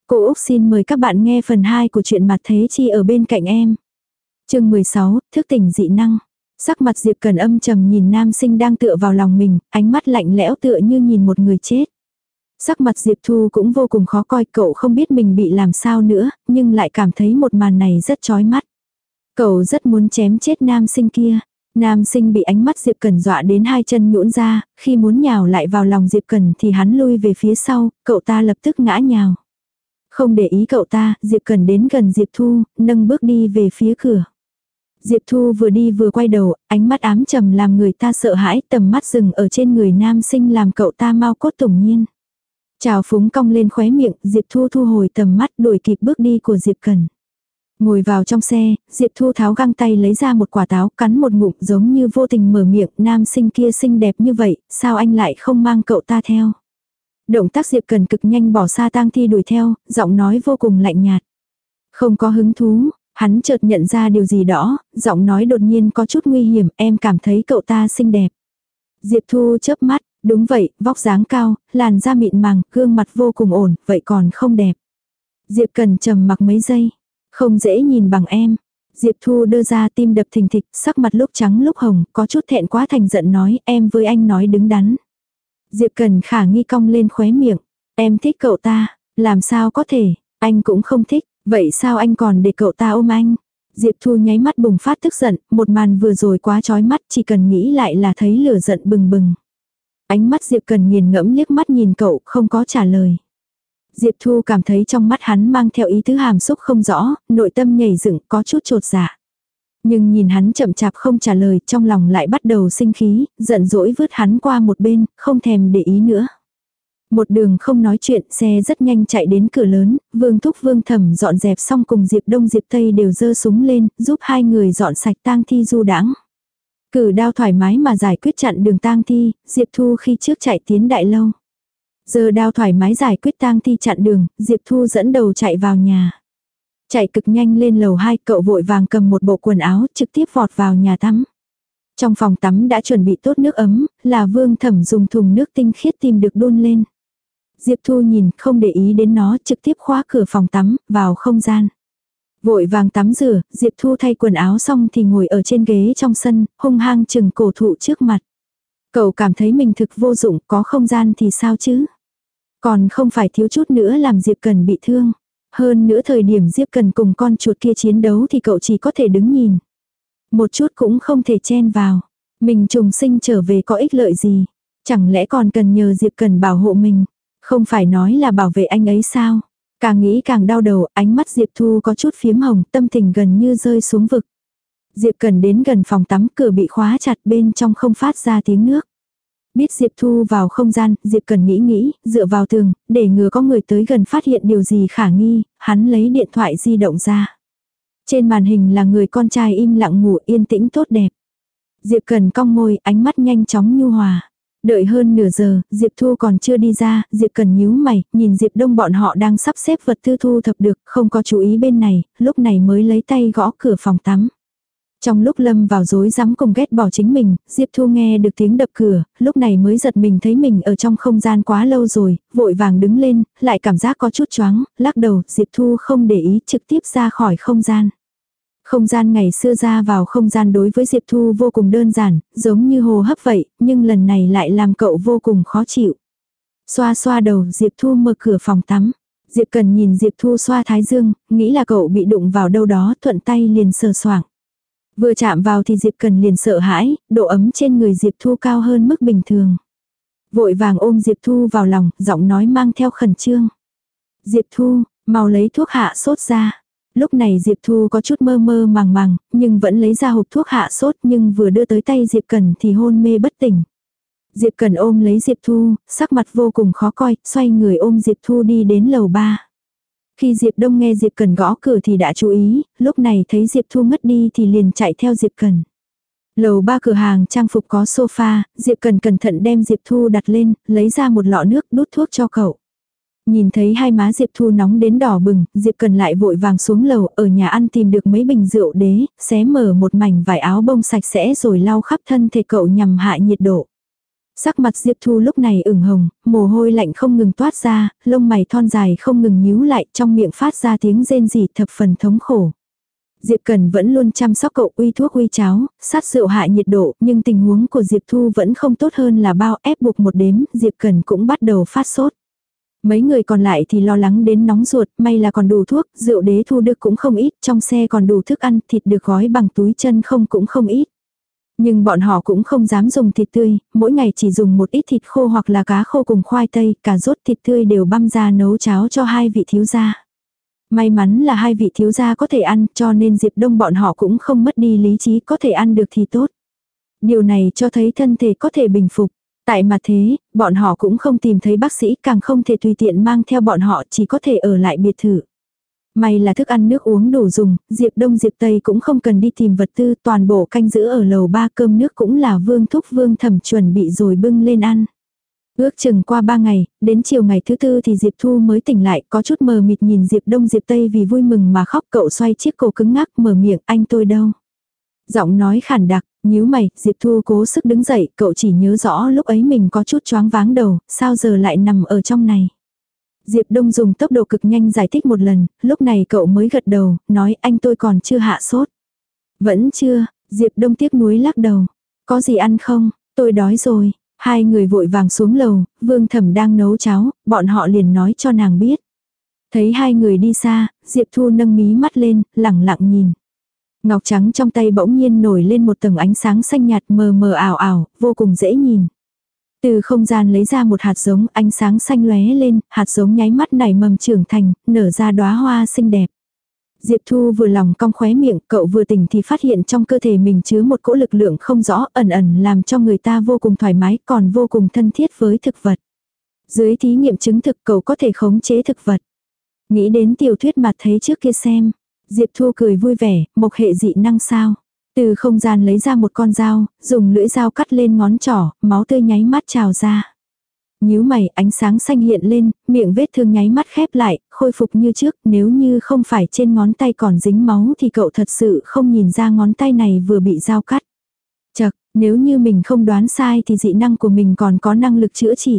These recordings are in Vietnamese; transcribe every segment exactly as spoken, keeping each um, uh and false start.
Cô Úc xin mời các bạn nghe phần hai của truyện Mặt Thế Chi ở bên cạnh em. Chương mười sáu, thức tỉnh dị năng. Sắc mặt Diệp Cần âm trầm nhìn nam sinh đang tựa vào lòng mình, ánh mắt lạnh lẽo tựa như nhìn một người chết. Sắc mặt Diệp Thu cũng vô cùng khó coi, cậu không biết mình bị làm sao nữa, nhưng lại cảm thấy một màn này rất chói mắt. Cậu rất muốn chém chết nam sinh kia. Nam sinh bị ánh mắt Diệp Cần dọa đến hai chân nhũn ra, khi muốn nhào lại vào lòng Diệp Cần thì hắn lui về phía sau, cậu ta lập tức ngã nhào. Không để ý cậu ta, Diệp Cần đến gần Diệp Thu, nâng bước đi về phía cửa. Diệp Thu vừa đi vừa quay đầu, ánh mắt ám trầm làm người ta sợ hãi, tầm mắt dừng ở trên người nam sinh làm cậu ta mau cốt tủng nhiên. Trào phúng cong lên khóe miệng, Diệp Thu thu hồi tầm mắt đuổi kịp bước đi của Diệp Cần. Ngồi vào trong xe, Diệp Thu tháo găng tay lấy ra một quả táo, cắn một ngụm giống như vô tình mở miệng, nam sinh kia xinh đẹp như vậy, sao anh lại không mang cậu ta theo? Động tác Diệp Cần cực nhanh bỏ xa tang thi đuổi theo, giọng nói vô cùng lạnh nhạt. Không có hứng thú, hắn chợt nhận ra điều gì đó, giọng nói đột nhiên có chút nguy hiểm, em cảm thấy cậu ta xinh đẹp. Diệp Thu chớp mắt, đúng vậy, vóc dáng cao, làn da mịn màng, gương mặt vô cùng ổn, vậy còn không đẹp. Diệp Cần trầm mặc mấy giây, không dễ nhìn bằng em. Diệp Thu đưa ra tim đập thình thịch, sắc mặt lúc trắng lúc hồng, có chút thẹn quá thành giận nói, em với anh nói đứng đắn. Diệp Cần khả nghi cong lên khóe miệng. Em thích cậu ta, làm sao có thể, anh cũng không thích, vậy sao anh còn để cậu ta ôm anh? Diệp Thu nháy mắt bùng phát tức giận, một màn vừa rồi quá chói mắt, chỉ cần nghĩ lại là thấy lửa giận bừng bừng. Ánh mắt Diệp Cần nghiền ngẫm liếc mắt nhìn cậu, không có trả lời. Diệp Thu cảm thấy trong mắt hắn mang theo ý tứ hàm xúc không rõ, nội tâm nhảy dựng có chút chột dạ. Nhưng nhìn hắn chậm chạp không trả lời, trong lòng lại bắt đầu sinh khí, giận dỗi vứt hắn qua một bên, không thèm để ý nữa. Một đường không nói chuyện, xe rất nhanh chạy đến cửa lớn, Vương Thúc Vương Thẩm dọn dẹp xong cùng Diệp Đông Diệp Tây đều giơ súng lên, giúp hai người dọn sạch tang thi du đãng. Cử đao thoải mái mà giải quyết chặn đường tang thi, Diệp Thu khi trước chạy tiến đại lâu. Giờ đao thoải mái giải quyết tang thi chặn đường, Diệp Thu dẫn đầu chạy vào nhà. Chạy cực nhanh lên lầu hai, cậu vội vàng cầm một bộ quần áo trực tiếp vọt vào nhà tắm. Trong phòng tắm đã chuẩn bị tốt nước ấm, là Vương Thẩm dùng thùng nước tinh khiết tìm được đun lên. Diệp Thu nhìn không để ý đến nó, trực tiếp khóa cửa phòng tắm, vào không gian. Vội vàng tắm rửa, Diệp Thu thay quần áo xong thì ngồi ở trên ghế trong sân, hung hăng chừng cổ thụ trước mặt. Cậu cảm thấy mình thực vô dụng, có không gian thì sao chứ? Còn không phải thiếu chút nữa làm Diệp Cần bị thương. Hơn nữa thời điểm Diệp Cần cùng con chuột kia chiến đấu thì cậu chỉ có thể đứng nhìn. Một chút cũng không thể chen vào. Mình trùng sinh trở về có ích lợi gì? Chẳng lẽ còn cần nhờ Diệp Cần bảo hộ mình? Không phải nói là bảo vệ anh ấy sao? Càng nghĩ càng đau đầu, ánh mắt Diệp Thu có chút phiếm hồng, tâm tình gần như rơi xuống vực. Diệp Cần đến gần phòng tắm, cửa bị khóa chặt, bên trong không phát ra tiếng nước. Biết Diệp Thu vào không gian, Diệp Cần nghĩ nghĩ, dựa vào tường, để ngừa có người tới gần phát hiện điều gì khả nghi, hắn lấy điện thoại di động ra. Trên màn hình là người con trai im lặng ngủ yên tĩnh tốt đẹp. Diệp Cần cong môi, ánh mắt nhanh chóng nhu hòa. Đợi hơn nửa giờ, Diệp Thu còn chưa đi ra, Diệp Cần nhíu mày, nhìn Diệp Đông bọn họ đang sắp xếp vật tư thu thập được, không có chú ý bên này, lúc này mới lấy tay gõ cửa phòng tắm. Trong lúc lâm vào rối rắm cùng ghét bỏ chính mình, Diệp Thu nghe được tiếng đập cửa, lúc này mới giật mình thấy mình ở trong không gian quá lâu rồi, vội vàng đứng lên, lại cảm giác có chút choáng, lắc đầu, Diệp Thu không để ý trực tiếp ra khỏi không gian. Không gian ngày xưa ra vào không gian đối với Diệp Thu vô cùng đơn giản, giống như hồ hấp vậy, nhưng lần này lại làm cậu vô cùng khó chịu. Xoa xoa đầu, Diệp Thu mở cửa phòng tắm. Diệp Cần nhìn Diệp Thu xoa thái dương, nghĩ là cậu bị đụng vào đâu đó, thuận tay liền sờ soạng. Vừa chạm vào thì Diệp Cần liền sợ hãi, độ ấm trên người Diệp Thu cao hơn mức bình thường. Vội vàng ôm Diệp Thu vào lòng, giọng nói mang theo khẩn trương. Diệp Thu, mau lấy thuốc hạ sốt ra. Lúc này Diệp Thu có chút mơ mơ màng màng, nhưng vẫn lấy ra hộp thuốc hạ sốt, nhưng vừa đưa tới tay Diệp Cần thì hôn mê bất tỉnh. Diệp Cần ôm lấy Diệp Thu, sắc mặt vô cùng khó coi, xoay người ôm Diệp Thu đi đến lầu ba. Khi Diệp Đông nghe Diệp Cần gõ cửa thì đã chú ý, lúc này thấy Diệp Thu ngất đi thì liền chạy theo Diệp Cần. Lầu ba cửa hàng trang phục có sofa, Diệp Cần cẩn thận đem Diệp Thu đặt lên, lấy ra một lọ nước đút thuốc cho cậu. Nhìn thấy hai má Diệp Thu nóng đến đỏ bừng, Diệp Cần lại vội vàng xuống lầu, ở nhà ăn tìm được mấy bình rượu đế, xé mở một mảnh vải áo bông sạch sẽ rồi lau khắp thân thể cậu nhằm hạ nhiệt độ. Sắc mặt Diệp Thu lúc này ửng hồng, mồ hôi lạnh không ngừng toát ra, lông mày thon dài không ngừng nhíu lại, trong miệng phát ra tiếng rên rỉ thập phần thống khổ. Diệp Cần vẫn luôn chăm sóc cậu, uy thuốc uy cháo, sát rượu hạ nhiệt độ, nhưng tình huống của Diệp Thu vẫn không tốt hơn là bao, ép buộc một đêm, Diệp Cần cũng bắt đầu phát sốt. Mấy người còn lại thì lo lắng đến nóng ruột, may là còn đủ thuốc, rượu đế thu được cũng không ít, trong xe còn đủ thức ăn, thịt được gói bằng túi chân không cũng không ít. Nhưng bọn họ cũng không dám dùng thịt tươi, mỗi ngày chỉ dùng một ít thịt khô hoặc là cá khô cùng khoai tây, cà rốt, thịt tươi đều băm ra nấu cháo cho hai vị thiếu gia. May mắn là hai vị thiếu gia có thể ăn, cho nên Diệp Đông bọn họ cũng không mất đi lý trí, có thể ăn được thì tốt. Điều này cho thấy thân thể có thể bình phục. Tại mà thế, bọn họ cũng không tìm thấy bác sĩ, càng không thể tùy tiện mang theo bọn họ, chỉ có thể ở lại biệt thự. May là thức ăn nước uống đủ dùng, Diệp Đông Diệp Tây cũng không cần đi tìm vật tư, toàn bộ canh giữ ở lầu ba, cơm nước cũng là Vương Thúc Vương Thẩm chuẩn bị rồi bưng lên ăn. Ước chừng qua ba ngày, đến chiều ngày thứ tư thì Diệp Thu mới tỉnh lại, có chút mờ mịt nhìn Diệp Đông Diệp Tây vì vui mừng mà khóc, cậu xoay chiếc cổ cứng ngắc mở miệng, anh tôi đâu? Giọng nói khản đặc, nhíu mày, Diệp Thu cố sức đứng dậy, cậu chỉ nhớ rõ lúc ấy mình có chút choáng váng đầu, sao giờ lại nằm ở trong này. Diệp Đông dùng tốc độ cực nhanh giải thích một lần, lúc này cậu mới gật đầu, nói anh tôi còn chưa hạ sốt. Vẫn chưa, Diệp Đông tiếc nuối lắc đầu. Có gì ăn không, tôi đói rồi. Hai người vội vàng xuống lầu, Vương Thẩm đang nấu cháo, bọn họ liền nói cho nàng biết. Thấy hai người đi xa, Diệp Thu nâng mí mắt lên, lẳng lặng nhìn. Ngọc trắng trong tay bỗng nhiên nổi lên một tầng ánh sáng xanh nhạt mờ mờ ảo ảo, vô cùng dễ nhìn. Từ không gian lấy ra một hạt giống, ánh sáng xanh lóe lên, hạt giống nháy mắt nảy mầm trưởng thành, nở ra đóa hoa xinh đẹp. Diệp Thu vừa lòng cong khóe miệng, cậu vừa tỉnh thì phát hiện trong cơ thể mình chứa một cỗ lực lượng không rõ, ẩn ẩn làm cho người ta vô cùng thoải mái, còn vô cùng thân thiết với thực vật. Dưới thí nghiệm chứng thực cậu có thể khống chế thực vật. Nghĩ đến tiểu thuyết mà thấy trước kia xem. Diệp Thu cười vui vẻ, mộc hệ dị năng sao. Từ không gian lấy ra một con dao, dùng lưỡi dao cắt lên ngón trỏ, máu tươi nháy mắt trào ra. Nhíu mày, ánh sáng xanh hiện lên, miệng vết thương nháy mắt khép lại, khôi phục như trước, nếu như không phải trên ngón tay còn dính máu thì cậu thật sự không nhìn ra ngón tay này vừa bị dao cắt. Chật, nếu như mình không đoán sai thì dị năng của mình còn có năng lực chữa trị.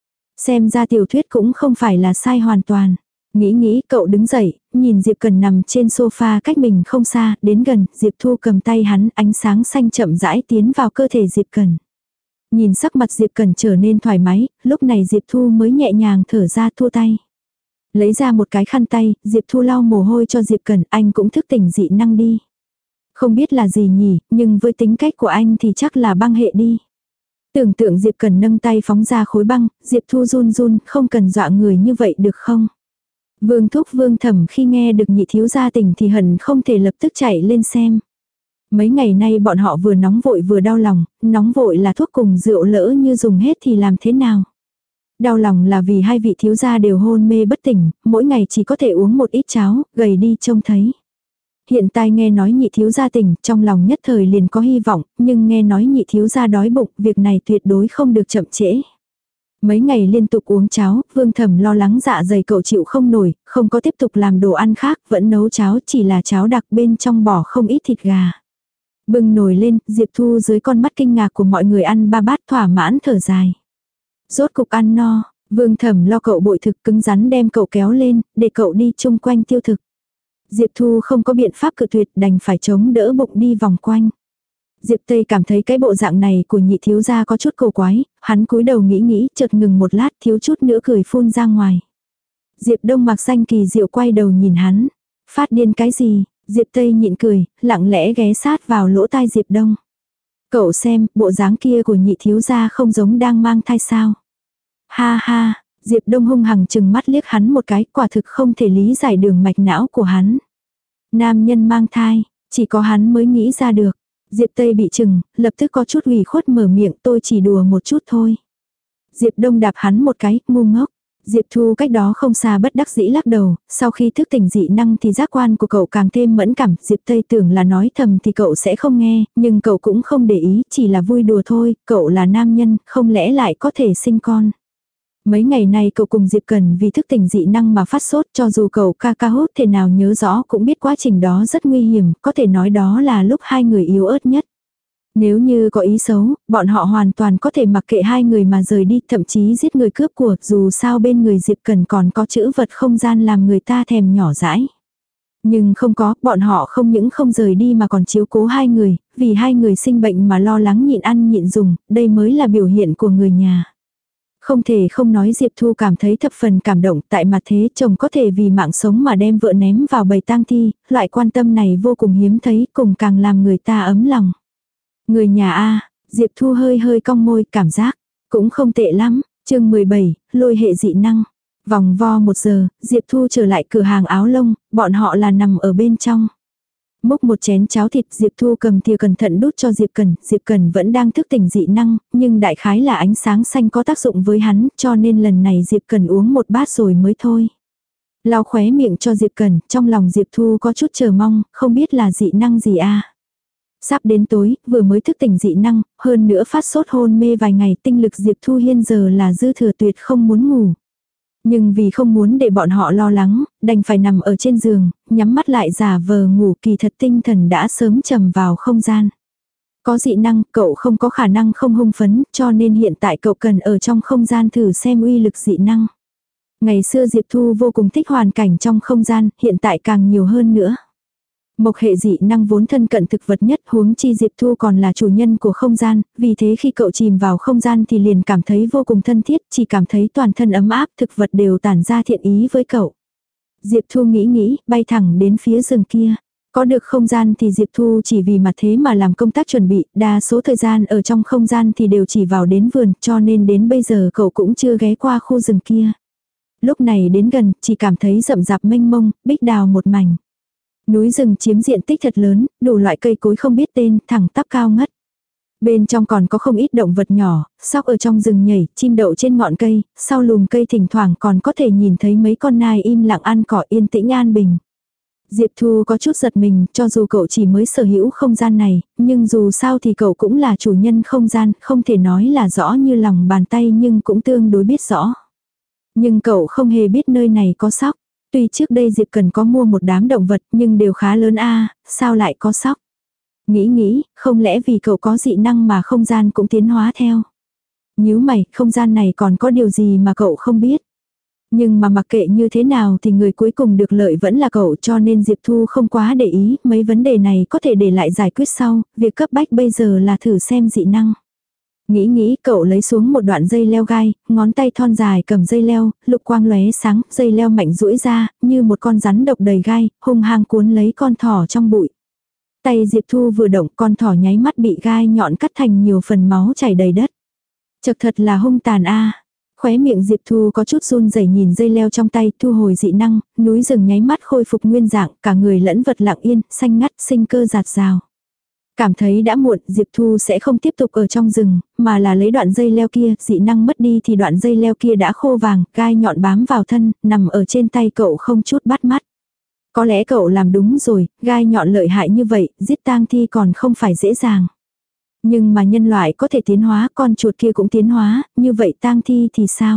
Xem ra tiểu thuyết cũng không phải là sai hoàn toàn. Nghĩ nghĩ cậu đứng dậy, nhìn Diệp Cần nằm trên sofa cách mình không xa, đến gần, Diệp Thu cầm tay hắn, ánh sáng xanh chậm rãi tiến vào cơ thể Diệp Cần. Nhìn sắc mặt Diệp Cần trở nên thoải mái, lúc này Diệp Thu mới nhẹ nhàng thở ra thua tay. Lấy ra một cái khăn tay, Diệp Thu lau mồ hôi cho Diệp Cần, anh cũng thức tỉnh dị năng đi. Không biết là gì nhỉ, nhưng với tính cách của anh thì chắc là băng hệ đi. Tưởng tượng Diệp Cần nâng tay phóng ra khối băng, Diệp Thu run run, không cần dọa người như vậy được không? Vương Thúc Vương Thẩm khi nghe được nhị thiếu gia tỉnh thì hận không thể lập tức chạy lên xem. Mấy ngày nay bọn họ vừa nóng vội vừa đau lòng, nóng vội là thuốc cùng rượu lỡ như dùng hết thì làm thế nào. Đau lòng là vì hai vị thiếu gia đều hôn mê bất tỉnh, mỗi ngày chỉ có thể uống một ít cháo, gầy đi trông thấy. Hiện tại nghe nói nhị thiếu gia tỉnh, trong lòng nhất thời liền có hy vọng, nhưng nghe nói nhị thiếu gia đói bụng, việc này tuyệt đối không được chậm trễ. Mấy ngày liên tục uống cháo, Vương Thẩm lo lắng dạ dày cậu chịu không nổi, không có tiếp tục làm đồ ăn khác, vẫn nấu cháo, chỉ là cháo đặc bên trong bỏ không ít thịt gà. Bưng nồi lên, Diệp Thu dưới con mắt kinh ngạc của mọi người ăn ba bát thỏa mãn thở dài. Rốt cục ăn no, Vương Thẩm lo cậu bội thực cứng rắn đem cậu kéo lên, để cậu đi chung quanh tiêu thực. Diệp Thu không có biện pháp cự tuyệt, đành phải chống đỡ bụng đi vòng quanh. Diệp Tây cảm thấy cái bộ dạng này của nhị thiếu gia có chút cổ quái, hắn cúi đầu nghĩ nghĩ, chợt ngừng một lát, thiếu chút nữa cười phun ra ngoài. Diệp Đông mặc xanh kỳ diệu quay đầu nhìn hắn. Phát điên cái gì? Diệp Tây nhịn cười, lặng lẽ ghé sát vào lỗ tai Diệp Đông. Cậu xem, bộ dáng kia của nhị thiếu gia không giống đang mang thai sao? Ha ha, Diệp Đông hung hăng chừng mắt liếc hắn một cái, quả thực không thể lý giải đường mạch não của hắn. Nam nhân mang thai, chỉ có hắn mới nghĩ ra được. Diệp Tây bị chừng, lập tức có chút ủy khuất mở miệng, tôi chỉ đùa một chút thôi. Diệp Đông đạp hắn một cái, ngu ngốc. Diệp Thu cách đó không xa bất đắc dĩ lắc đầu, sau khi thức tỉnh dị năng thì giác quan của cậu càng thêm mẫn cảm, Diệp Tây tưởng là nói thầm thì cậu sẽ không nghe, nhưng cậu cũng không để ý, chỉ là vui đùa thôi, cậu là nam nhân, không lẽ lại có thể sinh con. Mấy ngày nay cậu cùng Diệp Cần vì thức tỉnh dị năng mà phát sốt, cho dù cậu ca ca hốt thể nào nhớ rõ cũng biết quá trình đó rất nguy hiểm, có thể nói đó là lúc hai người yếu ớt nhất. Nếu như có ý xấu, bọn họ hoàn toàn có thể mặc kệ hai người mà rời đi, thậm chí giết người cướp của, dù sao bên người Diệp Cần còn có chữ vật không gian làm người ta thèm nhỏ dãi. Nhưng không có, bọn họ không những không rời đi mà còn chiếu cố hai người, vì hai người sinh bệnh mà lo lắng nhịn ăn nhịn dùng, đây mới là biểu hiện của người nhà. Không thể không nói Diệp Thu cảm thấy thập phần cảm động, tại mặt thế chồng có thể vì mạng sống mà đem vợ ném vào bầy tang thi, loại quan tâm này vô cùng hiếm thấy, cùng càng làm người ta ấm lòng. Người nhà A, Diệp Thu hơi hơi cong môi, cảm giác cũng không tệ lắm. Chương mười bảy, lôi hệ dị năng. Vòng vo một giờ, Diệp Thu trở lại cửa hàng áo lông, bọn họ là nằm ở bên trong. Múc một chén cháo thịt, Diệp Thu cầm thìa cẩn thận đút cho Diệp Cần, Diệp Cần vẫn đang thức tỉnh dị năng, nhưng đại khái là ánh sáng xanh có tác dụng với hắn, cho nên lần này Diệp Cần uống một bát rồi mới thôi. Lau khóe miệng cho Diệp Cần, trong lòng Diệp Thu có chút chờ mong, không biết là dị năng gì a. Sắp đến tối, vừa mới thức tỉnh dị năng, hơn nữa phát sốt hôn mê vài ngày, tinh lực Diệp Thu hiện giờ là dư thừa tuyệt không muốn ngủ. Nhưng vì không muốn để bọn họ lo lắng, đành phải nằm ở trên giường, nhắm mắt lại giả vờ ngủ, kỳ thật tinh thần đã sớm trầm vào không gian. Có dị năng, cậu không có khả năng không hung phấn, cho nên hiện tại cậu cần ở trong không gian thử xem uy lực dị năng. Ngày xưa Diệp Thu vô cùng thích hoàn cảnh trong không gian, hiện tại càng nhiều hơn nữa. Mộc hệ dị năng vốn thân cận thực vật nhất, huống chi Diệp Thu còn là chủ nhân của không gian, vì thế khi cậu chìm vào không gian thì liền cảm thấy vô cùng thân thiết, chỉ cảm thấy toàn thân ấm áp, thực vật đều tản ra thiện ý với cậu. Diệp Thu nghĩ nghĩ, bay thẳng đến phía rừng kia. Có được không gian thì Diệp Thu chỉ vì mặt thế mà làm công tác chuẩn bị, đa số thời gian ở trong không gian thì đều chỉ vào đến vườn, cho nên đến bây giờ cậu cũng chưa ghé qua khu rừng kia. Lúc này đến gần, chỉ cảm thấy rậm rạp mênh mông, bích đào một mảnh. Núi rừng chiếm diện tích thật lớn, đủ loại cây cối không biết tên, thẳng tắp cao ngất. Bên trong còn có không ít động vật nhỏ, sóc ở trong rừng nhảy, chim đậu trên ngọn cây, sau lùm cây thỉnh thoảng còn có thể nhìn thấy mấy con nai im lặng ăn cỏ yên tĩnh an bình. Diệp Thu có chút giật mình, cho dù cậu chỉ mới sở hữu không gian này, nhưng dù sao thì cậu cũng là chủ nhân không gian, không thể nói là rõ như lòng bàn tay nhưng cũng tương đối biết rõ. Nhưng cậu không hề biết nơi này có sóc. Tuy trước đây Diệp Cần có mua một đám động vật nhưng đều khá lớn a, sao lại có sóc? Nghĩ nghĩ, không lẽ vì cậu có dị năng mà không gian cũng tiến hóa theo? Nhíu mày, không gian này còn có điều gì mà cậu không biết? Nhưng mà mặc kệ như thế nào thì người cuối cùng được lợi vẫn là cậu, cho nên Diệp Thu không quá để ý, mấy vấn đề này có thể để lại giải quyết sau, việc cấp bách bây giờ là thử xem dị năng. Nghĩ nghĩ cậu lấy xuống một đoạn dây leo gai, ngón tay thon dài cầm dây leo, lục quang lóe sáng, dây leo mạnh duỗi ra, như một con rắn độc đầy gai, hung hăng cuốn lấy con thỏ trong bụi. Tay Diệp Thu vừa động, con thỏ nháy mắt bị gai nhọn cắt thành nhiều phần, máu chảy đầy đất. Chật thật là hung tàn a. Khóe miệng Diệp Thu có chút run rẩy nhìn dây leo trong tay, thu hồi dị năng, núi rừng nháy mắt khôi phục nguyên dạng, cả người lẫn vật lặng yên, xanh ngắt, sinh cơ rạt rào. Cảm thấy đã muộn, Diệp Thu sẽ không tiếp tục ở trong rừng, mà là lấy đoạn dây leo kia, dị năng mất đi thì đoạn dây leo kia đã khô vàng, gai nhọn bám vào thân, nằm ở trên tay cậu không chút bắt mắt. Có lẽ cậu làm đúng rồi, gai nhọn lợi hại như vậy, giết tang thi còn không phải dễ dàng. Nhưng mà nhân loại có thể tiến hóa, con chuột kia cũng tiến hóa, như vậy tang thi thì sao?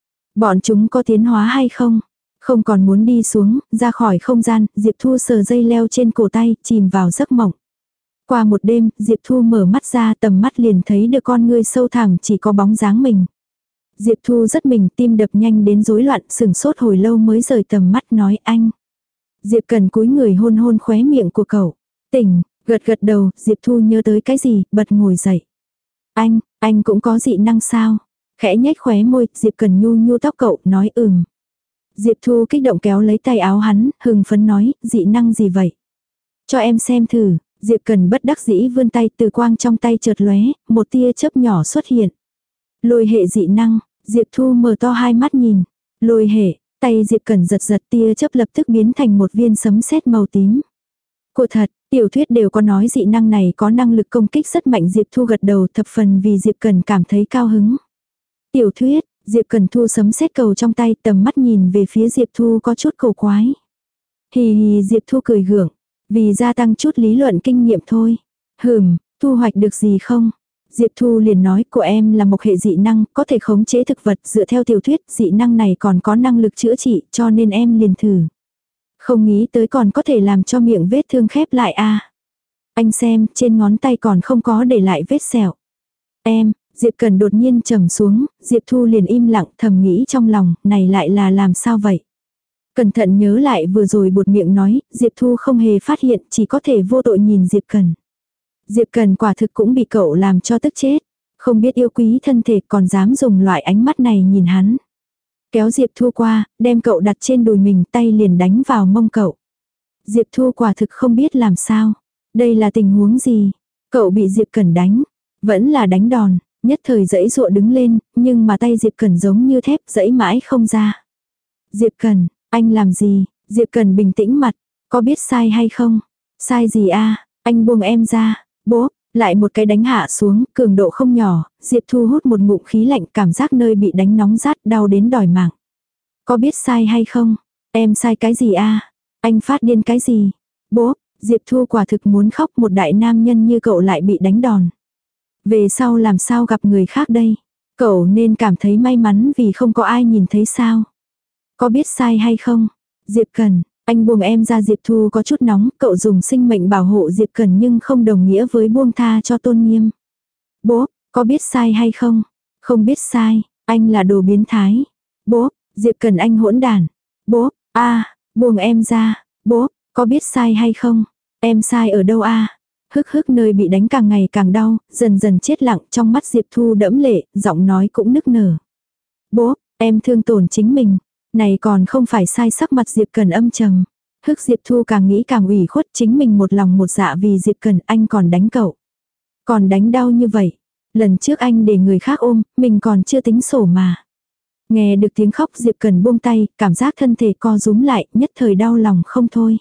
Bọn chúng có tiến hóa hay không? Không còn muốn đi xuống, ra khỏi không gian, Diệp Thu sờ dây leo trên cổ tay, chìm vào giấc mộng. Qua một đêm, Diệp Thu mở mắt ra, tầm mắt liền thấy được con ngươi sâu thẳm chỉ có bóng dáng mình. Diệp Thu rất mình, tim đập nhanh đến rối loạn, sừng sốt hồi lâu mới rời tầm mắt nói anh. Diệp Cần cúi người hôn hôn khóe miệng của cậu. Tỉnh, gật gật đầu, Diệp Thu nhớ tới cái gì, bật ngồi dậy. Anh, anh cũng có dị năng sao? Khẽ nhếch khóe môi, Diệp Cần nhu nhu tóc cậu, nói ừm. Diệp Thu kích động kéo lấy tay áo hắn, hưng phấn nói, dị năng gì vậy? Cho em xem thử. Diệp Cần bất đắc dĩ vươn tay, từ quang trong tay chợt lóe, một tia chớp nhỏ xuất hiện. Lôi hệ dị năng, Diệp Thu mở to hai mắt nhìn. Lôi hệ, tay Diệp Cần giật giật, tia chớp lập tức biến thành một viên sấm sét màu tím. Của thật, tiểu thuyết đều có nói dị năng này có năng lực công kích rất mạnh. Diệp Thu gật đầu, thập phần vì Diệp Cần cảm thấy cao hứng. Tiểu thuyết, Diệp Cần thu sấm sét cầu trong tay, tầm mắt nhìn về phía Diệp Thu có chút cổ quái. Hì hì, Diệp Thu cười gượng. Vì gia tăng chút lý luận kinh nghiệm thôi. Hừm, thu hoạch được gì không? Diệp Thu liền nói, của em là một hệ dị năng, có thể khống chế thực vật, dựa theo tiểu thuyết, dị năng này còn có năng lực chữa trị, cho nên em liền thử. Không nghĩ tới còn có thể làm cho miệng vết thương khép lại a. Anh xem, trên ngón tay còn không có để lại vết sẹo. Em, Diệp Cần đột nhiên trầm xuống, Diệp Thu liền im lặng thầm nghĩ trong lòng, này lại là làm sao vậy? Cẩn thận nhớ lại vừa rồi buột miệng nói, Diệp Thu không hề phát hiện, chỉ có thể vô tội nhìn Diệp Cần. Diệp Cần quả thực cũng bị cậu làm cho tức chết. Không biết yêu quý thân thể còn dám dùng loại ánh mắt này nhìn hắn. Kéo Diệp Thu qua, đem cậu đặt trên đùi mình, tay liền đánh vào mông cậu. Diệp Thu quả thực không biết làm sao. Đây là tình huống gì? Cậu bị Diệp Cần đánh. Vẫn là đánh đòn, nhất thời giãy giụa đứng lên, nhưng mà tay Diệp Cần giống như thép giãy mãi không ra. Diệp Cần, anh làm gì? Diệp Cần bình tĩnh mặt. Có biết sai hay không? Sai gì a? Anh buông em ra. Bố, lại một cái đánh hạ xuống, cường độ không nhỏ, Diệp Thu hút một ngụm khí lạnh, cảm giác nơi bị đánh nóng rát đau đến đòi mạng. Có biết sai hay không? Em sai cái gì a? Anh phát điên cái gì? Bố, Diệp Thu quả thực muốn khóc, một đại nam nhân như cậu lại bị đánh đòn. Về sau làm sao gặp người khác đây? Cậu nên cảm thấy may mắn vì không có ai nhìn thấy sao? Có biết sai hay không? Diệp Cần, anh buông em ra. Diệp Thu có chút nóng, cậu dùng sinh mệnh bảo hộ Diệp Cần nhưng không đồng nghĩa với buông tha cho tôn nghiêm. Bố, có biết sai hay không? Không biết sai, anh là đồ biến thái. Bố, Diệp Cần anh hỗn đản. Bố, a, buông em ra. Bố, có biết sai hay không? Em sai ở đâu a? Hức hức nơi bị đánh càng ngày càng đau, dần dần chết lặng, trong mắt Diệp Thu đẫm lệ, giọng nói cũng nức nở. Bố, em thương tổn chính mình. Này còn không phải sai. Sắc mặt Diệp Cần âm trầm. Hức Diệp Thu càng nghĩ càng ủy khuất, chính mình một lòng một dạ vì Diệp Cần, anh còn đánh cậu. Còn đánh đau như vậy. Lần trước anh để người khác ôm, mình còn chưa tính sổ mà. Nghe được tiếng khóc Diệp Cần buông tay, cảm giác thân thể co rúm lại, nhất thời đau lòng không thôi.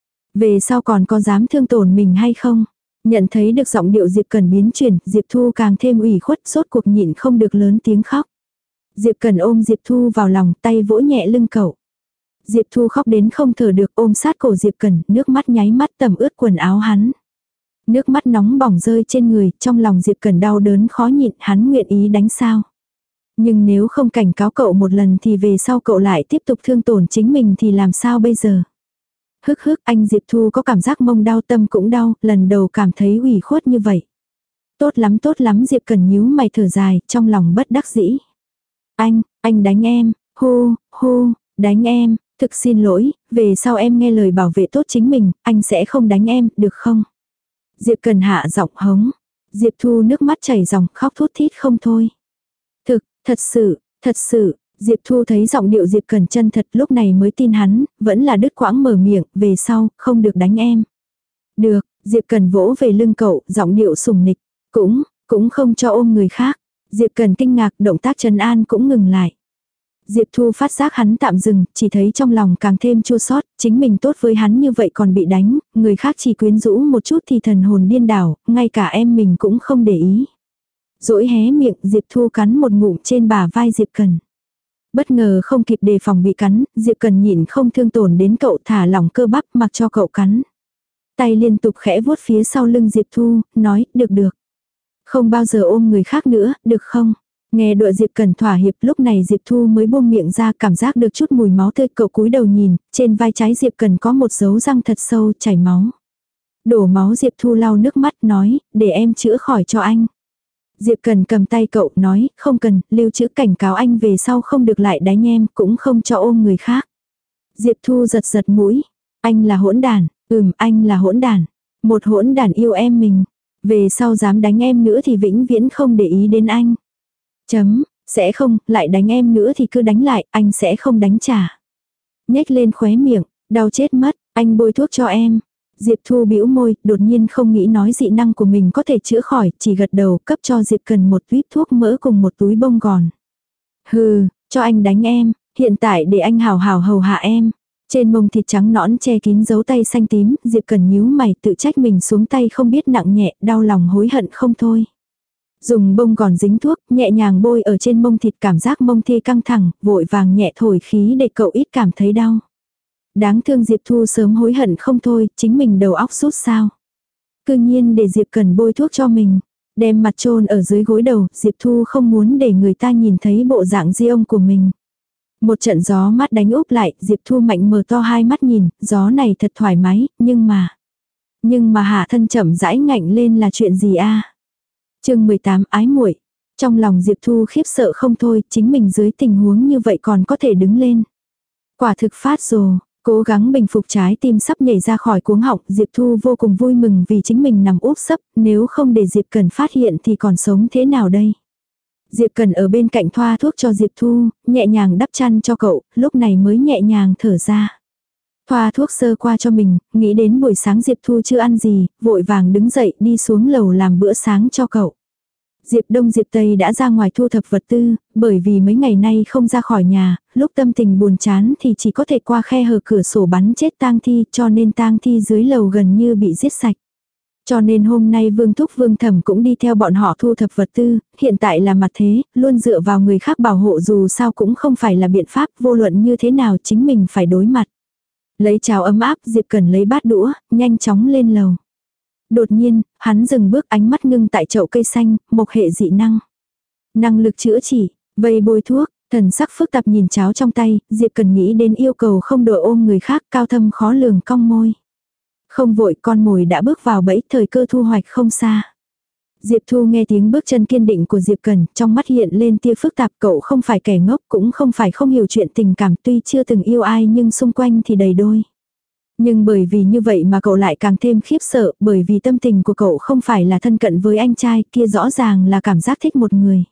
Về sau còn có dám thương tổn mình hay không? Nhận thấy được giọng điệu Diệp Cần biến chuyển, Diệp Thu càng thêm ủy khuất, sốt cuộc nhịn không được lớn tiếng khóc. Diệp Cần ôm Diệp Thu vào lòng, tay vỗ nhẹ lưng cậu. Diệp Thu khóc đến không thở được, ôm sát cổ Diệp Cần, nước mắt nháy mắt tầm ướt quần áo hắn. Nước mắt nóng bỏng rơi trên người, trong lòng Diệp Cần đau đớn khó nhịn, hắn nguyện ý đánh sao. Nhưng nếu không cảnh cáo cậu một lần thì về sau cậu lại tiếp tục thương tổn chính mình thì làm sao bây giờ? Hức hức, anh Diệp Thu có cảm giác mông đau, tâm cũng đau, lần đầu cảm thấy ủy khuất như vậy. Tốt lắm tốt lắm. Diệp Cần nhíu mày thở dài, trong lòng bất đắc dĩ. Anh, anh đánh em, hu, hu, đánh em, thực xin lỗi, về sau em nghe lời bảo vệ tốt chính mình, anh sẽ không đánh em, được không? Diệp Cần hạ giọng hống. Diệp Thu nước mắt chảy ròng, khóc thút thít không thôi. Thực, thật sự, thật sự, Diệp Thu thấy giọng điệu Diệp Cần chân thật, lúc này mới tin hắn, vẫn là đứt quãng mở miệng, về sau, không được đánh em. Được, Diệp Cần vỗ về lưng cậu, giọng điệu sùng nịch, cũng, cũng không cho ôm người khác. Diệp Cần kinh ngạc, động tác trấn an cũng ngừng lại. Diệp Thu phát giác hắn tạm dừng, chỉ thấy trong lòng càng thêm chua xót, chính mình tốt với hắn như vậy còn bị đánh, người khác chỉ quyến rũ một chút thì thần hồn điên đảo, ngay cả em mình cũng không để ý. Dỗi hé miệng, Diệp Thu cắn một ngụm trên bả vai Diệp Cần. Bất ngờ không kịp đề phòng bị cắn, Diệp Cần nhịn không thương tổn đến cậu, thả lỏng cơ bắp mặc cho cậu cắn. Tay liên tục khẽ vuốt phía sau lưng Diệp Thu, nói, được được. Không bao giờ ôm người khác nữa, được không? Nghe đợi Diệp Cần thỏa hiệp, lúc này Diệp Thu mới buông miệng ra, cảm giác được chút mùi máu tươi, cậu cúi đầu nhìn, trên vai trái Diệp Cần có một dấu răng thật sâu, chảy máu. Đổ máu. Diệp Thu lau nước mắt, nói, để em chữa khỏi cho anh. Diệp Cần cầm tay cậu, nói, không cần, lưu trữ cảnh cáo anh về sau không được lại đánh em, cũng không cho ôm người khác. Diệp Thu giật giật mũi, anh là hỗn đản, ừm anh là hỗn đản, một hỗn đản yêu em mình. Về sau dám đánh em nữa thì vĩnh viễn không để ý đến anh. Chấm, sẽ không, lại đánh em nữa thì cứ đánh lại, anh sẽ không đánh trả. Nhếch lên khóe miệng, đau chết mất, anh bôi thuốc cho em. Diệp Thu bĩu môi, đột nhiên không nghĩ nói dị năng của mình có thể chữa khỏi, chỉ gật đầu cấp cho Diệp Cần một túi thuốc mỡ cùng một túi bông gòn. Hừ, cho anh đánh em, hiện tại để anh hào hào hầu hạ em. Trên mông thịt trắng nõn che kín dấu tay xanh tím, Diệp Cần nhíu mày tự trách mình xuống tay không biết nặng nhẹ, đau lòng hối hận không thôi. Dùng bông gòn dính thuốc, nhẹ nhàng bôi ở trên mông thịt, cảm giác mông thi căng thẳng, vội vàng nhẹ thổi khí để cậu ít cảm thấy đau. Đáng thương Diệp Thu sớm hối hận không thôi, chính mình đầu óc sút sao. Cư nhiên để Diệp Cần bôi thuốc cho mình, đem mặt chôn ở dưới gối đầu, Diệp Thu không muốn để người ta nhìn thấy bộ dạng di ông của mình. Một trận gió mát đánh úp lại, Diệp Thu mạnh mở to hai mắt nhìn, gió này thật thoải mái, nhưng mà... Nhưng mà hạ thân chậm rãi ngạnh lên là chuyện gì a? Chương mười tám ái muội. Trong lòng Diệp Thu khiếp sợ không thôi, chính mình dưới tình huống như vậy còn có thể đứng lên. Quả thực phát rồ, cố gắng bình phục trái tim sắp nhảy ra khỏi cuống họng, Diệp Thu vô cùng vui mừng vì chính mình nằm úp sấp, nếu không để Diệp Cần phát hiện thì còn sống thế nào đây? Diệp Cần ở bên cạnh thoa thuốc cho Diệp Thu, nhẹ nhàng đắp chăn cho cậu, lúc này mới nhẹ nhàng thở ra. Thoa thuốc sơ qua cho mình, nghĩ đến buổi sáng Diệp Thu chưa ăn gì, vội vàng đứng dậy đi xuống lầu làm bữa sáng cho cậu. Diệp Đông Diệp Tây đã ra ngoài thu thập vật tư, bởi vì mấy ngày nay không ra khỏi nhà, lúc tâm tình buồn chán thì chỉ có thể qua khe hở cửa sổ bắn chết tang thi, cho nên tang thi dưới lầu gần như bị giết sạch. Cho nên hôm nay Vương Thúc Vương Thẩm cũng đi theo bọn họ thu thập vật tư, hiện tại là mặt thế, luôn dựa vào người khác bảo hộ dù sao cũng không phải là biện pháp, vô luận như thế nào chính mình phải đối mặt. Lấy cháo ấm áp, Diệp Cần lấy bát đũa, nhanh chóng lên lầu. Đột nhiên, hắn dừng bước, ánh mắt ngưng tại chậu cây xanh, mộc hệ dị năng. Năng lực chữa trị, vây bôi thuốc, thần sắc phức tạp nhìn cháo trong tay, Diệp Cần nghĩ đến yêu cầu không đội ôm người khác, cao thâm khó lường cong môi. Không vội, con mồi đã bước vào bẫy, thời cơ thu hoạch không xa. Diệp Thu nghe tiếng bước chân kiên định của Diệp Cần, trong mắt hiện lên tia phức tạp, cậu không phải kẻ ngốc, cũng không phải không hiểu chuyện tình cảm, tuy chưa từng yêu ai nhưng xung quanh thì đầy đôi. Nhưng bởi vì như vậy mà cậu lại càng thêm khiếp sợ, bởi vì tâm tình của cậu không phải là thân cận với anh trai, kia rõ ràng là cảm giác thích một người.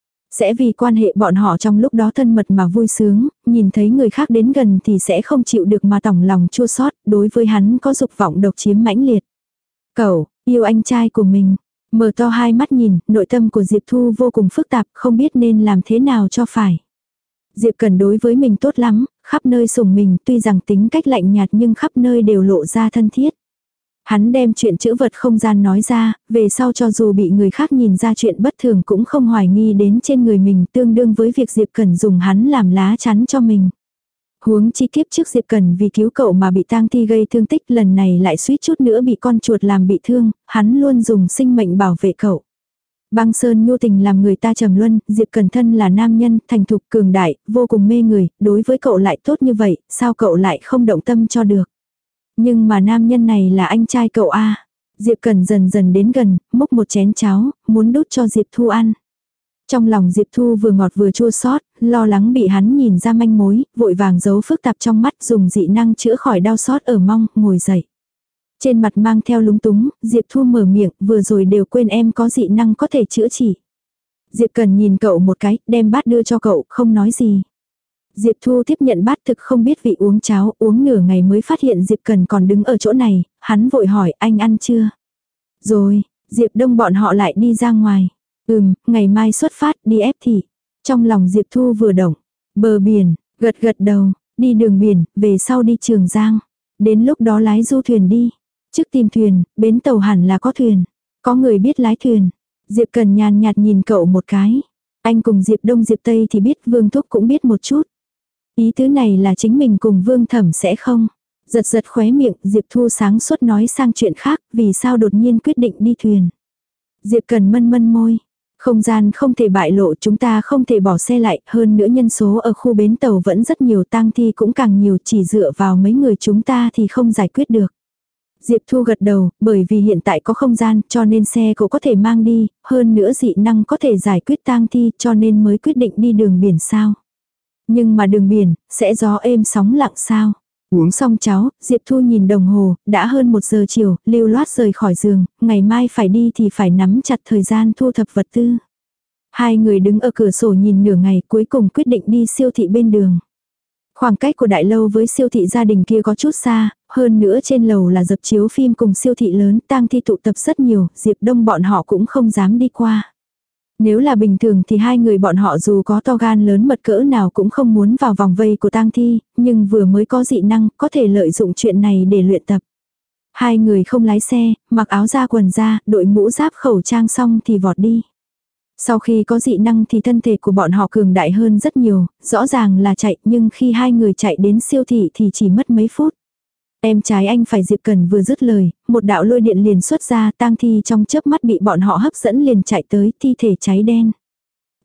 Sẽ vì quan hệ bọn họ trong lúc đó thân mật mà vui sướng, nhìn thấy người khác đến gần thì sẽ không chịu được mà tỏng lòng chua xót, đối với hắn có dục vọng độc chiếm mãnh liệt. Cậu, yêu anh trai của mình. Mở to hai mắt nhìn, nội tâm của Diệp Thu vô cùng phức tạp, không biết nên làm thế nào cho phải. Diệp Cần đối với mình tốt lắm, khắp nơi sủng mình, tuy rằng tính cách lạnh nhạt nhưng khắp nơi đều lộ ra thân thiết. Hắn đem chuyện chữ vật không gian nói ra, về sau cho dù bị người khác nhìn ra chuyện bất thường cũng không hoài nghi đến trên người mình, tương đương với việc Diệp Cần dùng hắn làm lá chắn cho mình. Huống chi kiếp trước Diệp Cần vì cứu cậu mà bị tang thi gây thương tích, lần này lại suýt chút nữa bị con chuột làm bị thương, hắn luôn dùng sinh mệnh bảo vệ cậu. Băng Sơn nhu tình làm người ta trầm luân, Diệp Cần thân là nam nhân, thành thục cường đại, vô cùng mê người, đối với cậu lại tốt như vậy, sao cậu lại không động tâm cho được. Nhưng mà nam nhân này là anh trai cậu a. Diệp Cần dần dần đến gần, múc một chén cháo, muốn đút cho Diệp Thu ăn. Trong lòng Diệp Thu vừa ngọt vừa chua xót, lo lắng bị hắn nhìn ra manh mối, vội vàng giấu phức tạp trong mắt, dùng dị năng chữa khỏi đau xót ở mông, ngồi dậy. Trên mặt mang theo lúng túng, Diệp Thu mở miệng, vừa rồi đều quên em có dị năng có thể chữa trị. Diệp Cần nhìn cậu một cái, đem bát đưa cho cậu, không nói gì. Diệp Thu tiếp nhận bát thực không biết vị uống cháo, uống nửa ngày mới phát hiện Diệp Cần còn đứng ở chỗ này, hắn vội hỏi anh ăn chưa? Rồi, Diệp Đông bọn họ lại đi ra ngoài. Ừm, ngày mai xuất phát đi ép thị. Trong lòng Diệp Thu vừa động, bờ biển, gật gật đầu, đi đường biển, về sau đi Trường Giang. Đến lúc đó lái du thuyền đi. Trước tìm thuyền, bến tàu hẳn là có thuyền. Có người biết lái thuyền. Diệp Cần nhàn nhạt nhìn cậu một cái. Anh cùng Diệp Đông Diệp Tây thì biết, Vương Thúc cũng biết một chút. Ý tứ này là chính mình cùng Vương Thẩm sẽ không. Giật giật khóe miệng, Diệp Thu sáng suốt nói sang chuyện khác, vì sao đột nhiên quyết định đi thuyền. Diệp Cần mân mân môi. Không gian không thể bại lộ, chúng ta không thể bỏ xe lại, hơn nữa nhân số ở khu bến tàu vẫn rất nhiều, tang thi cũng càng nhiều, chỉ dựa vào mấy người chúng ta thì không giải quyết được. Diệp Thu gật đầu, bởi vì hiện tại có không gian, cho nên xe cậu có thể mang đi, hơn nữa dị năng có thể giải quyết tang thi, cho nên mới quyết định đi đường biển sao. Nhưng mà đường biển, sẽ gió êm sóng lặng sao. Uống xong cháo, Diệp Thu nhìn đồng hồ, đã hơn một giờ chiều, lưu loát rời khỏi giường, ngày mai phải đi thì phải nắm chặt thời gian thu thập vật tư. Hai người đứng ở cửa sổ nhìn nửa ngày, cuối cùng quyết định đi siêu thị bên đường. Khoảng cách của đại lâu với siêu thị gia đình kia có chút xa, hơn nữa trên lầu là dập chiếu phim cùng siêu thị lớn, tang thi tụ tập rất nhiều, Diệp Đông bọn họ cũng không dám đi qua. Nếu là bình thường thì hai người bọn họ dù có to gan lớn mật cỡ nào cũng không muốn vào vòng vây của tang thi, nhưng vừa mới có dị năng, có thể lợi dụng chuyện này để luyện tập. Hai người không lái xe, mặc áo da quần da, đội mũ giáp khẩu trang xong thì vọt đi. Sau khi có dị năng thì thân thể của bọn họ cường đại hơn rất nhiều, rõ ràng là chạy, nhưng khi hai người chạy đến siêu thị thì chỉ mất mấy phút. Em trái anh phải. Diệp Cần vừa dứt lời, một đạo lôi điện liền xuất ra, tang thi trong chớp mắt bị bọn họ hấp dẫn liền chạy tới, thi thể cháy đen.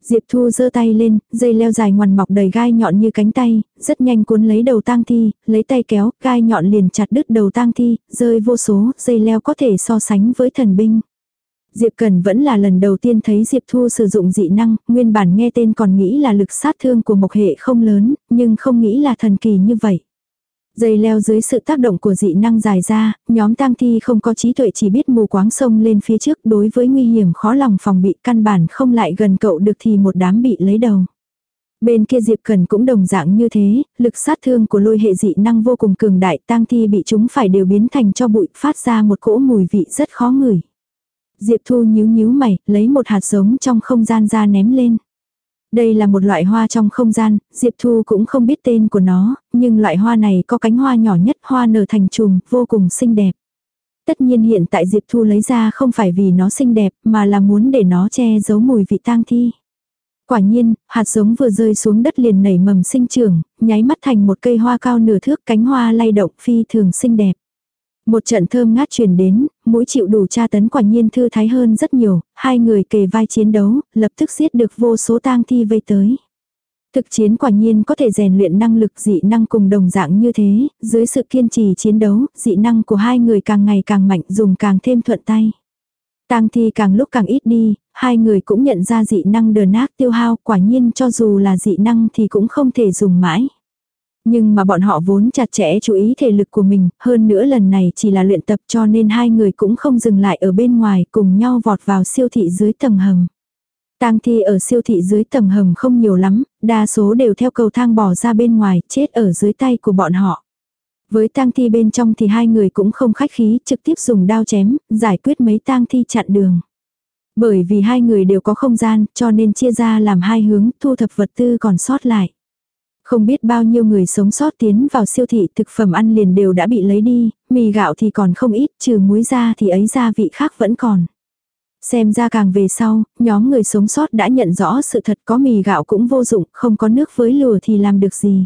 Diệp Thu giơ tay lên, dây leo dài ngoằn mọc đầy gai nhọn như cánh tay, rất nhanh cuốn lấy đầu tang thi, lấy tay kéo, gai nhọn liền chặt đứt đầu tang thi, rơi vô số, dây leo có thể so sánh với thần binh. Diệp Cần vẫn là lần đầu tiên thấy Diệp Thu sử dụng dị năng, nguyên bản nghe tên còn nghĩ là lực sát thương của mộc hệ không lớn, nhưng không nghĩ là thần kỳ như vậy. Dây leo dưới sự tác động của dị năng dài ra, nhóm tang thi không có trí tuệ chỉ biết mù quáng xông lên phía trước, đối với nguy hiểm khó lòng phòng bị, căn bản không lại gần cậu được thì một đám bị lấy đầu. Bên kia Diệp Cần cũng đồng dạng như thế, lực sát thương của lôi hệ dị năng vô cùng cường đại, tang thi bị chúng phải đều biến thành cho bụi, phát ra một cỗ mùi vị rất khó ngửi. Diệp Thu nhíu nhíu mày, lấy một hạt giống trong không gian ra ném lên. Đây là một loại hoa trong không gian, Diệp Thu cũng không biết tên của nó, nhưng loại hoa này có cánh hoa nhỏ nhất, hoa nở thành chùm, vô cùng xinh đẹp. Tất nhiên hiện tại Diệp Thu lấy ra không phải vì nó xinh đẹp, mà là muốn để nó che giấu mùi vị tang thi. Quả nhiên, hạt giống vừa rơi xuống đất liền nảy mầm sinh trưởng, nháy mắt thành một cây hoa cao nửa thước, cánh hoa lay động phi thường xinh đẹp. Một trận thơm ngát truyền đến, mũi chịu đủ tra tấn quả nhiên thư thái hơn rất nhiều, hai người kề vai chiến đấu, lập tức giết được vô số tang thi vây tới. Thực chiến quả nhiên có thể rèn luyện năng lực dị năng cùng đồng dạng như thế, dưới sự kiên trì chiến đấu, dị năng của hai người càng ngày càng mạnh, dùng càng thêm thuận tay. Tang thi càng lúc càng ít đi, hai người cũng nhận ra dị năng đờ nát tiêu hao, quả nhiên cho dù là dị năng thì cũng không thể dùng mãi. Nhưng mà bọn họ vốn chặt chẽ chú ý thể lực của mình, hơn nữa lần này chỉ là luyện tập cho nên hai người cũng không dừng lại ở bên ngoài, cùng nhau vọt vào siêu thị dưới tầng hầm. Tang thi ở siêu thị dưới tầng hầm không nhiều lắm, đa số đều theo cầu thang bò ra bên ngoài, chết ở dưới tay của bọn họ. Với tang thi bên trong thì hai người cũng không khách khí, trực tiếp dùng đao chém, giải quyết mấy tang thi chặn đường. Bởi vì hai người đều có không gian, cho nên chia ra làm hai hướng, thu thập vật tư còn sót lại. Không biết bao nhiêu người sống sót tiến vào siêu thị, thực phẩm ăn liền đều đã bị lấy đi, mì gạo thì còn không ít, trừ muối ra thì ấy gia vị khác vẫn còn. Xem ra càng về sau, nhóm người sống sót đã nhận rõ sự thật, có mì gạo cũng vô dụng, không có nước với lửa thì làm được gì.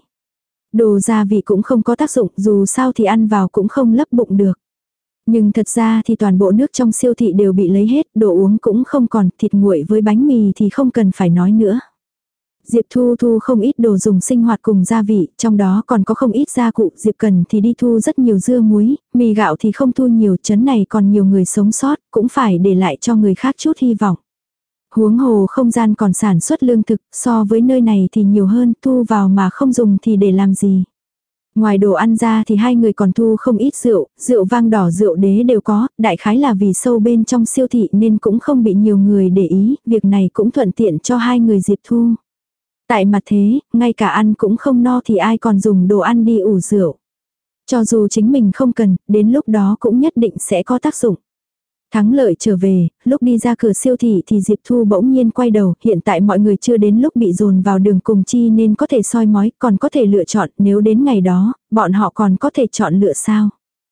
Đồ gia vị cũng không có tác dụng, dù sao thì ăn vào cũng không lấp bụng được. Nhưng thật ra thì toàn bộ nước trong siêu thị đều bị lấy hết, đồ uống cũng không còn, thịt nguội với bánh mì thì không cần phải nói nữa. Diệp Thu thu không ít đồ dùng sinh hoạt cùng gia vị, trong đó còn có không ít gia cụ, Diệp Cần thì đi thu rất nhiều dưa muối, mì gạo thì không thu nhiều, trấn này còn nhiều người sống sót, cũng phải để lại cho người khác chút hy vọng. Huống hồ không gian còn sản xuất lương thực, so với nơi này thì nhiều hơn, thu vào mà không dùng thì để làm gì. Ngoài đồ ăn ra thì hai người còn thu không ít rượu, rượu vang đỏ rượu đế đều có, đại khái là vì sâu bên trong siêu thị nên cũng không bị nhiều người để ý, việc này cũng thuận tiện cho hai người Diệp Thu. Tại mặt thế, ngay cả ăn cũng không no thì ai còn dùng đồ ăn đi ủ rượu. Cho dù chính mình không cần, đến lúc đó cũng nhất định sẽ có tác dụng. Thắng lợi trở về, lúc đi ra cửa siêu thị thì Diệp Thu bỗng nhiên quay đầu, hiện tại mọi người chưa đến lúc bị dồn vào đường cùng chi nên có thể soi mói, còn có thể lựa chọn, nếu đến ngày đó, bọn họ còn có thể chọn lựa sao.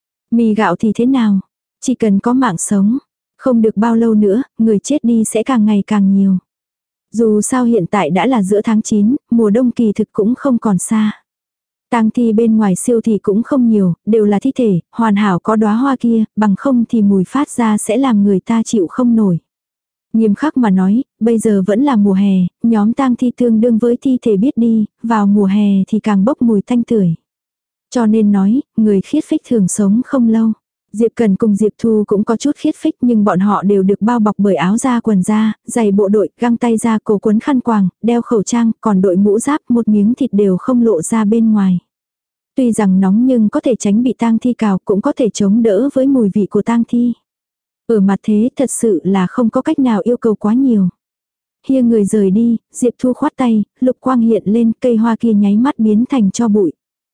Mì gạo thì thế nào? Chỉ cần có mạng sống, không được bao lâu nữa, người chết đi sẽ càng ngày càng nhiều. Dù sao hiện tại đã là giữa tháng chín, mùa đông kỳ thực cũng không còn xa. Tang thi bên ngoài siêu thị cũng không nhiều, đều là thi thể, hoàn hảo có đóa hoa kia, bằng không thì mùi phát ra sẽ làm người ta chịu không nổi. Nghiêm khắc mà nói, bây giờ vẫn là mùa hè, nhóm tang thi tương đương với thi thể biết đi, vào mùa hè thì càng bốc mùi thanh tưởi. Cho nên nói, người khiết phích thường sống không lâu. Diệp Cần cùng Diệp Thu cũng có chút khiết phích nhưng bọn họ đều được bao bọc bởi áo da quần da, giày bộ đội, găng tay da, cổ quấn khăn quàng, đeo khẩu trang, còn đội mũ giáp, một miếng thịt đều không lộ ra bên ngoài. Tuy rằng nóng nhưng có thể tránh bị tang thi cào, cũng có thể chống đỡ với mùi vị của tang thi. Ở mặt thế thật sự là không có cách nào yêu cầu quá nhiều. Hiêng người rời đi, Diệp Thu khoát tay, lục quang hiện lên, cây hoa kia nháy mắt biến thành cho bụi.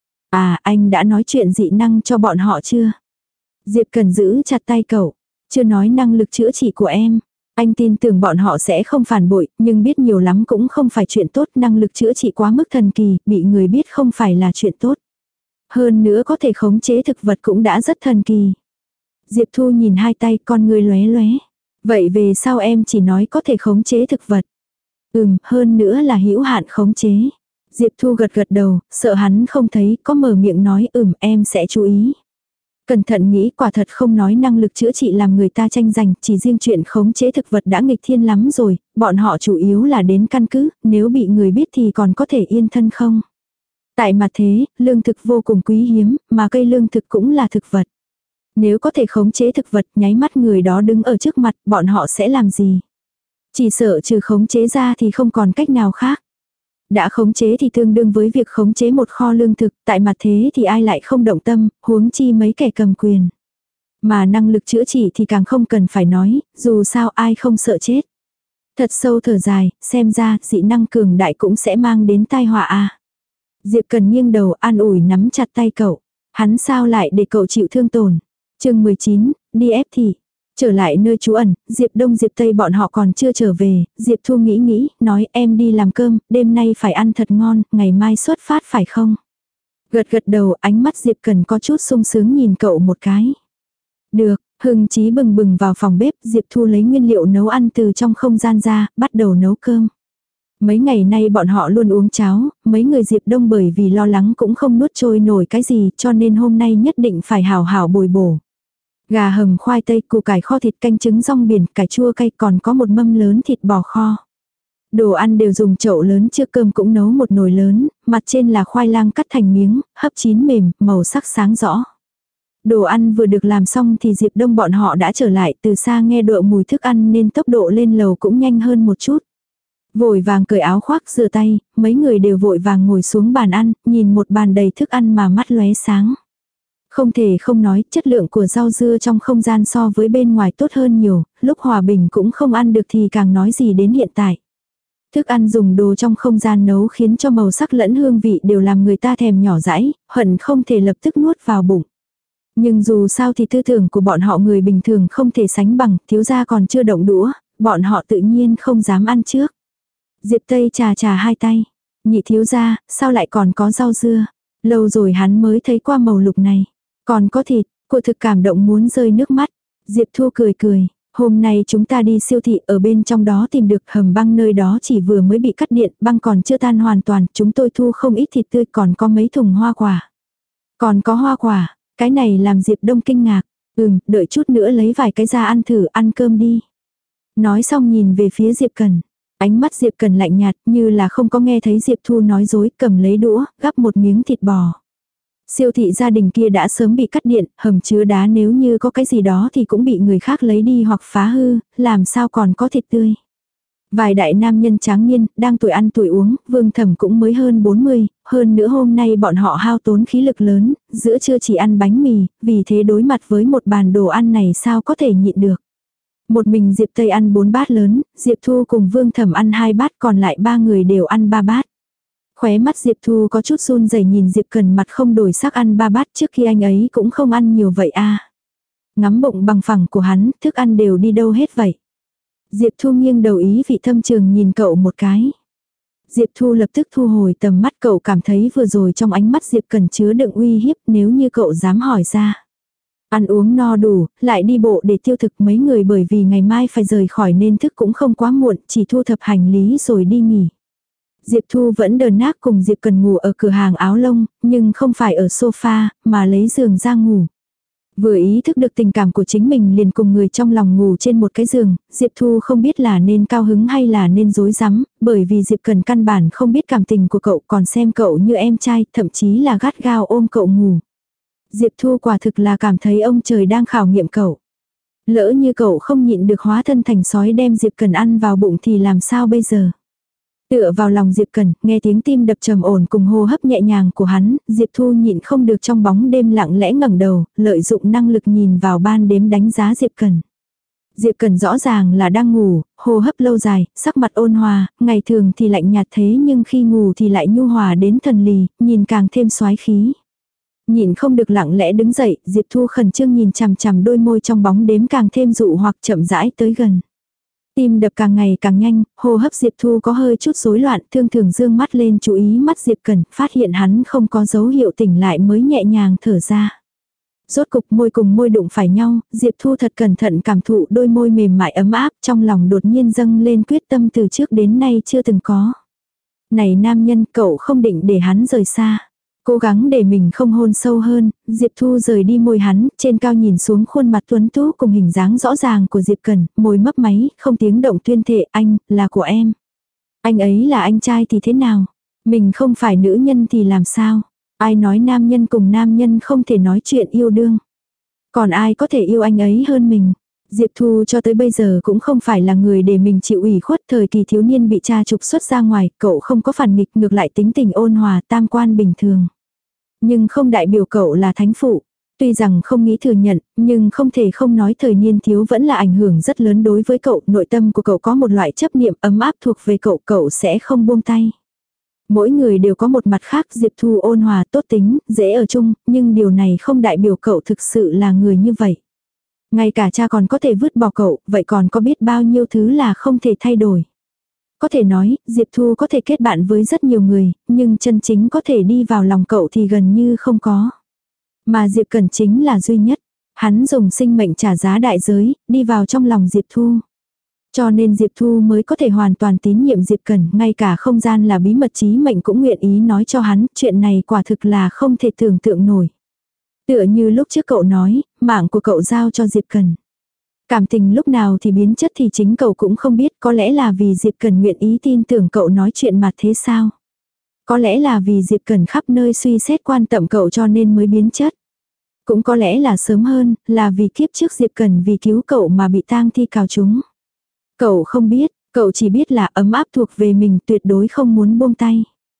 À, anh đã nói chuyện dị năng cho bọn họ chưa? Diệp Cần giữ chặt tay cậu. Chưa nói năng lực chữa trị của em. Anh tin tưởng bọn họ sẽ không phản bội, nhưng biết nhiều lắm cũng không phải chuyện tốt. Năng lực chữa trị quá mức thần kỳ, bị người biết không phải là chuyện tốt. Hơn nữa có thể khống chế thực vật cũng đã rất thần kỳ. Diệp Thu nhìn hai tay, con người lóe lóe. Vậy về sau em chỉ nói có thể khống chế thực vật? Ừm, hơn nữa là hữu hạn khống chế. Diệp Thu gật gật đầu, sợ hắn không thấy, có mở miệng nói ừm em sẽ chú ý. Cẩn thận nghĩ quả thật không nói năng lực chữa trị làm người ta tranh giành, chỉ riêng chuyện khống chế thực vật đã nghịch thiên lắm rồi, bọn họ chủ yếu là đến căn cứ, nếu bị người biết thì còn có thể yên thân không. Tại mặt thế, lương thực vô cùng quý hiếm, mà cây lương thực cũng là thực vật. Nếu có thể khống chế thực vật, nháy mắt người đó đứng ở trước mặt, bọn họ sẽ làm gì? Chỉ sợ trừ khống chế ra thì không còn cách nào khác. Đã khống chế thì tương đương với việc khống chế một kho lương thực, tại mặt thế thì ai lại không động tâm, huống chi mấy kẻ cầm quyền. Mà năng lực chữa trị thì càng không cần phải nói, dù sao ai không sợ chết. Thật sâu thở dài, xem ra dị năng cường đại cũng sẽ mang đến tai họa à. Diệp Cần nghiêng đầu an ủi nắm chặt tay cậu. Hắn sao lại để cậu chịu thương tổn. chương mười chín, đi ép thị. Trở lại nơi trú ẩn, Diệp Đông Diệp Tây bọn họ còn chưa trở về, Diệp Thu nghĩ nghĩ, nói em đi làm cơm, đêm nay phải ăn thật ngon, ngày mai xuất phát phải không? Gật gật đầu, ánh mắt Diệp Cần có chút sung sướng nhìn cậu một cái. Được, hưng chí bừng bừng vào phòng bếp, Diệp Thu lấy nguyên liệu nấu ăn từ trong không gian ra, bắt đầu nấu cơm. Mấy ngày nay bọn họ luôn uống cháo, mấy người Diệp Đông bởi vì lo lắng cũng không nuốt trôi nổi cái gì cho nên hôm nay nhất định phải hào hào bồi bổ. Gà hầm khoai tây, củ cải kho thịt canh trứng rong biển, cải chua cay còn có một mâm lớn thịt bò kho. Đồ ăn đều dùng chậu lớn, trước cơm cũng nấu một nồi lớn, mặt trên là khoai lang cắt thành miếng, hấp chín mềm, màu sắc sáng rõ. Đồ ăn vừa được làm xong thì Diệp Đông bọn họ đã trở lại, từ xa nghe độ mùi thức ăn nên tốc độ lên lầu cũng nhanh hơn một chút. Vội vàng cởi áo khoác rửa tay, mấy người đều vội vàng ngồi xuống bàn ăn, nhìn một bàn đầy thức ăn mà mắt lóe sáng. Không thể không nói, chất lượng của rau dưa trong không gian so với bên ngoài tốt hơn nhiều, lúc hòa bình cũng không ăn được thì càng nói gì đến hiện tại. Thức ăn dùng đồ trong không gian nấu khiến cho màu sắc lẫn hương vị đều làm người ta thèm nhỏ dãi, hận không thể lập tức nuốt vào bụng. Nhưng dù sao thì tư tưởng của bọn họ người bình thường không thể sánh bằng, thiếu gia còn chưa động đũa, bọn họ tự nhiên không dám ăn trước. Diệp Tây trà trà hai tay. Nhị thiếu gia, sao lại còn có rau dưa? Lâu rồi hắn mới thấy qua màu lục này. Còn có thịt, cô thực cảm động muốn rơi nước mắt. Diệp Thu cười cười. Hôm nay chúng ta đi siêu thị ở bên trong đó tìm được hầm băng nơi đó chỉ vừa mới bị cắt điện, băng còn chưa tan hoàn toàn. Chúng tôi thu không ít thịt tươi còn có mấy thùng hoa quả. Còn có hoa quả, cái này làm Diệp Đông kinh ngạc. Ừm, đợi chút nữa lấy vài cái ra ăn thử, ăn cơm đi. Nói xong nhìn về phía Diệp Cần. Ánh mắt Diệp Cần lạnh nhạt như là không có nghe thấy Diệp Thu nói dối, cầm lấy đũa, gắp một miếng thịt bò. Siêu thị gia đình kia đã sớm bị cắt điện, hầm chứa đá nếu như có cái gì đó thì cũng bị người khác lấy đi hoặc phá hư, làm sao còn có thịt tươi. Vài đại nam nhân tráng niên, đang tuổi ăn tuổi uống, Vương Thẩm cũng mới hơn bốn mươi, hơn nữa hôm nay bọn họ hao tốn khí lực lớn, giữa trưa chỉ ăn bánh mì, vì thế đối mặt với một bàn đồ ăn này sao có thể nhịn được. Một mình Diệp Tây ăn bốn bát lớn, Diệp Thu cùng Vương Thẩm ăn hai bát còn lại ba người đều ăn ba bát. Khóe mắt Diệp Thu có chút run rẩy nhìn Diệp Cần mặt không đổi sắc ăn ba bát trước khi anh ấy cũng không ăn nhiều vậy a. Ngắm bụng bằng phẳng của hắn, thức ăn đều đi đâu hết vậy. Diệp Thu nghiêng đầu ý vị thâm trường nhìn cậu một cái. Diệp Thu lập tức thu hồi tầm mắt, cậu cảm thấy vừa rồi trong ánh mắt Diệp Cần chứa đựng uy hiếp nếu như cậu dám hỏi ra. Ăn uống no đủ, lại đi bộ để tiêu thực, mấy người bởi vì ngày mai phải rời khỏi nên thức cũng không quá muộn, chỉ thu thập hành lý rồi đi nghỉ. Diệp Thu vẫn đờn nác cùng Diệp Cần ngủ ở cửa hàng áo lông, nhưng không phải ở sofa, mà lấy giường ra ngủ. Vừa ý thức được tình cảm của chính mình liền cùng người trong lòng ngủ trên một cái giường, Diệp Thu không biết là nên cao hứng hay là nên rối rắm, bởi vì Diệp Cần căn bản không biết cảm tình của cậu, còn xem cậu như em trai, thậm chí là gắt gao ôm cậu ngủ. Diệp Thu quả thực là cảm thấy ông trời đang khảo nghiệm cậu. Lỡ như cậu không nhịn được hóa thân thành sói đem Diệp Cần ăn vào bụng thì làm sao bây giờ? Tựa vào lòng Diệp Cần, nghe tiếng tim đập trầm ổn cùng hô hấp nhẹ nhàng của hắn, Diệp Thu nhịn không được trong bóng đêm lặng lẽ ngẩng đầu, lợi dụng năng lực nhìn vào ban đêm đánh giá Diệp Cần. Diệp Cần rõ ràng là đang ngủ, hô hấp lâu dài, sắc mặt ôn hòa, ngày thường thì lạnh nhạt thế nhưng khi ngủ thì lại nhu hòa đến thần lì, nhìn càng thêm soái khí. Nhìn không được lặng lẽ đứng dậy, Diệp Thu khẩn trương nhìn chằm chằm đôi môi trong bóng đêm càng thêm dụ hoặc chậm rãi tới gần. Tim đập càng ngày càng nhanh, hô hấp Diệp Thu có hơi chút rối loạn, thương thường dương mắt lên chú ý mắt Diệp Cần, phát hiện hắn không có dấu hiệu tỉnh lại mới nhẹ nhàng thở ra. Rốt cục môi cùng môi đụng phải nhau, Diệp Thu thật cẩn thận cảm thụ đôi môi mềm mại ấm áp, trong lòng đột nhiên dâng lên quyết tâm từ trước đến nay chưa từng có. Này nam nhân, cậu không định để hắn rời xa. Cố gắng để mình không hôn sâu hơn, Diệp Thu rời đi môi hắn, trên cao nhìn xuống khuôn mặt tuấn tú cùng hình dáng rõ ràng của Diệp Cẩn, môi mấp máy, không tiếng động tuyên thệ anh, là của em. Anh ấy là anh trai thì thế nào? Mình không phải nữ nhân thì làm sao? Ai nói nam nhân cùng nam nhân không thể nói chuyện yêu đương? Còn ai có thể yêu anh ấy hơn mình? Diệp Thu cho tới bây giờ cũng không phải là người để mình chịu ủy khuất, thời kỳ thiếu niên bị cha trục xuất ra ngoài, cậu không có phản nghịch, ngược lại tính tình ôn hòa, tam quan bình thường. Nhưng không đại biểu cậu là thánh phụ. Tuy rằng không nghĩ thừa nhận, nhưng không thể không nói thời niên thiếu vẫn là ảnh hưởng rất lớn đối với cậu. Nội tâm của cậu có một loại chấp niệm ấm áp thuộc về cậu, cậu sẽ không buông tay. Mỗi người đều có một mặt khác, Diệp Thu ôn hòa tốt tính, dễ ở chung, nhưng điều này không đại biểu cậu thực sự là người như vậy. Ngay cả cha còn có thể vứt bỏ cậu, vậy còn có biết bao nhiêu thứ là không thể thay đổi. Có thể nói, Diệp Thu có thể kết bạn với rất nhiều người, nhưng chân chính có thể đi vào lòng cậu thì gần như không có. Mà Diệp Cẩn chính là duy nhất. Hắn dùng sinh mệnh trả giá đại giới, đi vào trong lòng Diệp Thu. Cho nên Diệp Thu mới có thể hoàn toàn tín nhiệm Diệp Cẩn, ngay cả không gian là bí mật chí mệnh cũng nguyện ý nói cho hắn, chuyện này quả thực là không thể tưởng tượng nổi. Tựa như lúc trước cậu nói, mạng của cậu giao cho Diệp Cẩn. Cảm tình lúc nào thì biến chất thì chính cậu cũng không biết, có lẽ là vì Diệp Cẩn nguyện ý tin tưởng cậu nói chuyện mà thế sao? Có lẽ là vì Diệp Cẩn khắp nơi suy xét quan tâm cậu cho nên mới biến chất. Cũng có lẽ là sớm hơn, là vì kiếp trước Diệp Cẩn vì cứu cậu mà bị tang thi cào trúng. Cậu không biết, cậu chỉ biết là ấm áp thuộc về mình, tuyệt đối không muốn buông tay.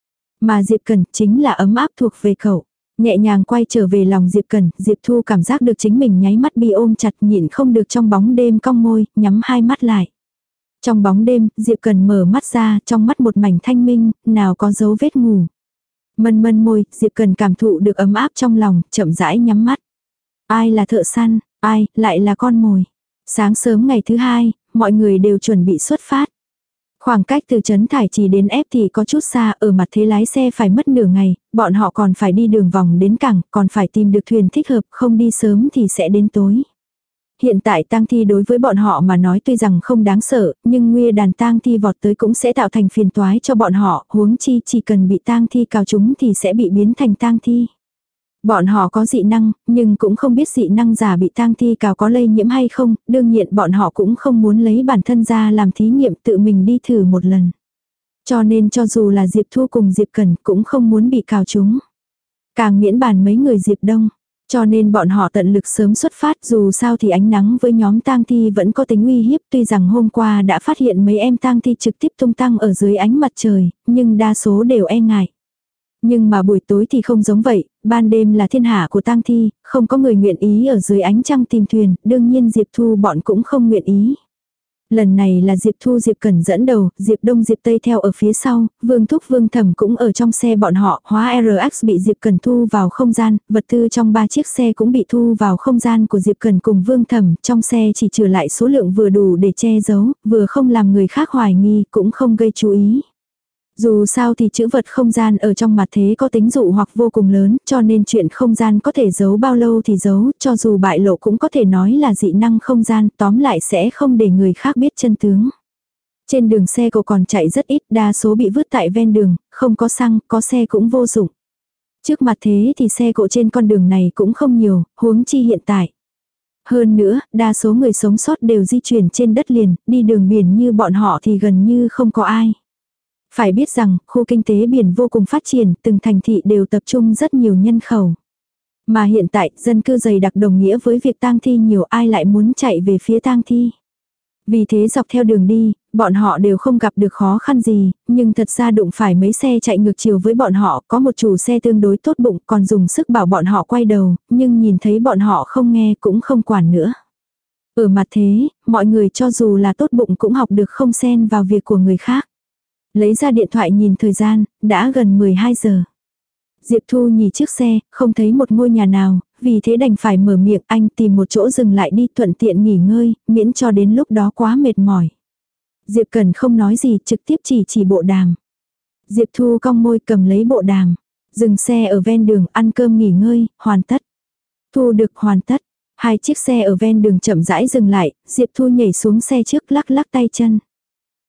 Mà Diệp Cẩn chính là ấm áp thuộc về cậu. Nhẹ nhàng quay trở về lòng Diệp Cẩn, Diệp Thu cảm giác được chính mình nháy mắt bị ôm chặt, nhịn không được trong bóng đêm cong môi, nhắm hai mắt lại. Trong bóng đêm, Diệp Cẩn mở mắt ra, trong mắt một mảnh thanh minh, nào có dấu vết ngủ. Mân mân môi, Diệp Cẩn cảm thụ được ấm áp trong lòng, chậm rãi nhắm mắt. Ai là thợ săn, ai lại là con mồi. Sáng sớm ngày thứ hai, mọi người đều chuẩn bị xuất phát. Khoảng cách từ trấn Thải Trì đến ép thì có chút xa, ở mặt thế lái xe phải mất nửa ngày, bọn họ còn phải đi đường vòng đến cảng, còn phải tìm được thuyền thích hợp, không đi sớm thì sẽ đến tối. Hiện tại tang thi đối với bọn họ mà nói tuy rằng không đáng sợ, nhưng nguy đàn tang thi vọt tới cũng sẽ tạo thành phiền toái cho bọn họ, huống chi chỉ cần bị tang thi cào trúng thì sẽ bị biến thành tang thi. Bọn họ có dị năng, nhưng cũng không biết dị năng giả bị tang thi cào có lây nhiễm hay không, đương nhiên bọn họ cũng không muốn lấy bản thân ra làm thí nghiệm tự mình đi thử một lần. Cho nên cho dù là Diệp Thu cùng Diệp Cẩn cũng không muốn bị cào trúng. Càng miễn bàn mấy người Diệp Đông. Cho nên bọn họ tận lực sớm xuất phát, dù sao thì ánh nắng với nhóm tang thi vẫn có tính uy hiếp, tuy rằng hôm qua đã phát hiện mấy em tang thi trực tiếp tung tăng ở dưới ánh mặt trời, nhưng đa số đều e ngại. Nhưng mà buổi tối thì không giống vậy, ban đêm là thiên hạ của tang thi, không có người nguyện ý ở dưới ánh trăng tìm thuyền, đương nhiên Diệp Thu bọn cũng không nguyện ý. Lần này là Diệp Thu Diệp Cẩn dẫn đầu, Diệp Đông Diệp Tây theo ở phía sau, Vương Thúc Vương Thẩm cũng ở trong xe bọn họ, hóa R X bị Diệp Cẩn thu vào không gian, vật tư trong ba chiếc xe cũng bị thu vào không gian của Diệp Cẩn cùng Vương Thẩm, trong xe chỉ trừ lại số lượng vừa đủ để che giấu, vừa không làm người khác hoài nghi, cũng không gây chú ý. Dù sao thì chữ vật không gian ở trong mặt thế có tính dụ hoặc vô cùng lớn, cho nên chuyện không gian có thể giấu bao lâu thì giấu, cho dù bại lộ cũng có thể nói là dị năng không gian, tóm lại sẽ không để người khác biết chân tướng. Trên đường xe cộ còn chạy rất ít, đa số bị vứt tại ven đường, không có xăng, có xe cũng vô dụng. Trước mặt thế thì xe cộ trên con đường này cũng không nhiều, huống chi hiện tại. Hơn nữa, đa số người sống sót đều di chuyển trên đất liền, đi đường biển như bọn họ thì gần như không có ai. Phải biết rằng, khu kinh tế biển vô cùng phát triển, từng thành thị đều tập trung rất nhiều nhân khẩu. Mà hiện tại, dân cư dày đặc đồng nghĩa với việc tang thi nhiều, ai lại muốn chạy về phía tang thi. Vì thế dọc theo đường đi, bọn họ đều không gặp được khó khăn gì, nhưng thật ra đụng phải mấy xe chạy ngược chiều với bọn họ, có một chủ xe tương đối tốt bụng còn dùng sức bảo bọn họ quay đầu, nhưng nhìn thấy bọn họ không nghe cũng không quản nữa. Ở mặt thế, mọi người cho dù là tốt bụng cũng học được không xen vào việc của người khác. Lấy ra điện thoại nhìn thời gian, đã gần mười hai giờ. Diệp Thu nhìn chiếc xe, không thấy một ngôi nhà nào, vì thế đành phải mở miệng anh tìm một chỗ dừng lại đi thuận tiện nghỉ ngơi, miễn cho đến lúc đó quá mệt mỏi. Diệp Cẩn không nói gì, trực tiếp chỉ chỉ bộ đàm. Diệp Thu cong môi cầm lấy bộ đàm. Dừng xe ở ven đường, ăn cơm nghỉ ngơi, hoàn tất. Thu được hoàn tất. Hai chiếc xe ở ven đường chậm rãi dừng lại, Diệp Thu nhảy xuống xe trước lắc lắc tay chân.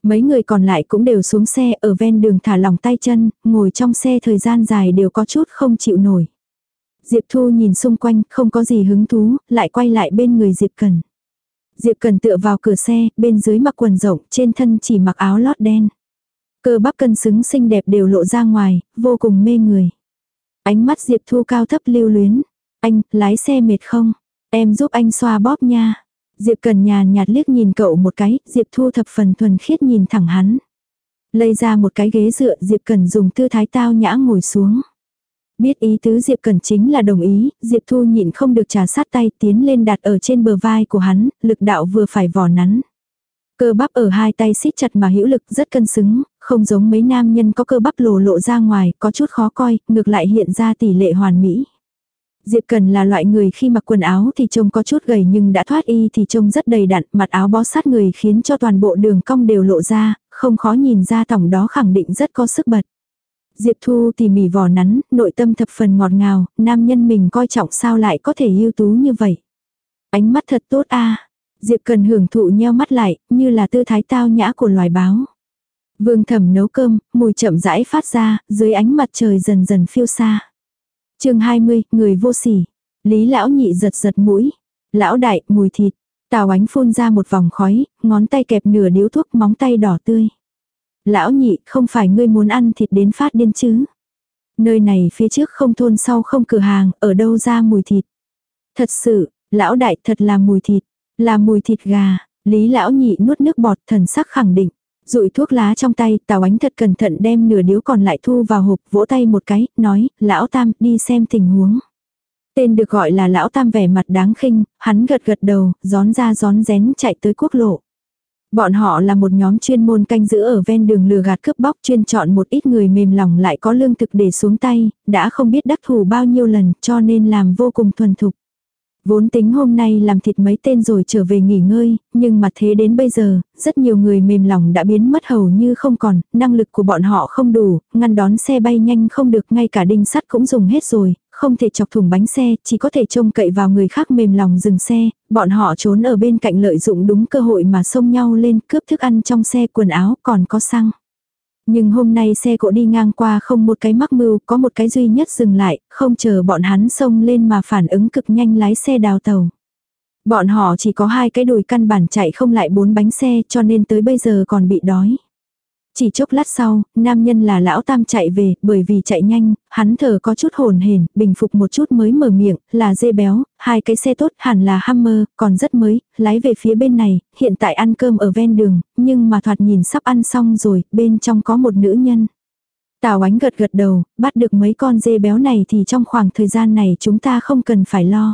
Mấy người còn lại cũng đều xuống xe ở ven đường thả lỏng tay chân, ngồi trong xe thời gian dài đều có chút không chịu nổi. Diệp Thu nhìn xung quanh, không có gì hứng thú, lại quay lại bên người Diệp Cần. Diệp Cần tựa vào cửa xe, bên dưới mặc quần rộng, trên thân chỉ mặc áo lót đen. Cơ bắp cân xứng xinh đẹp đều lộ ra ngoài, vô cùng mê người. Ánh mắt Diệp Thu cao thấp lưu luyến. Anh, lái xe mệt không? Em giúp anh xoa bóp nha. Diệp Cần nhàn nhạt liếc nhìn cậu một cái, Diệp Thu thập phần thuần khiết nhìn thẳng hắn. Lấy ra một cái ghế dựa, Diệp Cần dùng tư thái tao nhã ngồi xuống. Biết ý tứ Diệp Cần chính là đồng ý, Diệp Thu nhịn không được trà sát tay tiến lên đặt ở trên bờ vai của hắn, lực đạo vừa phải vò nắn. Cơ bắp ở hai tay siết chặt mà hữu lực rất cân xứng, không giống mấy nam nhân có cơ bắp lồ lộ ra ngoài, có chút khó coi, ngược lại hiện ra tỷ lệ hoàn mỹ. Diệp Cần là loại người khi mặc quần áo thì trông có chút gầy nhưng đã thoát y thì trông rất đầy đặn, mặt áo bó sát người khiến cho toàn bộ đường cong đều lộ ra, không khó nhìn ra tổng đó khẳng định rất có sức bật. Diệp Thu tỉ mỉ vò nắn, nội tâm thập phần ngọt ngào, nam nhân mình coi trọng sao lại có thể ưu tú như vậy. Ánh mắt thật tốt a. Diệp Cần hưởng thụ nheo mắt lại, như là tư thái tao nhã của loài báo. Vương Thẩm nấu cơm, mùi chậm rãi phát ra, dưới ánh mặt trời dần dần phiêu xa. Chương hai mươi, người vô sỉ. Lý lão nhị giật giật mũi. Lão đại, mùi thịt. Tào Ánh phun ra một vòng khói, ngón tay kẹp nửa điếu thuốc, móng tay đỏ tươi. Lão nhị, không phải ngươi muốn ăn thịt đến phát điên chứ? Nơi này phía trước không thôn sau không cửa hàng, ở đâu ra mùi thịt? Thật sự, lão đại thật là mùi thịt, là mùi thịt gà. Lý lão nhị nuốt nước bọt, thần sắc khẳng định. Rụi thuốc lá trong tay, Tào Ánh thật cẩn thận đem nửa điếu còn lại thu vào hộp, vỗ tay một cái, nói, lão tam, đi xem tình huống. Tên được gọi là lão tam vẻ mặt đáng khinh, hắn gật gật đầu, gión ra gión rén chạy tới quốc lộ. Bọn họ là một nhóm chuyên môn canh giữ ở ven đường lừa gạt cướp bóc, chuyên chọn một ít người mềm lòng lại có lương thực để xuống tay, đã không biết đắc thủ bao nhiêu lần cho nên làm vô cùng thuần thục. Vốn tính hôm nay làm thịt mấy tên rồi trở về nghỉ ngơi, nhưng mà thế đến bây giờ, rất nhiều người mềm lòng đã biến mất hầu như không còn, năng lực của bọn họ không đủ, ngăn đón xe bay nhanh không được, ngay cả đinh sắt cũng dùng hết rồi, không thể chọc thủng bánh xe, chỉ có thể trông cậy vào người khác mềm lòng dừng xe, bọn họ trốn ở bên cạnh lợi dụng đúng cơ hội mà xông nhau lên cướp thức ăn trong xe, quần áo còn có xăng. Nhưng hôm nay xe cộ đi ngang qua không một cái mắc mưu, có một cái duy nhất dừng lại, không chờ bọn hắn xông lên mà phản ứng cực nhanh lái xe đào tàu. Bọn họ chỉ có hai cái đùi căn bản chạy không lại bốn bánh xe cho nên tới bây giờ còn bị đói. Chỉ chốc lát sau, nam nhân là lão tam chạy về, bởi vì chạy nhanh, hắn thở có chút hồn hển, bình phục một chút mới mở miệng, là dê béo, hai cái xe tốt hẳn là Hummer, còn rất mới, lái về phía bên này, hiện tại ăn cơm ở ven đường, nhưng mà thoạt nhìn sắp ăn xong rồi, bên trong có một nữ nhân. Tào Ánh gật gật đầu, bắt được mấy con dê béo này thì trong khoảng thời gian này chúng ta không cần phải lo.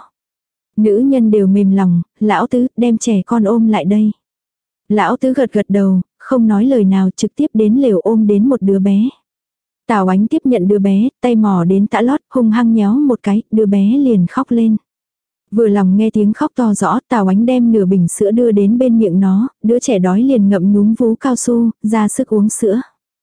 Nữ nhân đều mềm lòng, lão tứ, đem trẻ con ôm lại đây. Lão tứ gật gật đầu, không nói lời nào trực tiếp đến lều ôm đến một đứa bé. Tào Ánh tiếp nhận đứa bé, tay mò đến tã lót, hung hăng nhéo một cái, đứa bé liền khóc lên. Vừa lòng nghe tiếng khóc to rõ, Tào Ánh đem nửa bình sữa đưa đến bên miệng nó, đứa trẻ đói liền ngậm núm vú cao su, ra sức uống sữa.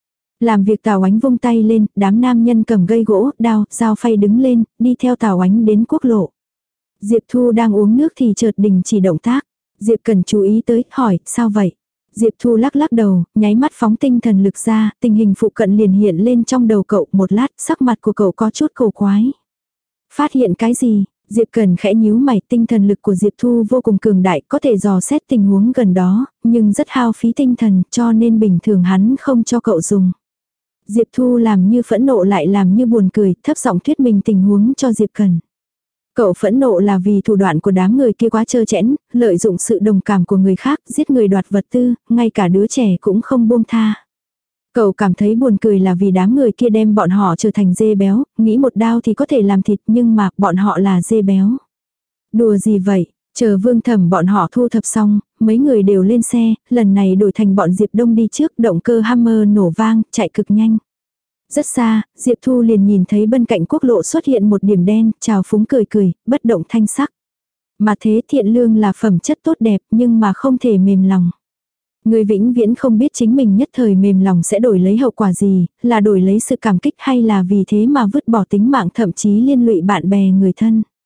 Làm việc Tào Ánh vung tay lên, đám nam nhân cầm gây gỗ, đao, dao phay đứng lên, đi theo Tào Ánh đến quốc lộ. Diệp Thu đang uống nước thì chợt đình chỉ động tác. Diệp Cần chú ý tới, hỏi, sao vậy? Diệp Thu lắc lắc đầu, nháy mắt phóng tinh thần lực ra, tình hình phụ cận liền hiện lên trong đầu cậu, một lát, sắc mặt của cậu có chút cổ quái. Phát hiện cái gì? Diệp Cần khẽ nhíu mày, tinh thần lực của Diệp Thu vô cùng cường đại, có thể dò xét tình huống gần đó, nhưng rất hao phí tinh thần, cho nên bình thường hắn không cho cậu dùng. Diệp Thu làm như phẫn nộ lại làm như buồn cười, thấp giọng thuyết minh tình huống cho Diệp Cần. Cậu phẫn nộ là vì thủ đoạn của đám người kia quá trơ trẽn, lợi dụng sự đồng cảm của người khác, giết người đoạt vật tư, ngay cả đứa trẻ cũng không buông tha. Cậu cảm thấy buồn cười là vì đám người kia đem bọn họ trở thành dê béo, nghĩ một đao thì có thể làm thịt nhưng mà bọn họ là dê béo. Đùa gì vậy, chờ Vương Thẩm bọn họ thu thập xong, mấy người đều lên xe, lần này đổi thành bọn Diệp Đông đi trước, động cơ Hummer nổ vang, chạy cực nhanh. Rất xa, Diệp Thu liền nhìn thấy bên cạnh quốc lộ xuất hiện một điểm đen, trào phúng cười cười, bất động thanh sắc. Mà thế thiện lương là phẩm chất tốt đẹp nhưng mà không thể mềm lòng. Người vĩnh viễn không biết chính mình nhất thời mềm lòng sẽ đổi lấy hậu quả gì, là đổi lấy sự cảm kích hay là vì thế mà vứt bỏ tính mạng thậm chí liên lụy bạn bè người thân.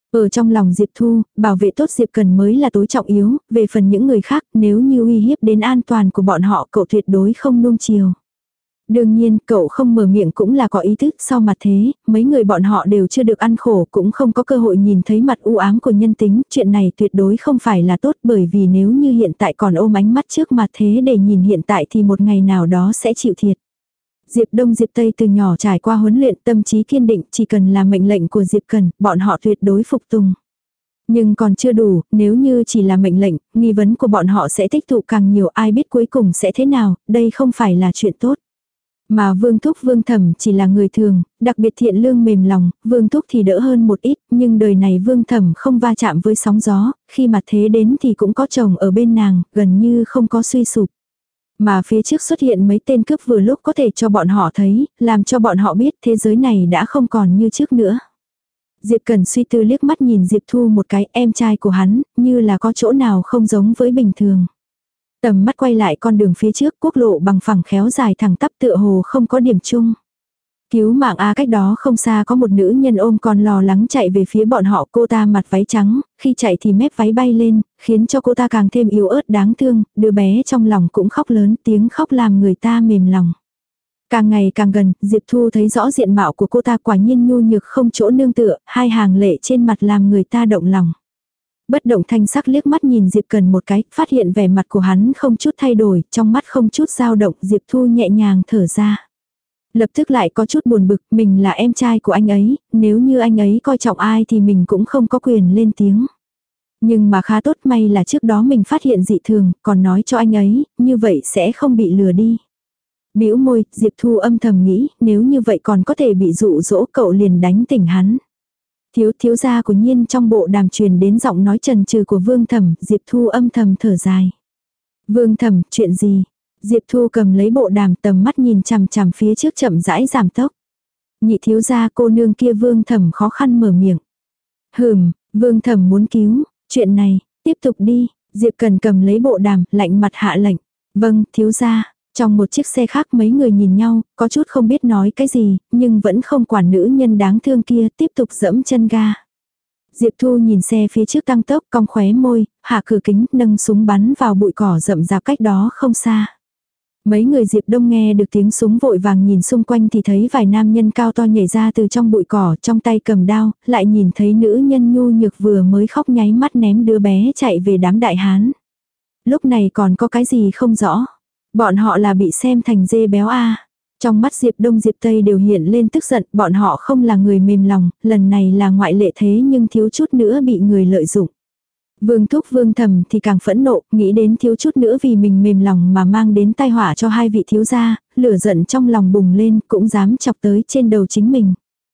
Ở trong lòng Diệp Thu, bảo vệ tốt Diệp Cần mới là tối trọng yếu, về phần những người khác nếu như uy hiếp đến an toàn của bọn họ cậu tuyệt đối không nuông chiều. Đương nhiên, cậu không mở miệng cũng là có ý thức, sau mặt thế, mấy người bọn họ đều chưa được ăn khổ, cũng không có cơ hội nhìn thấy mặt u ám của nhân tính, chuyện này tuyệt đối không phải là tốt, bởi vì nếu như hiện tại còn ôm ánh mắt trước mặt thế để nhìn hiện tại thì một ngày nào đó sẽ chịu thiệt. Diệp Đông Diệp Tây từ nhỏ trải qua huấn luyện, tâm trí kiên định, chỉ cần là mệnh lệnh của Diệp Cần, bọn họ tuyệt đối phục tùng. Nhưng còn chưa đủ, nếu như chỉ là mệnh lệnh, nghi vấn của bọn họ sẽ tích tụ càng nhiều, ai biết cuối cùng sẽ thế nào, đây không phải là chuyện tốt. Mà Vương Thúc Vương Thẩm chỉ là người thường, đặc biệt thiện lương mềm lòng, Vương Thúc thì đỡ hơn một ít, nhưng đời này Vương Thẩm không va chạm với sóng gió, khi mặt thế đến thì cũng có chồng ở bên nàng, gần như không có suy sụp. Mà phía trước xuất hiện mấy tên cướp vừa lúc có thể cho bọn họ thấy, làm cho bọn họ biết thế giới này đã không còn như trước nữa. Diệp Cần suy tư liếc mắt nhìn Diệp Thu một cái, em trai của hắn, như là có chỗ nào không giống với bình thường. Tầm mắt quay lại con đường phía trước, quốc lộ bằng phẳng khéo dài thẳng tắp tựa hồ không có điểm chung. Cứu mạng a, cách đó không xa có một nữ nhân ôm con lo lắng chạy về phía bọn họ, cô ta mặt váy trắng, khi chạy thì mép váy bay lên, khiến cho cô ta càng thêm yếu ớt đáng thương, đứa bé trong lòng cũng khóc lớn, tiếng khóc làm người ta mềm lòng. Càng ngày càng gần, Diệp Thu thấy rõ diện mạo của cô ta, quả nhiên nhu nhược không chỗ nương tựa, hai hàng lệ trên mặt làm người ta động lòng. Bất động thanh sắc liếc mắt nhìn Diệp Cần một cái, phát hiện vẻ mặt của hắn không chút thay đổi, trong mắt không chút dao động, Diệp Thu nhẹ nhàng thở ra. Lập tức lại có chút buồn bực, mình là em trai của anh ấy, nếu như anh ấy coi trọng ai thì mình cũng không có quyền lên tiếng. Nhưng mà khá tốt, may là trước đó mình phát hiện dị thường, còn nói cho anh ấy, như vậy sẽ không bị lừa đi. Bĩu môi, Diệp Thu âm thầm nghĩ, nếu như vậy còn có thể bị dụ dỗ, cậu liền đánh tỉnh hắn. Thiếu thiếu gia của Nhiên trong bộ đàm truyền đến giọng nói trần trừ của Vương Thẩm, Diệp Thu âm thầm thở dài. Vương Thẩm, chuyện gì? Diệp Thu cầm lấy bộ đàm, tầm mắt nhìn chằm chằm phía trước chậm rãi giảm tốc. Nhị thiếu gia, cô nương kia. Vương Thẩm khó khăn mở miệng. Hừm, Vương Thẩm muốn cứu, chuyện này, tiếp tục đi. Diệp Cần cầm lấy bộ đàm, lạnh mặt hạ lệnh. Vâng, thiếu gia. Trong một chiếc xe khác mấy người nhìn nhau, có chút không biết nói cái gì, nhưng vẫn không quản nữ nhân đáng thương kia, tiếp tục dẫm chân ga. Diệp Thu nhìn xe phía trước tăng tốc, cong khóe môi, hạ cửa kính, nâng súng bắn vào bụi cỏ rậm rạp cách đó không xa. Mấy người Diệp Đông nghe được tiếng súng vội vàng nhìn xung quanh thì thấy vài nam nhân cao to nhảy ra từ trong bụi cỏ, trong tay cầm đao, lại nhìn thấy nữ nhân nhu nhược vừa mới khóc nháy mắt ném đứa bé chạy về đám đại hán. Lúc này còn có cái gì không rõ. Bọn họ là bị xem thành dê béo a. Trong mắt Diệp Đông Diệp Tây đều hiện lên tức giận, bọn họ không là người mềm lòng, lần này là ngoại lệ thế nhưng thiếu chút nữa bị người lợi dụng. Vương Thúc Vương Thẩm thì càng phẫn nộ, nghĩ đến thiếu chút nữa vì mình mềm lòng mà mang đến tai họa cho hai vị thiếu gia, lửa giận trong lòng bùng lên, cũng dám chọc tới trên đầu chính mình.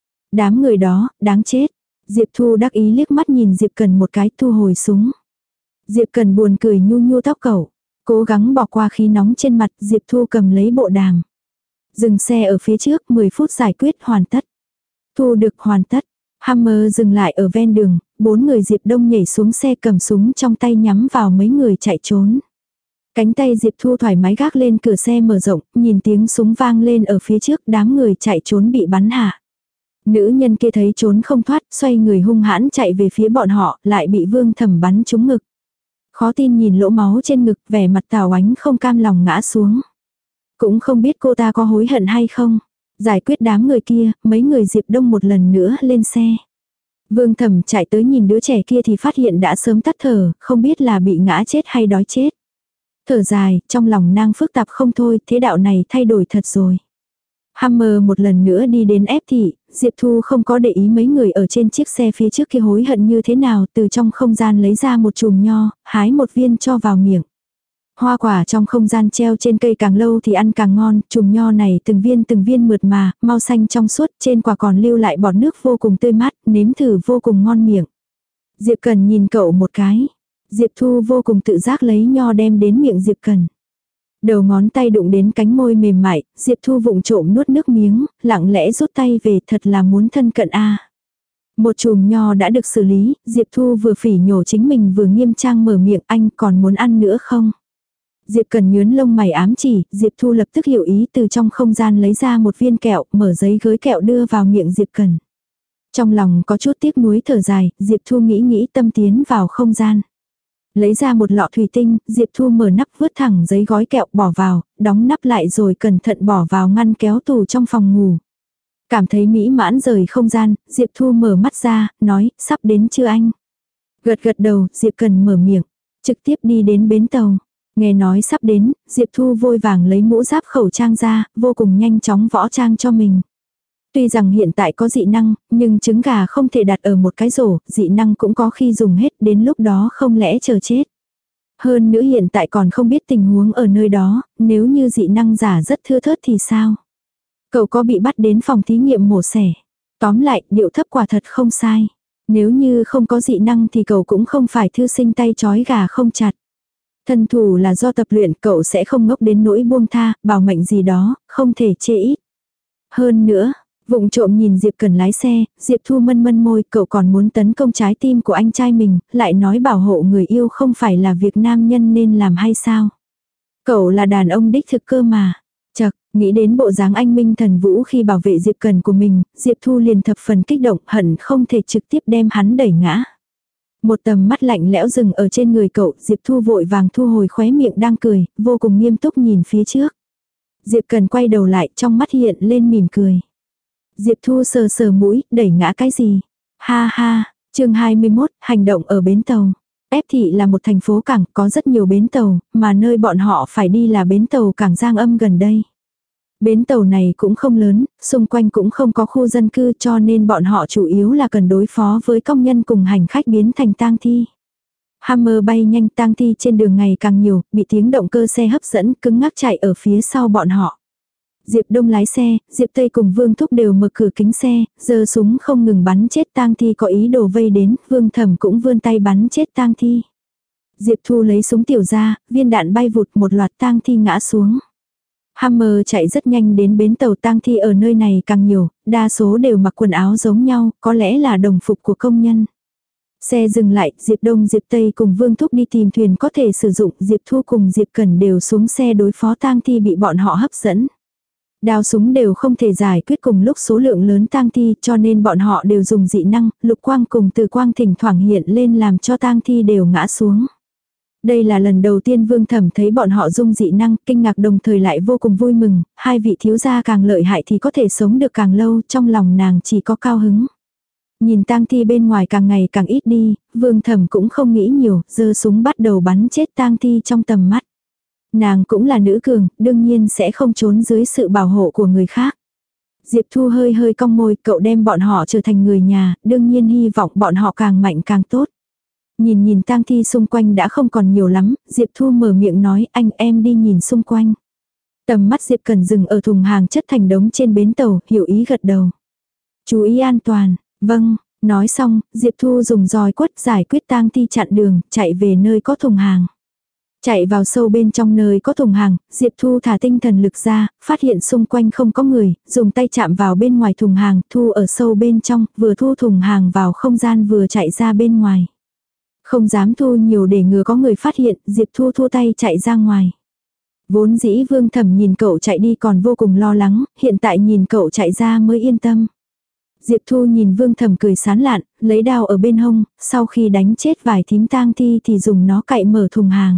Đám người đó, đáng chết. Diệp Thu đắc ý liếc mắt nhìn Diệp Cần một cái, thu hồi súng. Diệp Cần buồn cười nhu nhu tóc cẩu. Cố gắng bỏ qua khí nóng trên mặt, Diệp Thu cầm lấy bộ đàm. Dừng xe ở phía trước, mười phút giải quyết hoàn tất. Thu được hoàn tất. Hammer dừng lại ở ven đường, bốn người Diệp Đông nhảy xuống xe cầm súng trong tay nhắm vào mấy người chạy trốn. Cánh tay Diệp Thu thoải mái gác lên cửa xe mở rộng, nhìn tiếng súng vang lên ở phía trước, đám người chạy trốn bị bắn hạ. Nữ nhân kia thấy trốn không thoát, xoay người hung hãn chạy về phía bọn họ, lại bị Vương Thẩm bắn trúng ngực. Khó tin nhìn lỗ máu trên ngực, vẻ mặt Tào Ánh không cam lòng ngã xuống. Cũng không biết cô ta có hối hận hay không. Giải quyết đám người kia, mấy người Diệp Đông một lần nữa lên xe. Vương Thẩm chạy tới nhìn đứa trẻ kia thì phát hiện đã sớm tắt thở, không biết là bị ngã chết hay đói chết. Thở dài, trong lòng nàng phức tạp không thôi, thế đạo này thay đổi thật rồi. Hammer một lần nữa đi đến ép thị, Diệp Thu không có để ý mấy người ở trên chiếc xe phía trước kia hối hận như thế nào, từ trong không gian lấy ra một chùm nho, hái một viên cho vào miệng. Hoa quả trong không gian treo trên cây càng lâu thì ăn càng ngon, chùm nho này từng viên từng viên mượt mà, mau xanh trong suốt, trên quả còn lưu lại bọt nước vô cùng tươi mát, nếm thử vô cùng ngon miệng. Diệp Cần nhìn cậu một cái. Diệp Thu vô cùng tự giác lấy nho đem đến miệng Diệp Cần. Đầu ngón tay đụng đến cánh môi mềm mại, Diệp Thu vụng trộm nuốt nước miếng, lặng lẽ rút tay về, thật là muốn thân cận a. Một chùm nho đã được xử lý, Diệp Thu vừa phỉ nhổ chính mình vừa nghiêm trang mở miệng, anh còn muốn ăn nữa không? Diệp Cần nhướn lông mày ám chỉ, Diệp Thu lập tức hiểu ý, từ trong không gian lấy ra một viên kẹo, mở giấy gới kẹo đưa vào miệng Diệp Cần. Trong lòng có chút tiếc nuối thở dài, Diệp Thu nghĩ nghĩ tâm tiến vào không gian. Lấy ra một lọ thủy tinh, Diệp Thu mở nắp vứt thẳng giấy gói kẹo bỏ vào, đóng nắp lại rồi cẩn thận bỏ vào ngăn kéo tủ trong phòng ngủ. Cảm thấy mỹ mãn rời không gian, Diệp Thu mở mắt ra, nói, sắp đến chưa anh? Gật gật đầu, Diệp Cần mở miệng, trực tiếp đi đến bến tàu. Nghe nói sắp đến, Diệp Thu vội vàng lấy mũ giáp khẩu trang ra, vô cùng nhanh chóng võ trang cho mình. Tuy rằng hiện tại có dị năng, nhưng trứng gà không thể đặt ở một cái rổ, dị năng cũng có khi dùng hết, đến lúc đó không lẽ chờ chết. Hơn nữa hiện tại còn không biết tình huống ở nơi đó, nếu như dị năng giả rất thưa thớt thì sao? Cậu có bị bắt đến phòng thí nghiệm mổ xẻ. Tóm lại, điệu thấp quả thật không sai. Nếu như không có dị năng thì cậu cũng không phải thư sinh tay trói gà không chặt. Thân thủ là do tập luyện, cậu sẽ không ngốc đến nỗi buông tha, bảo mệnh gì đó, không thể chê ít. Hơn nữa, vụng trộm nhìn Diệp Cần lái xe, Diệp Thu mân mân môi, cậu còn muốn tấn công trái tim của anh trai mình, lại nói bảo hộ người yêu không phải là việc nam nhân nên làm hay sao. Cậu là đàn ông đích thực cơ mà. Chật, nghĩ đến bộ dáng anh minh thần vũ khi bảo vệ Diệp Cần của mình, Diệp Thu liền thập phần kích động, hận không thể trực tiếp đem hắn đẩy ngã. Một tầm mắt lạnh lẽo dừng ở trên người cậu, Diệp Thu vội vàng thu hồi khóe miệng đang cười, vô cùng nghiêm túc nhìn phía trước. Diệp Cần quay đầu lại, trong mắt hiện lên mỉm cười. Diệp Thu sờ sờ mũi, đẩy ngã cái gì? Ha ha, chương hai mươi mốt, hành động ở bến tàu. Ép thị là một thành phố cảng, có rất nhiều bến tàu, mà nơi bọn họ phải đi là bến tàu cảng Giang Âm gần đây. Bến tàu này cũng không lớn, xung quanh cũng không có khu dân cư cho nên bọn họ chủ yếu là cần đối phó với công nhân cùng hành khách biến thành tang thi. Hammer bay nhanh, tang thi trên đường ngày càng nhiều, bị tiếng động cơ xe hấp dẫn cứng ngắc chạy ở phía sau bọn họ. Diệp Đông lái xe, Diệp Tây cùng Vương Thúc đều mở cửa kính xe, giơ súng không ngừng bắn chết tang thi có ý đồ vây đến, Vương Thẩm cũng vươn tay bắn chết tang thi. Diệp Thu lấy súng tiểu ra, viên đạn bay vụt, một loạt tang thi ngã xuống. Hammer chạy rất nhanh đến bến tàu, tang thi ở nơi này càng nhiều, đa số đều mặc quần áo giống nhau, có lẽ là đồng phục của công nhân. Xe dừng lại, Diệp Đông Diệp Tây cùng Vương Thúc đi tìm thuyền có thể sử dụng, Diệp Thu cùng Diệp Cẩn đều xuống xe đối phó tang thi bị bọn họ hấp dẫn. Đao súng đều không thể giải quyết cùng lúc số lượng lớn tang thi cho nên bọn họ đều dùng dị năng, lục quang cùng từ quang thỉnh thoảng hiện lên làm cho tang thi đều ngã xuống. Đây là lần đầu tiên Vương Thẩm thấy bọn họ dung dị năng, kinh ngạc đồng thời lại vô cùng vui mừng, hai vị thiếu gia càng lợi hại thì có thể sống được càng lâu, trong lòng nàng chỉ có cao hứng. Nhìn tang thi bên ngoài càng ngày càng ít đi, Vương Thẩm cũng không nghĩ nhiều, giơ súng bắt đầu bắn chết tang thi trong tầm mắt. Nàng cũng là nữ cường, đương nhiên sẽ không trốn dưới sự bảo hộ của người khác. Diệp Thu hơi hơi cong môi, cậu đem bọn họ trở thành người nhà, đương nhiên hy vọng bọn họ càng mạnh càng tốt. Nhìn nhìn tang thi xung quanh đã không còn nhiều lắm, Diệp Thu mở miệng nói, anh em đi nhìn xung quanh. Tầm mắt Diệp Cần dừng ở thùng hàng chất thành đống trên bến tàu, hiểu ý gật đầu. Chú ý an toàn, vâng, nói xong, Diệp Thu dùng roi quất giải quyết tang thi chặn đường, chạy về nơi có thùng hàng. Chạy vào sâu bên trong nơi có thùng hàng, Diệp Thu thả tinh thần lực ra, phát hiện xung quanh không có người, dùng tay chạm vào bên ngoài thùng hàng, Thu ở sâu bên trong, vừa thu thùng hàng vào không gian vừa chạy ra bên ngoài. Không dám thu nhiều để ngừa có người phát hiện, Diệp Thu thu tay chạy ra ngoài. Vốn dĩ Vương Thẩm nhìn cậu chạy đi còn vô cùng lo lắng, hiện tại nhìn cậu chạy ra mới yên tâm. Diệp Thu nhìn Vương Thẩm cười sán lạn, lấy đao ở bên hông, sau khi đánh chết vài thím tang thi thì dùng nó cạy mở thùng hàng.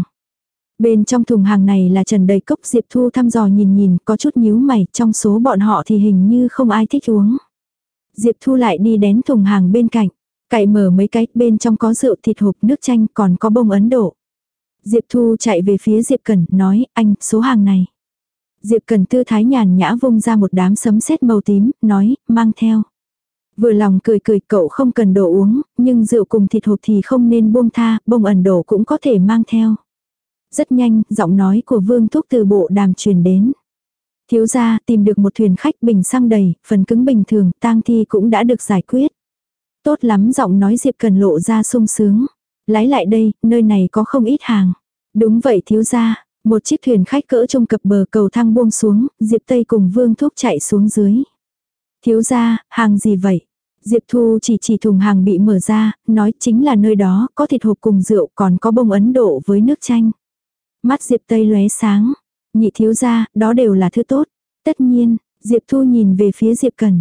Bên trong thùng hàng này là trần đầy cốc, Diệp Thu thăm dò nhìn nhìn, có chút nhíu mày, trong số bọn họ thì hình như không ai thích uống. Diệp Thu lại đi đến thùng hàng bên cạnh, cạy mở mấy cái, bên trong có rượu, thịt hộp, nước chanh, còn có bông Ấn Độ. Diệp Thu chạy về phía Diệp Cẩn, nói, anh, số hàng này. Diệp Cẩn tư thái nhàn nhã vung ra một đám sấm sét màu tím, nói, mang theo. Vừa lòng cười cười, cậu không cần đồ uống, nhưng rượu cùng thịt hộp thì không nên buông tha, bông Ấn Độ cũng có thể mang theo. Rất nhanh, giọng nói của Vương Thúc từ bộ đàm truyền đến. Thiếu gia, tìm được một thuyền khách, bình xăng đầy, phần cứng bình thường, tang thi cũng đã được giải quyết. Tốt lắm, giọng nói Diệp Cần lộ ra sung sướng. Lái lại đây, nơi này có không ít hàng. Đúng vậy thiếu gia, một chiếc thuyền khách cỡ trung cập bờ cầu thang buông xuống, Diệp Tây cùng Vương Thúc chạy xuống dưới. Thiếu gia, hàng gì vậy? Diệp Thu chỉ chỉ thùng hàng bị mở ra, nói chính là nơi đó, có thịt hộp cùng rượu, còn có bông Ấn Độ với nước chanh. Mắt Diệp Tây lóe sáng. Nhị thiếu gia, đó đều là thứ tốt. Tất nhiên, Diệp Thu nhìn về phía Diệp Cần.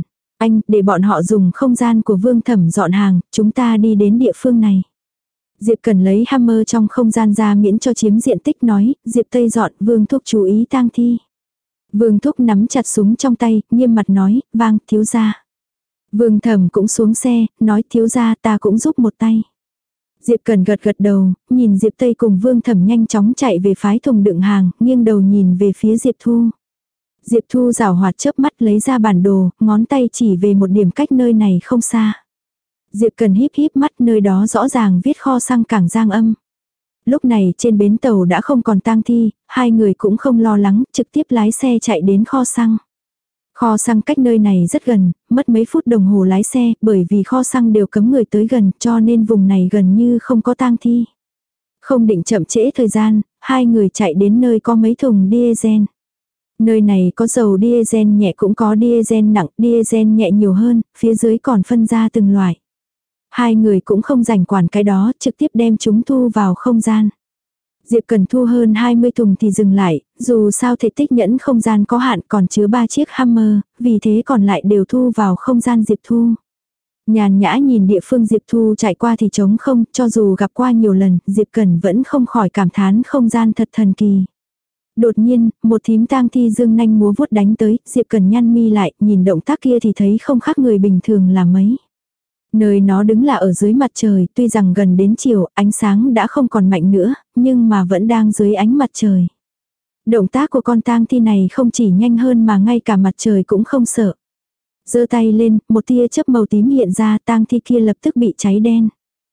Anh, để bọn họ dùng không gian của Vương Thẩm dọn hàng, chúng ta đi đến địa phương này. Diệp Cần lấy hammer trong không gian ra miễn cho chiếm diện tích nói, Diệp Tây dọn, Vương Thúc chú ý tang thi. Vương Thúc nắm chặt súng trong tay, nghiêm mặt nói, vang, thiếu gia. Vương Thẩm cũng xuống xe, nói thiếu gia ta cũng giúp một tay. Diệp Cần gật gật đầu, nhìn Diệp Tây cùng Vương Thẩm nhanh chóng chạy về phái thùng đựng hàng, nghiêng đầu nhìn về phía Diệp Thu. Diệp Thu rảo hoạt chớp mắt lấy ra bản đồ, ngón tay chỉ về một điểm cách nơi này không xa. Diệp Cần híp híp mắt, nơi đó rõ ràng viết kho xăng Cảng Giang Âm. Lúc này trên bến tàu đã không còn tang thi, hai người cũng không lo lắng, trực tiếp lái xe chạy đến kho xăng. Kho xăng cách nơi này rất gần, mất mấy phút đồng hồ lái xe, bởi vì kho xăng đều cấm người tới gần, cho nên vùng này gần như không có tang thi. Không định chậm trễ thời gian, hai người chạy đến nơi có mấy thùng diesel. Nơi này có dầu diesel nhẹ cũng có diesel nặng, diesel nhẹ nhiều hơn, phía dưới còn phân ra từng loại. Hai người cũng không rảnh quản cái đó, trực tiếp đem chúng thu vào không gian. Diệp Cần thu hơn hai mươi thùng thì dừng lại, dù sao thể tích nhẫn không gian có hạn còn chứa ba chiếc Hammer, vì thế còn lại đều thu vào không gian Diệp Thu. Nhàn nhã nhìn địa phương Diệp Thu chạy qua thì trống không, cho dù gặp qua nhiều lần, Diệp Cần vẫn không khỏi cảm thán không gian thật thần kỳ. Đột nhiên, một thím tang thi dương nanh múa vuốt đánh tới, Diệp Cần nhăn mi lại, nhìn động tác kia thì thấy không khác người bình thường là mấy. Nơi nó đứng là ở dưới mặt trời, tuy rằng gần đến chiều, ánh sáng đã không còn mạnh nữa, nhưng mà vẫn đang dưới ánh mặt trời. Động tác của con tang thi này không chỉ nhanh hơn mà ngay cả mặt trời cũng không sợ. Giơ tay lên, một tia chớp màu tím hiện ra, tang thi kia lập tức bị cháy đen.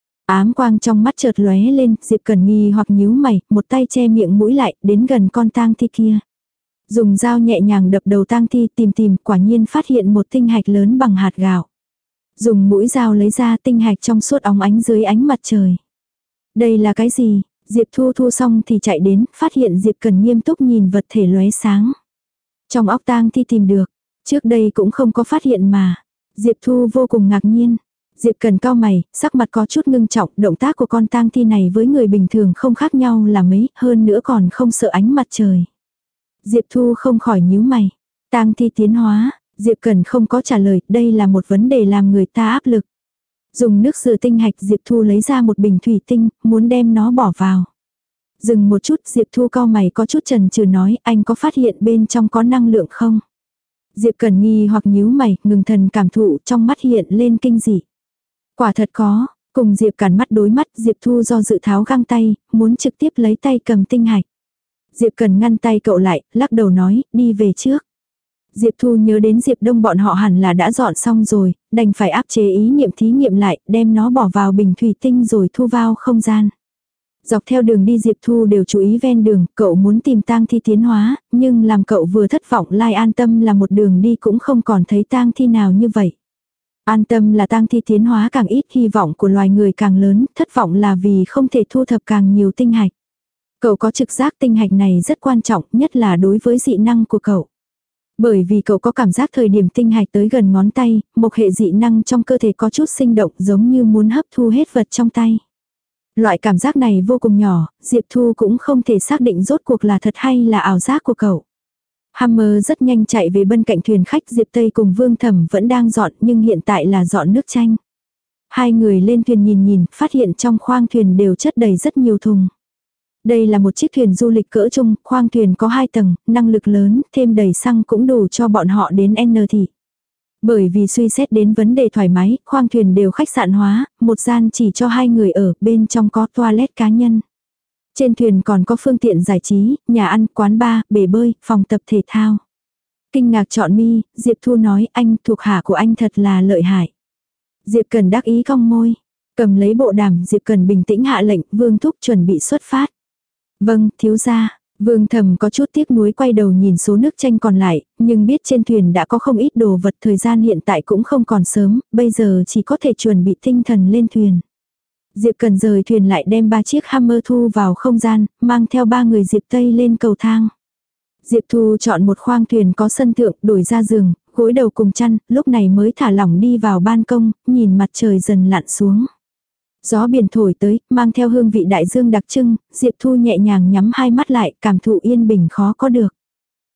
Ám quang trong mắt chợt lóe lên, Diệp Cần nghi hoặc nhíu mày, một tay che miệng mũi lại, đến gần con tang thi kia. Dùng dao nhẹ nhàng đập đầu tang thi tìm tìm, quả nhiên phát hiện một tinh hạch lớn bằng hạt gạo. Dùng mũi dao lấy ra tinh hạch trong suốt óng ánh dưới ánh mặt trời. Đây là cái gì? Diệp Thu thu xong thì chạy đến, phát hiện Diệp Cần nghiêm túc nhìn vật thể lóe sáng. Trong óc tang thi tìm được, trước đây cũng không có phát hiện mà. Diệp Thu vô cùng ngạc nhiên. Diệp Cần cau mày, sắc mặt có chút ngưng trọng, động tác của con tang thi này với người bình thường không khác nhau là mấy, hơn nữa còn không sợ ánh mặt trời. Diệp Thu không khỏi nhíu mày. Tang thi tiến hóa, Diệp Cần không có trả lời, đây là một vấn đề làm người ta áp lực. Dùng nước rửa tinh hạch Diệp Thu lấy ra một bình thủy tinh, muốn đem nó bỏ vào. Dừng một chút, Diệp Thu cau mày có chút chần chừ nói, anh có phát hiện bên trong có năng lượng không? Diệp Cần nghi hoặc nhíu mày, ngừng thần cảm thụ, trong mắt hiện lên kinh dị. Quả thật có, cùng Diệp Cản mắt đối mắt, Diệp Thu do dự tháo găng tay, muốn trực tiếp lấy tay cầm tinh hạch. Diệp Cần ngăn tay cậu lại, lắc đầu nói, đi về trước. Diệp Thu nhớ đến Diệp Đông bọn họ hẳn là đã dọn xong rồi, đành phải áp chế ý niệm thí nghiệm lại, đem nó bỏ vào bình thủy tinh rồi thu vào không gian. Dọc theo đường đi Diệp Thu đều chú ý ven đường, cậu muốn tìm tang thi tiến hóa, nhưng làm cậu vừa thất vọng lai an tâm là một đường đi cũng không còn thấy tang thi nào như vậy. An tâm là tang thi tiến hóa càng ít, hy vọng của loài người càng lớn, thất vọng là vì không thể thu thập càng nhiều tinh hạch. Cậu có trực giác tinh hạch này rất quan trọng, nhất là đối với dị năng của cậu. Bởi vì cậu có cảm giác thời điểm tinh hạch tới gần ngón tay, một hệ dị năng trong cơ thể có chút sinh động giống như muốn hấp thu hết vật trong tay. Loại cảm giác này vô cùng nhỏ, Diệp Thu cũng không thể xác định rốt cuộc là thật hay là ảo giác của cậu. Hammer rất nhanh chạy về bên cạnh thuyền khách, Diệp Tây cùng Vương Thẩm vẫn đang dọn nhưng hiện tại là dọn nước chanh. Hai người lên thuyền nhìn nhìn, phát hiện trong khoang thuyền đều chất đầy rất nhiều thùng. Đây là một chiếc thuyền du lịch cỡ trung, khoang thuyền có hai tầng, năng lực lớn, thêm đầy xăng cũng đủ cho bọn họ đến N thị. Bởi vì suy xét đến vấn đề thoải mái, khoang thuyền đều khách sạn hóa, một gian chỉ cho hai người ở, bên trong có toilet cá nhân. Trên thuyền còn có phương tiện giải trí, nhà ăn, quán bar, bể bơi, phòng tập thể thao. Kinh ngạc trọn mi, Diệp Thu nói anh thuộc hạ của anh thật là lợi hại. Diệp Cần đắc ý cong môi, cầm lấy bộ đàm, Diệp Cần bình tĩnh hạ lệnh, Vương Thúc chuẩn bị xuất phát. Vâng, thiếu gia. Vương Thẩm có chút tiếc nuối quay đầu nhìn số nước chanh còn lại, nhưng biết trên thuyền đã có không ít đồ vật, thời gian hiện tại cũng không còn sớm, bây giờ chỉ có thể chuẩn bị tinh thần lên thuyền. Diệp Cần rời thuyền lại đem ba chiếc Hammer thu vào không gian, mang theo ba người Diệp Tây lên cầu thang. Diệp Thu chọn một khoang thuyền có sân thượng, đổi ra giường, gối đầu cùng chăn, lúc này mới thả lỏng đi vào ban công, nhìn mặt trời dần lặn xuống. Gió biển thổi tới, mang theo hương vị đại dương đặc trưng, Diệp Thu nhẹ nhàng nhắm hai mắt lại, cảm thụ yên bình khó có được.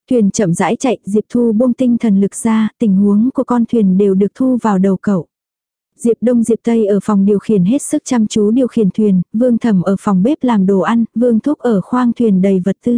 Thuyền chậm rãi chạy, Diệp Thu buông tinh thần lực ra, tình huống của con thuyền đều được thu vào đầu cậu. Diệp Đông Diệp Tây ở phòng điều khiển hết sức chăm chú điều khiển thuyền, Vương Thẩm ở phòng bếp làm đồ ăn, Vương Thúc ở khoang thuyền đầy vật tư.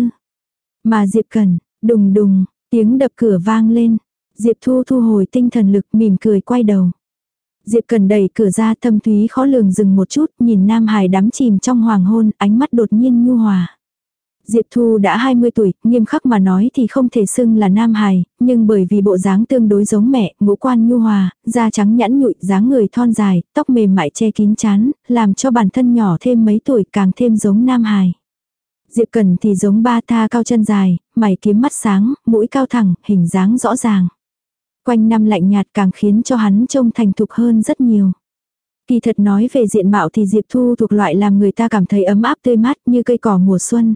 Mà Diệp Cần, đùng đùng, tiếng đập cửa vang lên. Diệp Thu thu hồi tinh thần lực mỉm cười quay đầu. Diệp Cần đẩy cửa ra, thâm thúy khó lường dừng một chút, nhìn Nam Hải đắm chìm trong hoàng hôn, ánh mắt đột nhiên nhu hòa. Diệp Thu đã hai mươi tuổi, nghiêm khắc mà nói thì không thể xưng là nam hài, nhưng bởi vì bộ dáng tương đối giống mẹ, ngũ quan nhu hòa, da trắng nhẵn nhụi, dáng người thon dài, tóc mềm mại che kín trán, làm cho bản thân nhỏ thêm mấy tuổi càng thêm giống nam hài. Diệp Cần thì giống ba tha cao chân dài, mày kiếm mắt sáng, mũi cao thẳng, hình dáng rõ ràng. Quanh năm lạnh nhạt càng khiến cho hắn trông thành thục hơn rất nhiều. Kỳ thật nói về diện mạo thì Diệp Thu thuộc loại làm người ta cảm thấy ấm áp tươi mát như cây cỏ mùa xuân.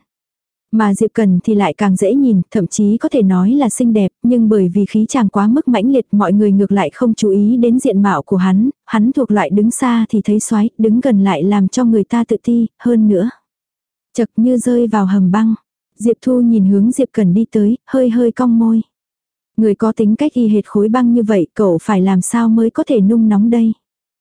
Mà Diệp Cần thì lại càng dễ nhìn, thậm chí có thể nói là xinh đẹp, nhưng bởi vì khí chàng quá mức mãnh liệt mọi người ngược lại không chú ý đến diện mạo của hắn, hắn thuộc loại đứng xa thì thấy xoái, đứng gần lại làm cho người ta tự ti, hơn nữa. Chật như rơi vào hầm băng, Diệp Thu nhìn hướng Diệp Cần đi tới, hơi hơi cong môi. Người có tính cách y hệt khối băng như vậy, cậu phải làm sao mới có thể nung nóng đây?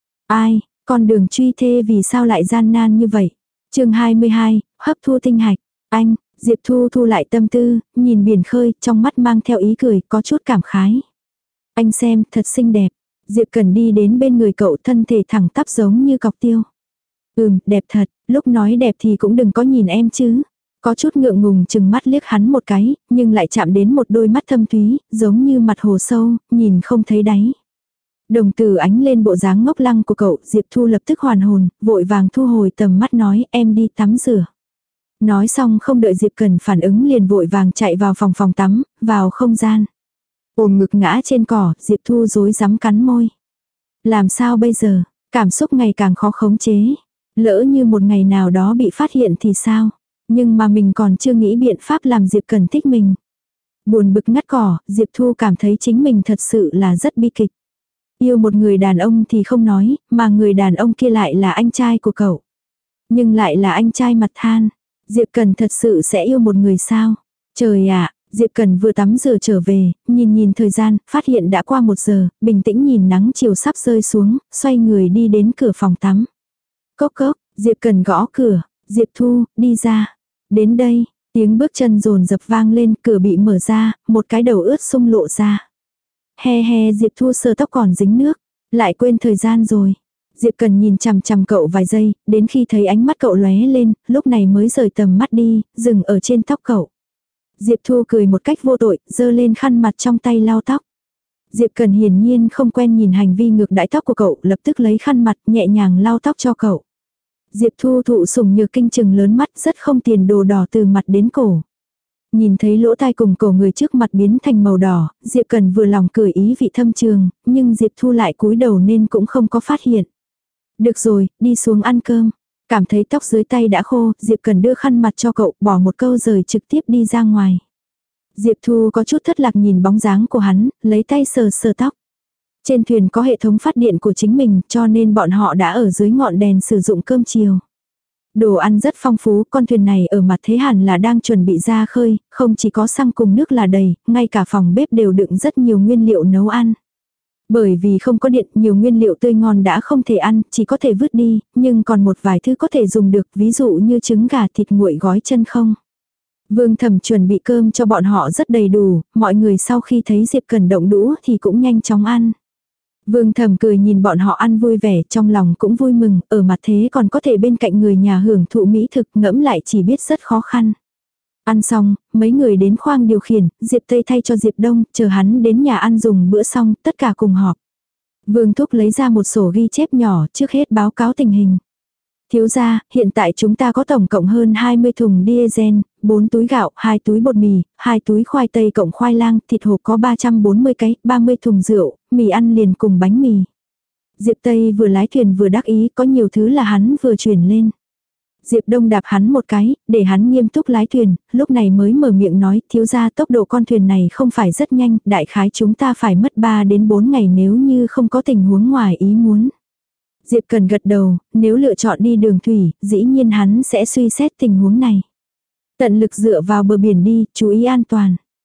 Ai, con đường truy thê vì sao lại gian nan như vậy? Chương hai mươi hai, hấp thu tinh hạch. Anh, Diệp Thu thu lại tâm tư, nhìn biển khơi, trong mắt mang theo ý cười, có chút cảm khái. Anh xem, thật xinh đẹp. Diệp Cần đi đến bên người cậu, thân thể thẳng tắp giống như cọc tiêu. Ừm, đẹp thật, lúc nói đẹp thì cũng đừng có nhìn em chứ. Có chút ngượng ngùng chừng mắt liếc hắn một cái, nhưng lại chạm đến một đôi mắt thâm thúy, giống như mặt hồ sâu, nhìn không thấy đáy. Đồng tử ánh lên bộ dáng ngốc lăng của cậu, Diệp Thu lập tức hoàn hồn, vội vàng thu hồi tầm mắt nói em đi tắm rửa. Nói xong không đợi Diệp Cần phản ứng liền vội vàng chạy vào phòng phòng tắm, vào không gian. Ôm ngực ngã trên cỏ, Diệp Thu rối rắm cắn môi. Làm sao bây giờ, cảm xúc ngày càng khó khống chế. Lỡ như một ngày nào đó bị phát hiện thì sao? Nhưng mà mình còn chưa nghĩ biện pháp làm Diệp Cần thích mình. Buồn bực ngắt cỏ, Diệp Thu cảm thấy chính mình thật sự là rất bi kịch. Yêu một người đàn ông thì không nói, mà người đàn ông kia lại là anh trai của cậu. Nhưng lại là anh trai mặt than. Diệp Cần thật sự sẽ yêu một người sao? Trời ạ, Diệp Cần vừa tắm rửa trở về, nhìn nhìn thời gian, phát hiện đã qua một giờ, bình tĩnh nhìn nắng chiều sắp rơi xuống, xoay người đi đến cửa phòng tắm. Cốc cốc, Diệp Cần gõ cửa, Diệp Thu, đi ra. Đến đây, tiếng bước chân rồn dập vang lên, cửa bị mở ra, một cái đầu ướt sung lộ ra. He he, Diệp Thu sờ tóc còn dính nước, lại quên thời gian rồi. Diệp Cần nhìn chằm chằm cậu vài giây, đến khi thấy ánh mắt cậu lóe lên, lúc này mới rời tầm mắt đi, dừng ở trên tóc cậu. Diệp Thu cười một cách vô tội, giơ lên khăn mặt trong tay lau tóc. Diệp Cần hiển nhiên không quen nhìn hành vi ngược đãi tóc của cậu, lập tức lấy khăn mặt nhẹ nhàng lau tóc cho cậu. Diệp Thu thụ sủng nhược kinh chừng lớn mắt, rất không tiền đồ đỏ từ mặt đến cổ. Nhìn thấy lỗ tai cùng cổ người trước mặt biến thành màu đỏ, Diệp Cần vừa lòng cười ý vị thâm trường, nhưng Diệp Thu lại cúi đầu nên cũng không có phát hiện. Được rồi, đi xuống ăn cơm. Cảm thấy tóc dưới tay đã khô, Diệp Cần đưa khăn mặt cho cậu, bỏ một câu rời trực tiếp đi ra ngoài. Diệp Thu có chút thất lạc nhìn bóng dáng của hắn, lấy tay sờ sờ tóc. Trên thuyền có hệ thống phát điện của chính mình, cho nên bọn họ đã ở dưới ngọn đèn sử dụng cơm chiều. Đồ ăn rất phong phú, con thuyền này ở mặt thế hẳn là đang chuẩn bị ra khơi, không chỉ có xăng cùng nước là đầy, ngay cả phòng bếp đều đựng rất nhiều nguyên liệu nấu ăn. Bởi vì không có điện, nhiều nguyên liệu tươi ngon đã không thể ăn, chỉ có thể vứt đi, nhưng còn một vài thứ có thể dùng được, ví dụ như trứng gà, thịt nguội gói chân không. Vương Thẩm chuẩn bị cơm cho bọn họ rất đầy đủ, mọi người sau khi thấy Diệp Cần động đũa thì cũng nhanh chóng ăn. Vương Thẩm cười nhìn bọn họ ăn vui vẻ, trong lòng cũng vui mừng, ở mặt thế còn có thể bên cạnh người nhà hưởng thụ mỹ thực, ngẫm lại chỉ biết rất khó khăn. Ăn xong, mấy người đến khoang điều khiển, Diệp Tây thay cho Diệp Đông, chờ hắn đến nhà ăn dùng bữa xong, tất cả cùng họp. Vương Thúc lấy ra một sổ ghi chép nhỏ, trước hết báo cáo tình hình. Thiếu gia, hiện tại chúng ta có tổng cộng hơn hai mươi thùng diesel, bốn túi gạo, hai túi bột mì, hai túi khoai tây cộng khoai lang, thịt hộp có ba trăm bốn mươi cái, ba mươi thùng rượu, mì ăn liền cùng bánh mì. Diệp Tây vừa lái thuyền vừa đắc ý, có nhiều thứ là hắn vừa chuyển lên. Diệp Đông đạp hắn một cái, để hắn nghiêm túc lái thuyền, lúc này mới mở miệng nói, thiếu gia tốc độ con thuyền này không phải rất nhanh, đại khái chúng ta phải mất ba đến bốn ngày nếu như không có tình huống ngoài ý muốn. Diệp Cần gật đầu, nếu lựa chọn đi đường thủy, dĩ nhiên hắn sẽ suy xét tình huống này. Tận lực dựa vào bờ biển đi, chú ý an toàn.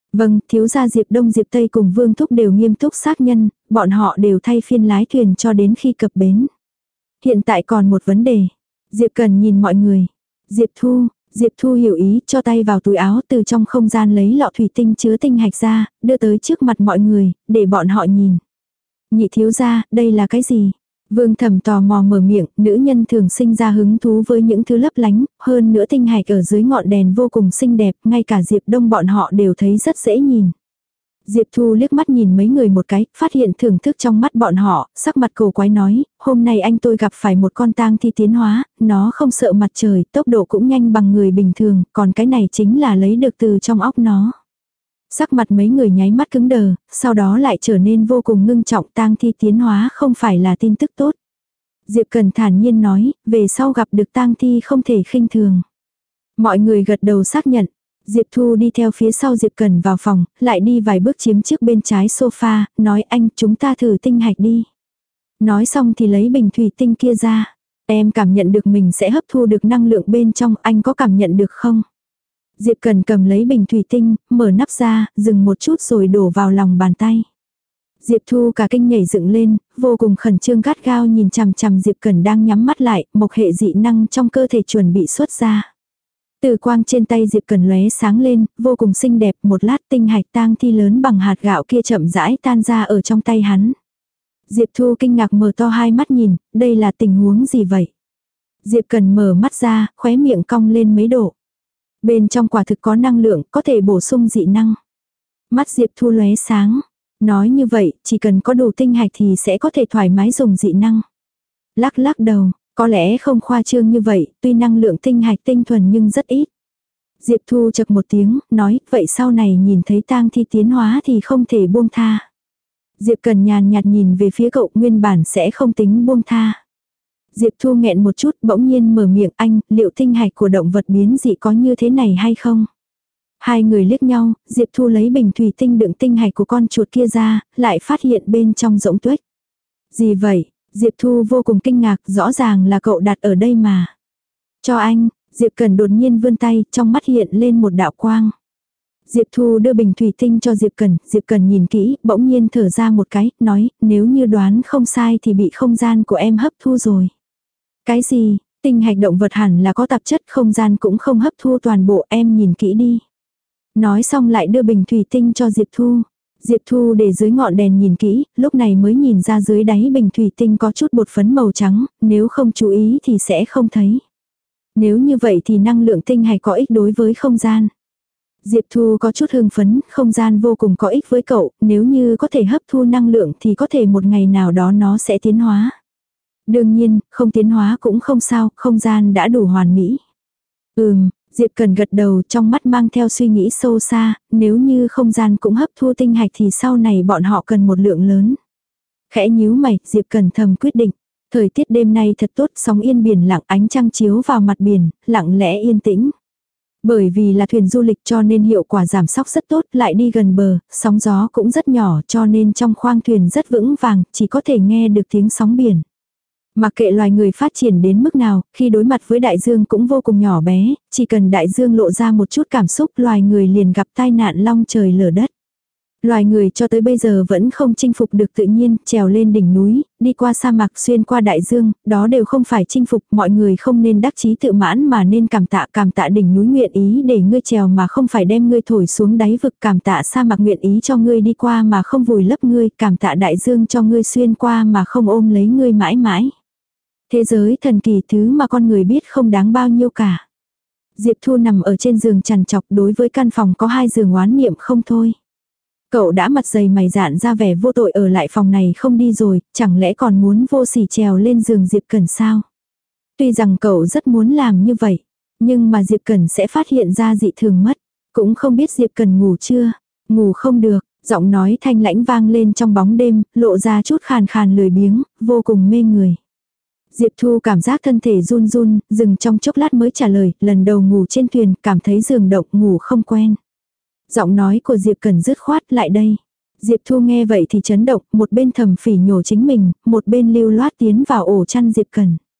Vâng, thiếu gia Diệp Đông Diệp Tây cùng Vương Thúc đều nghiêm túc xác nhân, bọn họ đều thay phiên lái thuyền cho đến khi cập bến. Hiện tại còn một vấn đề. Diệp Cần nhìn mọi người. Diệp Thu, Diệp Thu hiểu ý, cho tay vào túi áo, từ trong không gian lấy lọ thủy tinh chứa tinh hạch ra, đưa tới trước mặt mọi người, để bọn họ nhìn. Nhị thiếu gia, đây là cái gì? Vương Thẩm tò mò mở miệng, nữ nhân thường sinh ra hứng thú với những thứ lấp lánh, hơn nữa tinh hạch ở dưới ngọn đèn vô cùng xinh đẹp, ngay cả Diệp Đông bọn họ đều thấy rất dễ nhìn. Diệp Thu liếc mắt nhìn mấy người một cái, phát hiện thưởng thức trong mắt bọn họ, sắc mặt cổ quái nói, hôm nay anh tôi gặp phải một con tang thi tiến hóa, nó không sợ mặt trời, tốc độ cũng nhanh bằng người bình thường, còn cái này chính là lấy được từ trong óc nó. Sắc mặt mấy người nháy mắt cứng đờ, sau đó lại trở nên vô cùng ngưng trọng, tang thi tiến hóa không phải là tin tức tốt. Diệp Cần thản nhiên nói, về sau gặp được tang thi không thể khinh thường. Mọi người gật đầu xác nhận. Diệp Thu đi theo phía sau Diệp Cần vào phòng, lại đi vài bước chiếm trước bên trái sofa, nói anh chúng ta thử tinh hạch đi. Nói xong thì lấy bình thủy tinh kia ra. Em cảm nhận được mình sẽ hấp thu được năng lượng bên trong, anh có cảm nhận được không? Diệp Cần cầm lấy bình thủy tinh, mở nắp ra, dừng một chút rồi đổ vào lòng bàn tay. Diệp Thu cả kinh nhảy dựng lên, vô cùng khẩn trương gắt gao nhìn chằm chằm Diệp Cần đang nhắm mắt lại, một hệ dị năng trong cơ thể chuẩn bị xuất ra. Từ quang trên tay Diệp Cần lóe sáng lên, vô cùng xinh đẹp, một lát tinh hạch tang thi lớn bằng hạt gạo kia chậm rãi tan ra ở trong tay hắn. Diệp Thu kinh ngạc mở to hai mắt nhìn, đây là tình huống gì vậy? Diệp Cần mở mắt ra, khóe miệng cong lên mấy độ. Bên trong quả thực có năng lượng, có thể bổ sung dị năng. Mắt Diệp Thu lóe sáng. Nói như vậy, chỉ cần có đủ tinh hạch thì sẽ có thể thoải mái dùng dị năng. Lắc lắc đầu, có lẽ không khoa trương như vậy, tuy năng lượng tinh hạch tinh thuần nhưng rất ít. Diệp Thu chật một tiếng, nói, vậy sau này nhìn thấy tang thi tiến hóa thì không thể buông tha. Diệp Cần nhàn nhạt nhìn về phía cậu, nguyên bản sẽ không tính buông tha. Diệp Thu nghẹn một chút, bỗng nhiên mở miệng, anh, liệu tinh hạch của động vật biến dị có như thế này hay không? Hai người liếc nhau, Diệp Thu lấy bình thủy tinh đựng tinh hạch của con chuột kia ra, lại phát hiện bên trong rỗng tuếch. Gì vậy? Diệp Thu vô cùng kinh ngạc, rõ ràng là cậu đặt ở đây mà. Cho anh, Diệp Cần đột nhiên vươn tay, trong mắt hiện lên một đạo quang. Diệp Thu đưa bình thủy tinh cho Diệp Cần, Diệp Cần nhìn kỹ, bỗng nhiên thở ra một cái, nói, nếu như đoán không sai thì bị không gian của em hấp thu rồi. Cái gì? Tinh hạch động vật hẳn là có tạp chất, không gian cũng không hấp thu toàn bộ, em nhìn kỹ đi. Nói xong lại đưa bình thủy tinh cho Diệp Thu. Diệp Thu để dưới ngọn đèn nhìn kỹ, lúc này mới nhìn ra dưới đáy bình thủy tinh có chút bột phấn màu trắng, nếu không chú ý thì sẽ không thấy. Nếu như vậy thì năng lượng tinh hạch có ích đối với không gian. Diệp Thu có chút hưng phấn, không gian vô cùng có ích với cậu, nếu như có thể hấp thu năng lượng thì có thể một ngày nào đó nó sẽ tiến hóa. Đương nhiên, không tiến hóa cũng không sao, không gian đã đủ hoàn mỹ. Ừm, Diệp Cần gật đầu, trong mắt mang theo suy nghĩ sâu xa, nếu như không gian cũng hấp thu tinh hạch thì sau này bọn họ cần một lượng lớn. Khẽ nhíu mày, Diệp Cần thầm quyết định. Thời tiết đêm nay thật tốt, sóng yên biển lặng, ánh trăng chiếu vào mặt biển, lặng lẽ yên tĩnh. Bởi vì là thuyền du lịch cho nên hiệu quả giảm sóc rất tốt, lại đi gần bờ, sóng gió cũng rất nhỏ cho nên trong khoang thuyền rất vững vàng, chỉ có thể nghe được tiếng sóng biển. Mặc kệ loài người phát triển đến mức nào, khi đối mặt với đại dương cũng vô cùng nhỏ bé, chỉ cần đại dương lộ ra một chút cảm xúc loài người liền gặp tai nạn long trời lở đất. Loài người cho tới bây giờ vẫn không chinh phục được tự nhiên, trèo lên đỉnh núi, đi qua sa mạc xuyên qua đại dương, đó đều không phải chinh phục, mọi người không nên đắc chí tự mãn mà nên cảm tạ cảm tạ đỉnh núi nguyện ý để ngươi trèo mà không phải đem ngươi thổi xuống đáy vực, cảm tạ sa mạc nguyện ý cho ngươi đi qua mà không vùi lấp ngươi, cảm tạ đại dương cho ngươi xuyên qua mà không ôm lấy ngươi mãi mãi. Thế giới thần kỳ thứ mà con người biết không đáng bao nhiêu cả. Diệp Thu nằm ở trên giường trằn trọc, đối với căn phòng có hai giường oán niệm không thôi. Cậu đã mặt dày mày dạn ra vẻ vô tội ở lại phòng này không đi rồi, chẳng lẽ còn muốn vô sỉ trèo lên giường Diệp Cẩn sao? Tuy rằng cậu rất muốn làm như vậy, nhưng mà Diệp Cẩn sẽ phát hiện ra dị thường mất. Cũng không biết Diệp Cẩn ngủ chưa? Ngủ không được, giọng nói thanh lãnh vang lên trong bóng đêm, lộ ra chút khàn khàn lười biếng, vô cùng mê người. Diệp Thu cảm giác thân thể run run, dừng trong chốc lát mới trả lời, lần đầu ngủ trên thuyền, cảm thấy giường động, ngủ không quen. Giọng nói của Diệp Cẩn dứt khoát, lại đây. Diệp Thu nghe vậy thì chấn động, một bên thầm phỉ nhổ chính mình, một bên lưu loát tiến vào ổ chăn Diệp Cẩn.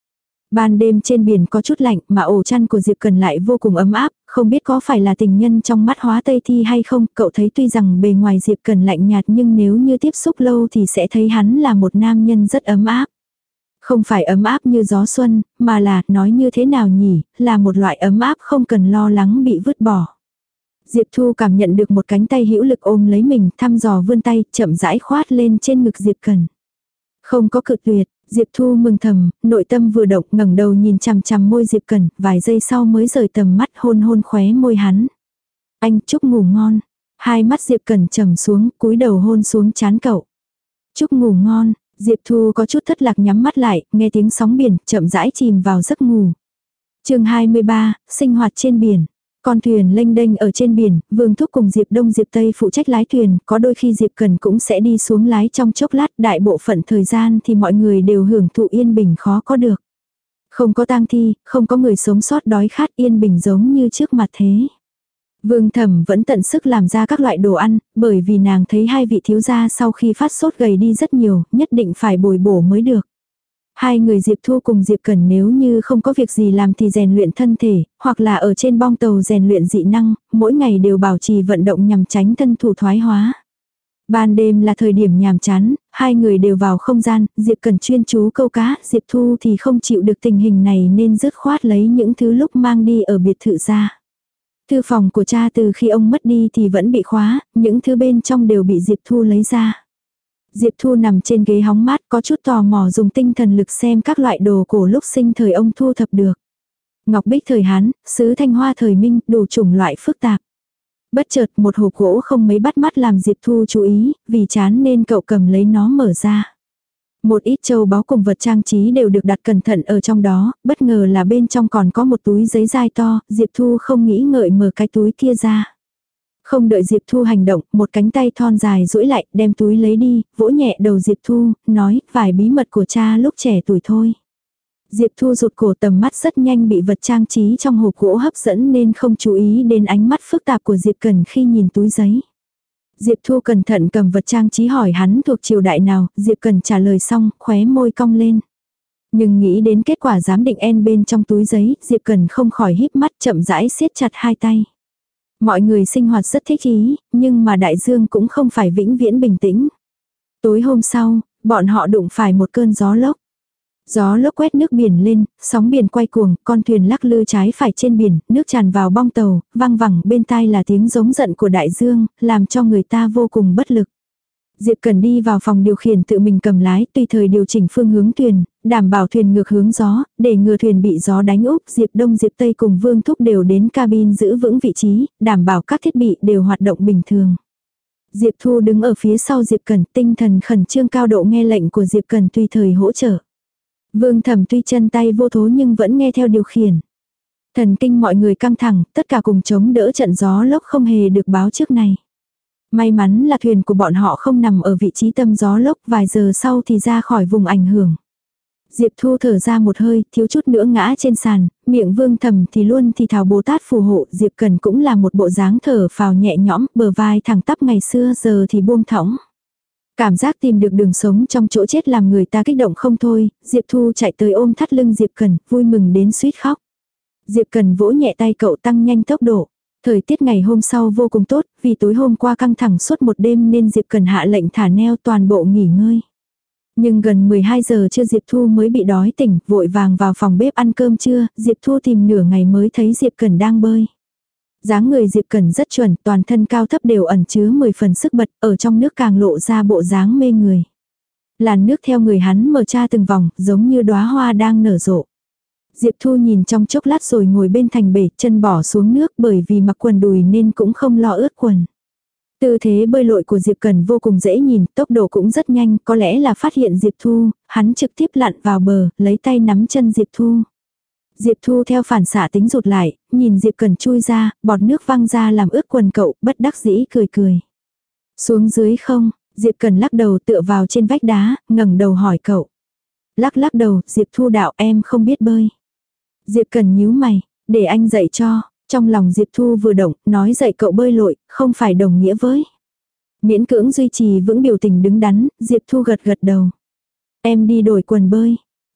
Ban đêm trên biển có chút lạnh mà ổ chăn của Diệp Cần lại vô cùng ấm áp, không biết có phải là tình nhân trong mắt Hóa Tây Thi hay không, cậu thấy tuy rằng bề ngoài Diệp Cần lạnh nhạt nhưng nếu như tiếp xúc lâu thì sẽ thấy hắn là một nam nhân rất ấm áp. Không phải ấm áp như gió xuân, mà là, nói như thế nào nhỉ, là một loại ấm áp không cần lo lắng bị vứt bỏ. Diệp Thu cảm nhận được một cánh tay hữu lực ôm lấy mình, thăm dò vươn tay, chậm rãi khoát lên trên ngực Diệp Cần. Không có cự tuyệt, Diệp Thu mừng thầm, nội tâm vừa động, ngẩng đầu nhìn chằm chằm môi Diệp Cần, vài giây sau mới rời tầm mắt hôn hôn khóe môi hắn. Anh chúc ngủ ngon. Hai mắt Diệp Cần trầm xuống, cúi đầu hôn xuống trán cậu. Chúc ngủ ngon. Diệp Thu có chút thất lạc nhắm mắt lại, nghe tiếng sóng biển, chậm rãi chìm vào giấc ngủ. Chương hai mươi ba, sinh hoạt trên biển. Con thuyền lênh đênh ở trên biển, Vương Thúc cùng Diệp Đông Diệp Tây phụ trách lái thuyền, có đôi khi Diệp Cần cũng sẽ đi xuống lái trong chốc lát, đại bộ phận thời gian thì mọi người đều hưởng thụ yên bình khó có được. Không có tang thi, không có người sống sót đói khát, yên bình giống như trước mặt thế. Vương Thẩm vẫn tận sức làm ra các loại đồ ăn, bởi vì nàng thấy hai vị thiếu gia sau khi phát sốt gầy đi rất nhiều, nhất định phải bồi bổ mới được. Hai người Diệp Thu cùng Diệp Cần nếu như không có việc gì làm thì rèn luyện thân thể, hoặc là ở trên bong tàu rèn luyện dị năng, mỗi ngày đều bảo trì vận động nhằm tránh thân thủ thoái hóa. Ban đêm là thời điểm nhàm chán, hai người đều vào không gian, Diệp Cần chuyên chú câu cá, Diệp Thu thì không chịu được tình hình này nên dứt khoát lấy những thứ lúc mang đi ở biệt thự ra. Thư phòng của cha từ khi ông mất đi thì vẫn bị khóa, những thứ bên trong đều bị Diệp Thu lấy ra. Diệp Thu nằm trên ghế hóng mát có chút tò mò dùng tinh thần lực xem các loại đồ cổ lúc sinh thời ông thu thập được. Ngọc bích thời Hán, sứ thanh hoa thời Minh, đủ chủng loại phức tạp. Bất chợt một hộp gỗ không mấy bắt mắt làm Diệp Thu chú ý, vì chán nên cậu cầm lấy nó mở ra. Một ít châu báu cùng vật trang trí đều được đặt cẩn thận ở trong đó, bất ngờ là bên trong còn có một túi giấy dai to, Diệp Thu không nghĩ ngợi mở cái túi kia ra. Không đợi Diệp Thu hành động, một cánh tay thon dài duỗi lại, đem túi lấy đi, vỗ nhẹ đầu Diệp Thu, nói, vài bí mật của cha lúc trẻ tuổi thôi. Diệp Thu rụt cổ, tầm mắt rất nhanh bị vật trang trí trong hộp gỗ hấp dẫn nên không chú ý đến ánh mắt phức tạp của Diệp Cần khi nhìn túi giấy. Diệp Thu cẩn thận cầm vật trang trí hỏi hắn thuộc triều đại nào, Diệp Cần trả lời xong, khóe môi cong lên. Nhưng nghĩ đến kết quả giám định en bên trong túi giấy, Diệp Cần không khỏi híp mắt chậm rãi siết chặt hai tay. Mọi người sinh hoạt rất thích ý, nhưng mà đại dương cũng không phải vĩnh viễn bình tĩnh. Tối hôm sau, bọn họ đụng phải một cơn gió lốc. Gió lốc quét nước biển lên, sóng biển quay cuồng, con thuyền lắc lư trái phải trên biển, nước tràn vào bong tàu, vang vẳng bên tai là tiếng giống giận của đại dương, làm cho người ta vô cùng bất lực. Diệp Cần đi vào phòng điều khiển tự mình cầm lái, tùy thời điều chỉnh phương hướng thuyền, đảm bảo thuyền ngược hướng gió, để ngừa thuyền bị gió đánh úp. Diệp Đông Diệp Tây cùng Vương Thúc đều đến cabin giữ vững vị trí, đảm bảo các thiết bị đều hoạt động bình thường. Diệp Thu đứng ở phía sau Diệp Cần, tinh thần khẩn trương cao độ nghe lệnh của Diệp Cần tùy thời hỗ trợ. Vương Thẩm tuy chân tay vô thố nhưng vẫn nghe theo điều khiển. Thần kinh mọi người căng thẳng, tất cả cùng chống đỡ trận gió lốc không hề được báo trước này. May mắn là thuyền của bọn họ không nằm ở vị trí tâm gió lốc, vài giờ sau thì ra khỏi vùng ảnh hưởng. Diệp Thu thở ra một hơi, thiếu chút nữa ngã trên sàn, miệng Vương Thẩm thì luôn thì thào Bồ Tát phù hộ, Diệp Cần cũng là một bộ dáng thở phào nhẹ nhõm, bờ vai thẳng tắp ngày xưa giờ thì buông thõng. Cảm giác tìm được đường sống trong chỗ chết làm người ta kích động không thôi, Diệp Thu chạy tới ôm thắt lưng Diệp Cần, vui mừng đến suýt khóc. Diệp Cần vỗ nhẹ tay cậu tăng nhanh tốc độ. Thời tiết ngày hôm sau vô cùng tốt, vì tối hôm qua căng thẳng suốt một đêm nên Diệp Cần hạ lệnh thả neo toàn bộ nghỉ ngơi. Nhưng gần mười hai giờ trưa Diệp Thu mới bị đói tỉnh, vội vàng vào phòng bếp ăn cơm trưa, Diệp Thu tìm nửa ngày mới thấy Diệp Cần đang bơi. Dáng người Diệp Cần rất chuẩn, toàn thân cao thấp đều ẩn chứa mười phần sức bật, ở trong nước càng lộ ra bộ dáng mê người. Làn nước theo người hắn mở ra từng vòng, giống như đóa hoa đang nở rộ. Diệp Thu nhìn trong chốc lát rồi ngồi bên thành bể, chân bỏ xuống nước bởi vì mặc quần đùi nên cũng không lo ướt quần. Tư thế bơi lội của Diệp Cần vô cùng dễ nhìn, tốc độ cũng rất nhanh, có lẽ là phát hiện Diệp Thu, hắn trực tiếp lặn vào bờ, lấy tay nắm chân Diệp Thu. Diệp Thu theo phản xạ tính rụt lại, nhìn Diệp Cần chui ra, bọt nước văng ra làm ướt quần cậu, bất đắc dĩ cười cười. Xuống dưới không? Diệp Cần lắc đầu tựa vào trên vách đá, ngẩng đầu hỏi cậu. Lắc lắc đầu, Diệp Thu đạo em không biết bơi. Diệp Cần nhíu mày, để anh dạy cho. Trong lòng Diệp Thu vừa động, nói dạy cậu bơi lội, không phải đồng nghĩa với. Miễn cưỡng duy trì vững biểu tình đứng đắn, Diệp Thu gật gật đầu. Em đi đổi quần bơi.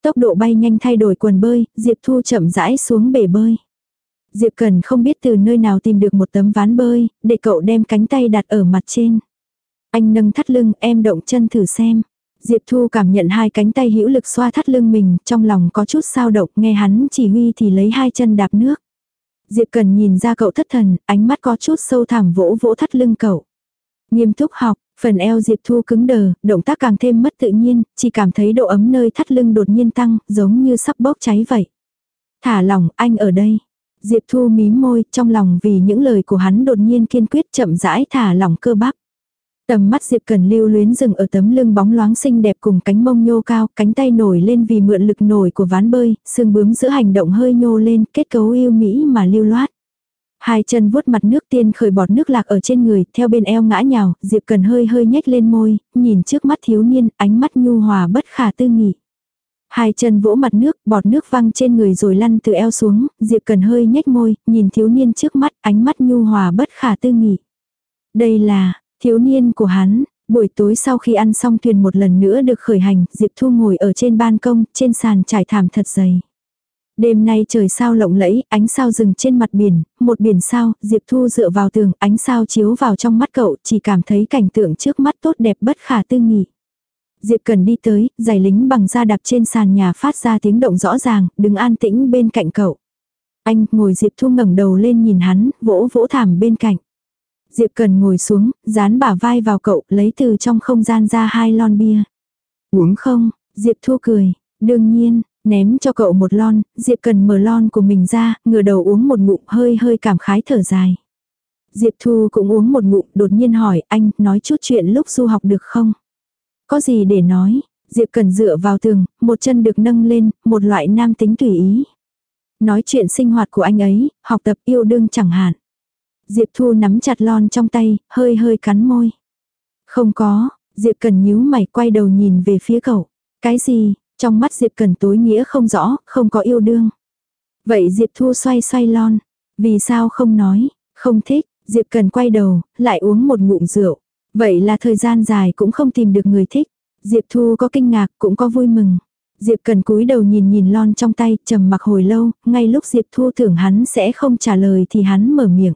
Tốc độ bay nhanh thay đổi quần bơi, Diệp Thu chậm rãi xuống bể bơi. Diệp Cần không biết từ nơi nào tìm được một tấm ván bơi, để cậu đem cánh tay đặt ở mặt trên. Anh nâng thắt lưng, em động chân thử xem. Diệp Thu cảm nhận hai cánh tay hữu lực xoa thắt lưng mình, trong lòng có chút sao động, nghe hắn chỉ huy thì lấy hai chân đạp nước. Diệp Cần nhìn ra cậu thất thần, ánh mắt có chút sâu thẳm vỗ vỗ thắt lưng cậu. Nghiêm túc học, phần eo Diệp Thu cứng đờ, động tác càng thêm mất tự nhiên, chỉ cảm thấy độ ấm nơi thắt lưng đột nhiên tăng, giống như sắp bốc cháy vậy. Thả lỏng, anh ở đây. Diệp Thu mím môi, trong lòng vì những lời của hắn đột nhiên kiên quyết chậm rãi thả lỏng cơ bắp. Tầm mắt Diệp Cần lưu luyến dừng ở tấm lưng bóng loáng xinh đẹp cùng cánh mông nhô cao, cánh tay nổi lên vì mượn lực nổi của ván bơi, xương bướm giữa hành động hơi nhô lên, kết cấu yêu mỹ mà lưu loát. Hai chân vuốt mặt nước tiên khởi bọt nước lạc ở trên người, theo bên eo ngã nhào, Diệp Cần hơi hơi nhếch lên môi, nhìn trước mắt thiếu niên, ánh mắt nhu hòa bất khả tư nghị. Hai chân vỗ mặt nước, bọt nước văng trên người rồi lăn từ eo xuống, Diệp Cần hơi nhếch môi, nhìn thiếu niên trước mắt, ánh mắt nhu hòa bất khả tư nghị. Đây là, thiếu niên của hắn. Buổi tối sau khi ăn xong thuyền một lần nữa được khởi hành, Diệp Thu ngồi ở trên ban công, trên sàn trải thảm thật dày. Đêm nay trời sao lộng lẫy, ánh sao rừng trên mặt biển, một biển sao, Diệp Thu dựa vào tường, ánh sao chiếu vào trong mắt cậu, chỉ cảm thấy cảnh tượng trước mắt tốt đẹp bất khả tư nghị. Diệp Cần đi tới, giày lính bằng da đạp trên sàn nhà phát ra tiếng động rõ ràng, đứng an tĩnh bên cạnh cậu. Anh, ngồi Diệp Thu ngẩng đầu lên nhìn hắn, vỗ vỗ thảm bên cạnh. Diệp Cần ngồi xuống, dán bả vai vào cậu, lấy từ trong không gian ra hai lon bia. Uống không? Diệp Thu cười. Đương nhiên, ném cho cậu một lon, Diệp Cần mở lon của mình ra, ngửa đầu uống một ngụm hơi hơi cảm khái thở dài. Diệp Thu cũng uống một ngụm, đột nhiên hỏi anh, nói chút chuyện lúc du học được không? Có gì để nói? Diệp Cần dựa vào tường, một chân được nâng lên, một loại nam tính tùy ý. Nói chuyện sinh hoạt của anh ấy, học tập yêu đương chẳng hạn. Diệp Thu nắm chặt lon trong tay, hơi hơi cắn môi. Không có, Diệp Cần nhíu mày quay đầu nhìn về phía cậu. Cái gì? Trong mắt Diệp Cần tối nghĩa không rõ, không có yêu đương. Vậy Diệp Thu xoay xoay lon. Vì sao không nói? Không thích, Diệp Cần quay đầu, lại uống một ngụm rượu. Vậy là thời gian dài cũng không tìm được người thích. Diệp Thu có kinh ngạc, cũng có vui mừng. Diệp Cần cúi đầu nhìn nhìn lon trong tay, trầm mặc hồi lâu, ngay lúc Diệp Thu tưởng hắn sẽ không trả lời thì hắn mở miệng.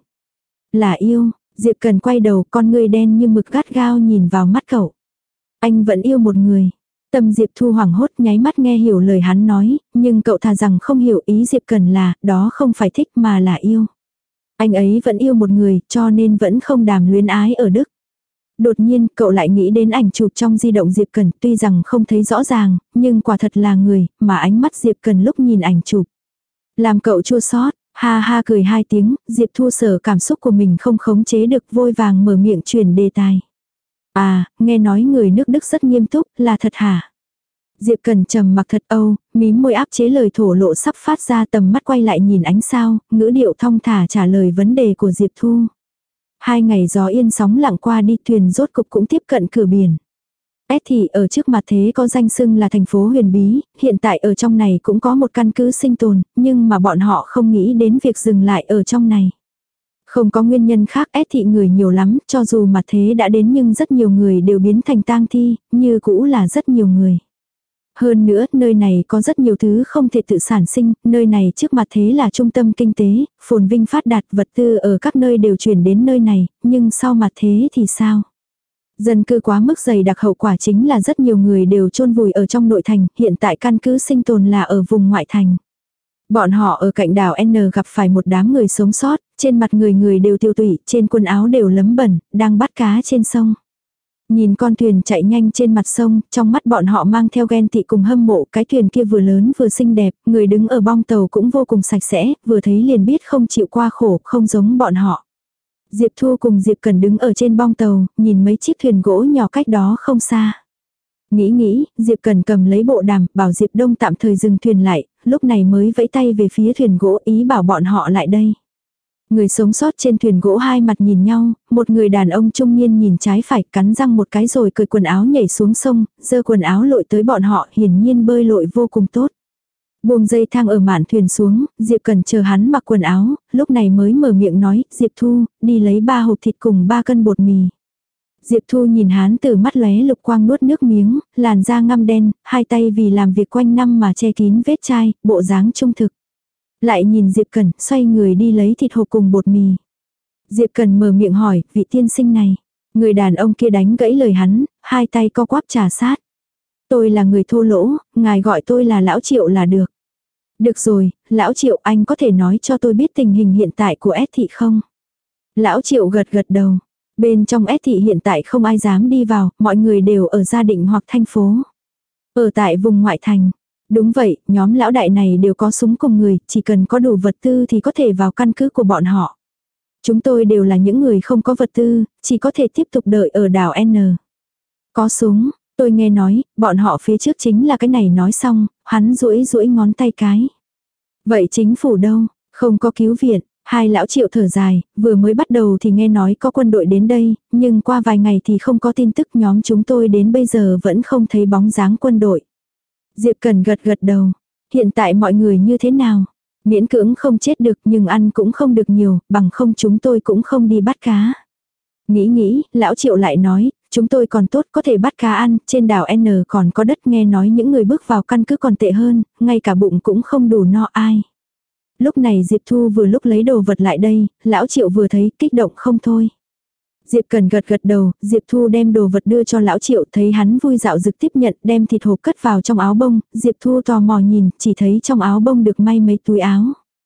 Là yêu, Diệp Cần quay đầu, con ngươi đen như mực gắt gao nhìn vào mắt cậu. Anh vẫn yêu một người. Tâm Diệp Thu hoảng hốt nháy mắt nghe hiểu lời hắn nói, nhưng cậu thà rằng không hiểu ý Diệp Cần là, đó không phải thích mà là yêu. Anh ấy vẫn yêu một người, cho nên vẫn không đàm luyến ái ở Đức. Đột nhiên, cậu lại nghĩ đến ảnh chụp trong di động Diệp Cần, tuy rằng không thấy rõ ràng, nhưng quả thật là người, mà ánh mắt Diệp Cần lúc nhìn ảnh chụp. Làm cậu chua xót, ha ha cười hai tiếng, Diệp Thu sở cảm xúc của mình không khống chế được vội vàng mở miệng chuyển đề tài. À, nghe nói người nước Đức rất nghiêm túc, là thật hả? Diệp Cần trầm mặc thật âu, mím môi áp chế lời thổ lộ sắp phát ra, tầm mắt quay lại nhìn ánh sao, ngữ điệu thong thả trả lời vấn đề của Diệp Thu. Hai ngày gió yên sóng lặng qua đi, thuyền rốt cục cũng tiếp cận cửa biển. S thì ở trước mặt thế có danh xưng là thành phố huyền bí, hiện tại ở trong này cũng có một căn cứ sinh tồn, nhưng mà bọn họ không nghĩ đến việc dừng lại ở trong này. Không có nguyên nhân khác, S thị người nhiều lắm, cho dù mặt thế đã đến nhưng rất nhiều người đều biến thành tang thi, như cũ là rất nhiều người. Hơn nữa, nơi này có rất nhiều thứ không thể tự sản sinh, nơi này trước mặt thế là trung tâm kinh tế, phồn vinh phát đạt, vật tư ở các nơi đều chuyển đến nơi này, nhưng sau mặt thế thì sao? Dân cư quá mức dày đặc, hậu quả chính là rất nhiều người đều chôn vùi ở trong nội thành, hiện tại căn cứ sinh tồn là ở vùng ngoại thành. Bọn họ ở cạnh đảo N gặp phải một đám người sống sót, trên mặt người người đều tiêu tụy, trên quần áo đều lấm bẩn, đang bắt cá trên sông. Nhìn con thuyền chạy nhanh trên mặt sông, trong mắt bọn họ mang theo ghen tị cùng hâm mộ, cái thuyền kia vừa lớn vừa xinh đẹp, người đứng ở bong tàu cũng vô cùng sạch sẽ, vừa thấy liền biết không chịu qua khổ, không giống bọn họ. Diệp Thu cùng Diệp Cần đứng ở trên bong tàu, nhìn mấy chiếc thuyền gỗ nhỏ cách đó không xa. Nghĩ nghĩ, Diệp Cần cầm lấy bộ đàm, bảo Diệp Đông tạm thời dừng thuyền lại, lúc này mới vẫy tay về phía thuyền gỗ, ý bảo bọn họ lại đây. Người sống sót trên thuyền gỗ hai mặt nhìn nhau, một người đàn ông trung niên nhìn trái phải, cắn răng một cái rồi cởi quần áo nhảy xuống sông, giơ quần áo lội tới bọn họ, hiển nhiên bơi lội vô cùng tốt. Buông dây thang ở mạn thuyền xuống, Diệp Cần chờ hắn mặc quần áo, lúc này mới mở miệng nói, Diệp Thu, đi lấy ba hộp thịt cùng ba cân bột mì. Diệp Thu nhìn hán tử mắt lóe lục quang nuốt nước miếng, làn da ngăm đen, hai tay vì làm việc quanh năm mà che kín vết chai, bộ dáng trung thực. Lại nhìn Diệp Cẩn, xoay người đi lấy thịt hộp cùng bột mì. Diệp Cẩn mở miệng hỏi, vị tiên sinh này. Người đàn ông kia đánh gãy lời hắn, hai tay co quắp trà sát. Tôi là người thô lỗ, ngài gọi tôi là Lão Triệu là được. Được rồi, Lão Triệu, anh có thể nói cho tôi biết tình hình hiện tại của S thị không? Lão Triệu gật gật đầu. Bên trong S thị hiện tại không ai dám đi vào, mọi người đều ở gia định hoặc thành phố. Ở tại vùng ngoại thành. Đúng vậy, nhóm lão đại này đều có súng cùng người, chỉ cần có đủ vật tư thì có thể vào căn cứ của bọn họ. Chúng tôi đều là những người không có vật tư, chỉ có thể tiếp tục đợi ở đảo N. Có súng, tôi nghe nói, bọn họ phía trước chính là cái này nói xong, hắn duỗi duỗi ngón tay cái. Vậy chính phủ đâu? Không có cứu viện. Hai lão Triệu thở dài, vừa mới bắt đầu thì nghe nói có quân đội đến đây, nhưng qua vài ngày thì không có tin tức, nhóm chúng tôi đến bây giờ vẫn không thấy bóng dáng quân đội. Diệp Cần gật gật đầu. Hiện tại mọi người như thế nào? Miễn cưỡng không chết được nhưng ăn cũng không được nhiều, bằng không chúng tôi cũng không đi bắt cá. Nghĩ nghĩ, lão Triệu lại nói, chúng tôi còn tốt có thể bắt cá ăn, trên đảo N còn có đất, nghe nói những người bước vào căn cứ còn tệ hơn, ngay cả bụng cũng không đủ no ai. Lúc này Diệp Thu vừa lúc lấy đồ vật lại đây, lão Triệu vừa thấy kích động không thôi. Diệp Cần gật gật đầu, Diệp Thu đem đồ vật đưa cho lão Triệu, thấy hắn vui dạo dực tiếp nhận, đem thịt hộp cất vào trong áo bông, Diệp Thu tò mò nhìn, chỉ thấy trong áo bông được may mấy túi áo.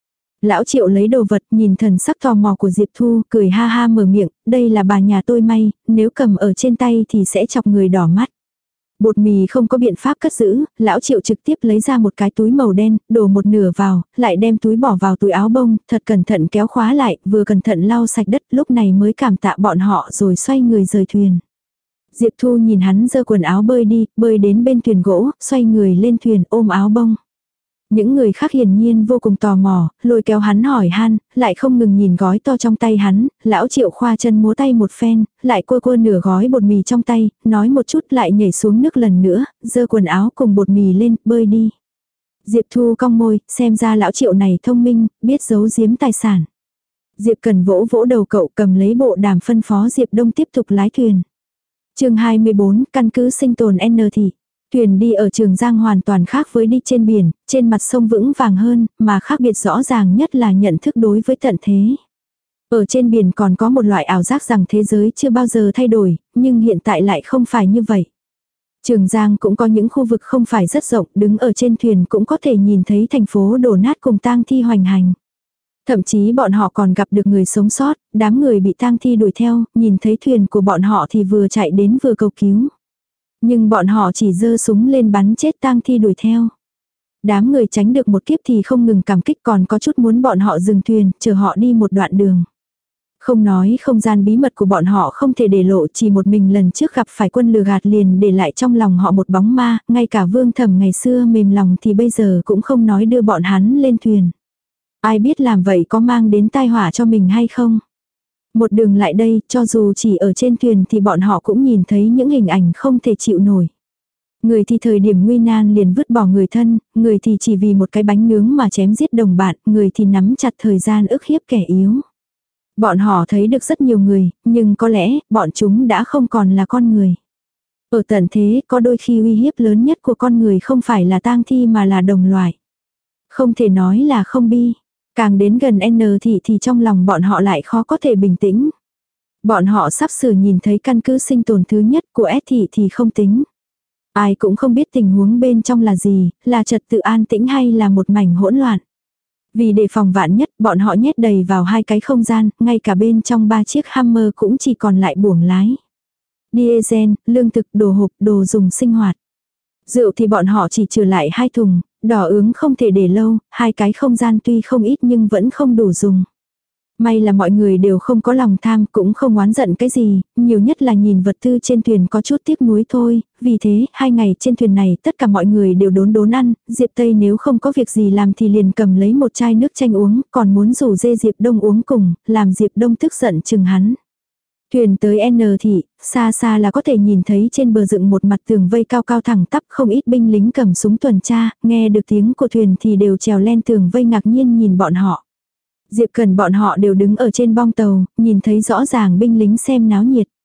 Lão Triệu lấy đồ vật, nhìn thần sắc tò mò của Diệp Thu, cười ha ha mở miệng, đây là bà nhà tôi may, nếu cầm ở trên tay thì sẽ chọc người đỏ mắt. Bột mì không có biện pháp cất giữ, lão Triệu trực tiếp lấy ra một cái túi màu đen, đổ một nửa vào, lại đem túi bỏ vào túi áo bông, thật cẩn thận kéo khóa lại, vừa cẩn thận lau sạch đất, lúc này mới cảm tạ bọn họ rồi xoay người rời thuyền. Diệp Thu nhìn hắn giơ quần áo bơi đi, bơi đến bên thuyền gỗ, xoay người lên thuyền ôm áo bông. Những người khác hiển nhiên vô cùng tò mò, lôi kéo hắn hỏi han, lại không ngừng nhìn gói to trong tay hắn, lão Triệu khoa chân múa tay một phen, lại cua cua nửa gói bột mì trong tay, nói một chút lại nhảy xuống nước lần nữa, giơ quần áo cùng bột mì lên, bơi đi. Diệp Thu cong môi, xem ra lão Triệu này thông minh, biết giấu giếm tài sản. Diệp Cần vỗ vỗ đầu cậu, cầm lấy bộ đàm phân phó Diệp Đông tiếp tục lái thuyền. Chương hai mươi bốn, căn cứ sinh tồn N thị. Thuyền đi ở Trường Giang hoàn toàn khác với đi trên biển, trên mặt sông vững vàng hơn, mà khác biệt rõ ràng nhất là nhận thức đối với tận thế. Ở trên biển còn có một loại ảo giác rằng thế giới chưa bao giờ thay đổi, nhưng hiện tại lại không phải như vậy. Trường Giang cũng có những khu vực không phải rất rộng, đứng ở trên thuyền cũng có thể nhìn thấy thành phố đổ nát cùng tang thi hoành hành. Thậm chí bọn họ còn gặp được người sống sót, đám người bị tang thi đuổi theo, nhìn thấy thuyền của bọn họ thì vừa chạy đến vừa cầu cứu. Nhưng bọn họ chỉ giơ súng lên bắn chết tang thi đuổi theo. Đám người tránh được một kiếp thì không ngừng cảm kích, còn có chút muốn bọn họ dừng thuyền, chờ họ đi một đoạn đường. Không nói không gian bí mật của bọn họ không thể để lộ, chỉ một mình lần trước gặp phải quân lừa gạt liền để lại trong lòng họ một bóng ma, ngay cả Vương Thẩm ngày xưa mềm lòng thì bây giờ cũng không nói đưa bọn hắn lên thuyền. Ai biết làm vậy có mang đến tai họa cho mình hay không? Một đường lại đây, cho dù chỉ ở trên thuyền thì bọn họ cũng nhìn thấy những hình ảnh không thể chịu nổi. Người thì thời điểm nguy nan liền vứt bỏ người thân, người thì chỉ vì một cái bánh nướng mà chém giết đồng bạn, người thì nắm chặt thời gian ức hiếp kẻ yếu. Bọn họ thấy được rất nhiều người, nhưng có lẽ bọn chúng đã không còn là con người. Ở tận thế, có đôi khi uy hiếp lớn nhất của con người không phải là tang thi mà là đồng loại. Không thể nói là không bi. Càng đến gần N thị thì trong lòng bọn họ lại khó có thể bình tĩnh. Bọn họ sắp sửa nhìn thấy căn cứ sinh tồn thứ nhất của S thị thì không tính. Ai cũng không biết tình huống bên trong là gì, là trật tự an tĩnh hay là một mảnh hỗn loạn. Vì đề phòng vạn nhất, bọn họ nhét đầy vào hai cái không gian, ngay cả bên trong ba chiếc Hammer cũng chỉ còn lại buồng lái. Diesel, lương thực, đồ hộp, đồ dùng sinh hoạt. Rượu thì bọn họ chỉ trừ lại hai thùng, đỏ ướng không thể để lâu, hai cái không gian tuy không ít nhưng vẫn không đủ dùng. May là mọi người đều không có lòng tham, cũng không oán giận cái gì, nhiều nhất là nhìn vật tư trên thuyền có chút tiếc nuối thôi, vì thế, hai ngày trên thuyền này tất cả mọi người đều đốn đốn ăn, Diệp Tây nếu không có việc gì làm thì liền cầm lấy một chai nước chanh uống, còn muốn rủ dê Diệp Đông uống cùng, làm Diệp Đông tức giận chừng hắn. Thuyền tới N thị, xa xa là có thể nhìn thấy trên bờ dựng một mặt tường vây cao cao thẳng tắp, không ít binh lính cầm súng tuần tra, nghe được tiếng của thuyền thì đều trèo lên tường vây ngạc nhiên nhìn bọn họ. Diệp Cần bọn họ đều đứng ở trên bong tàu, nhìn thấy rõ ràng binh lính xem náo nhiệt.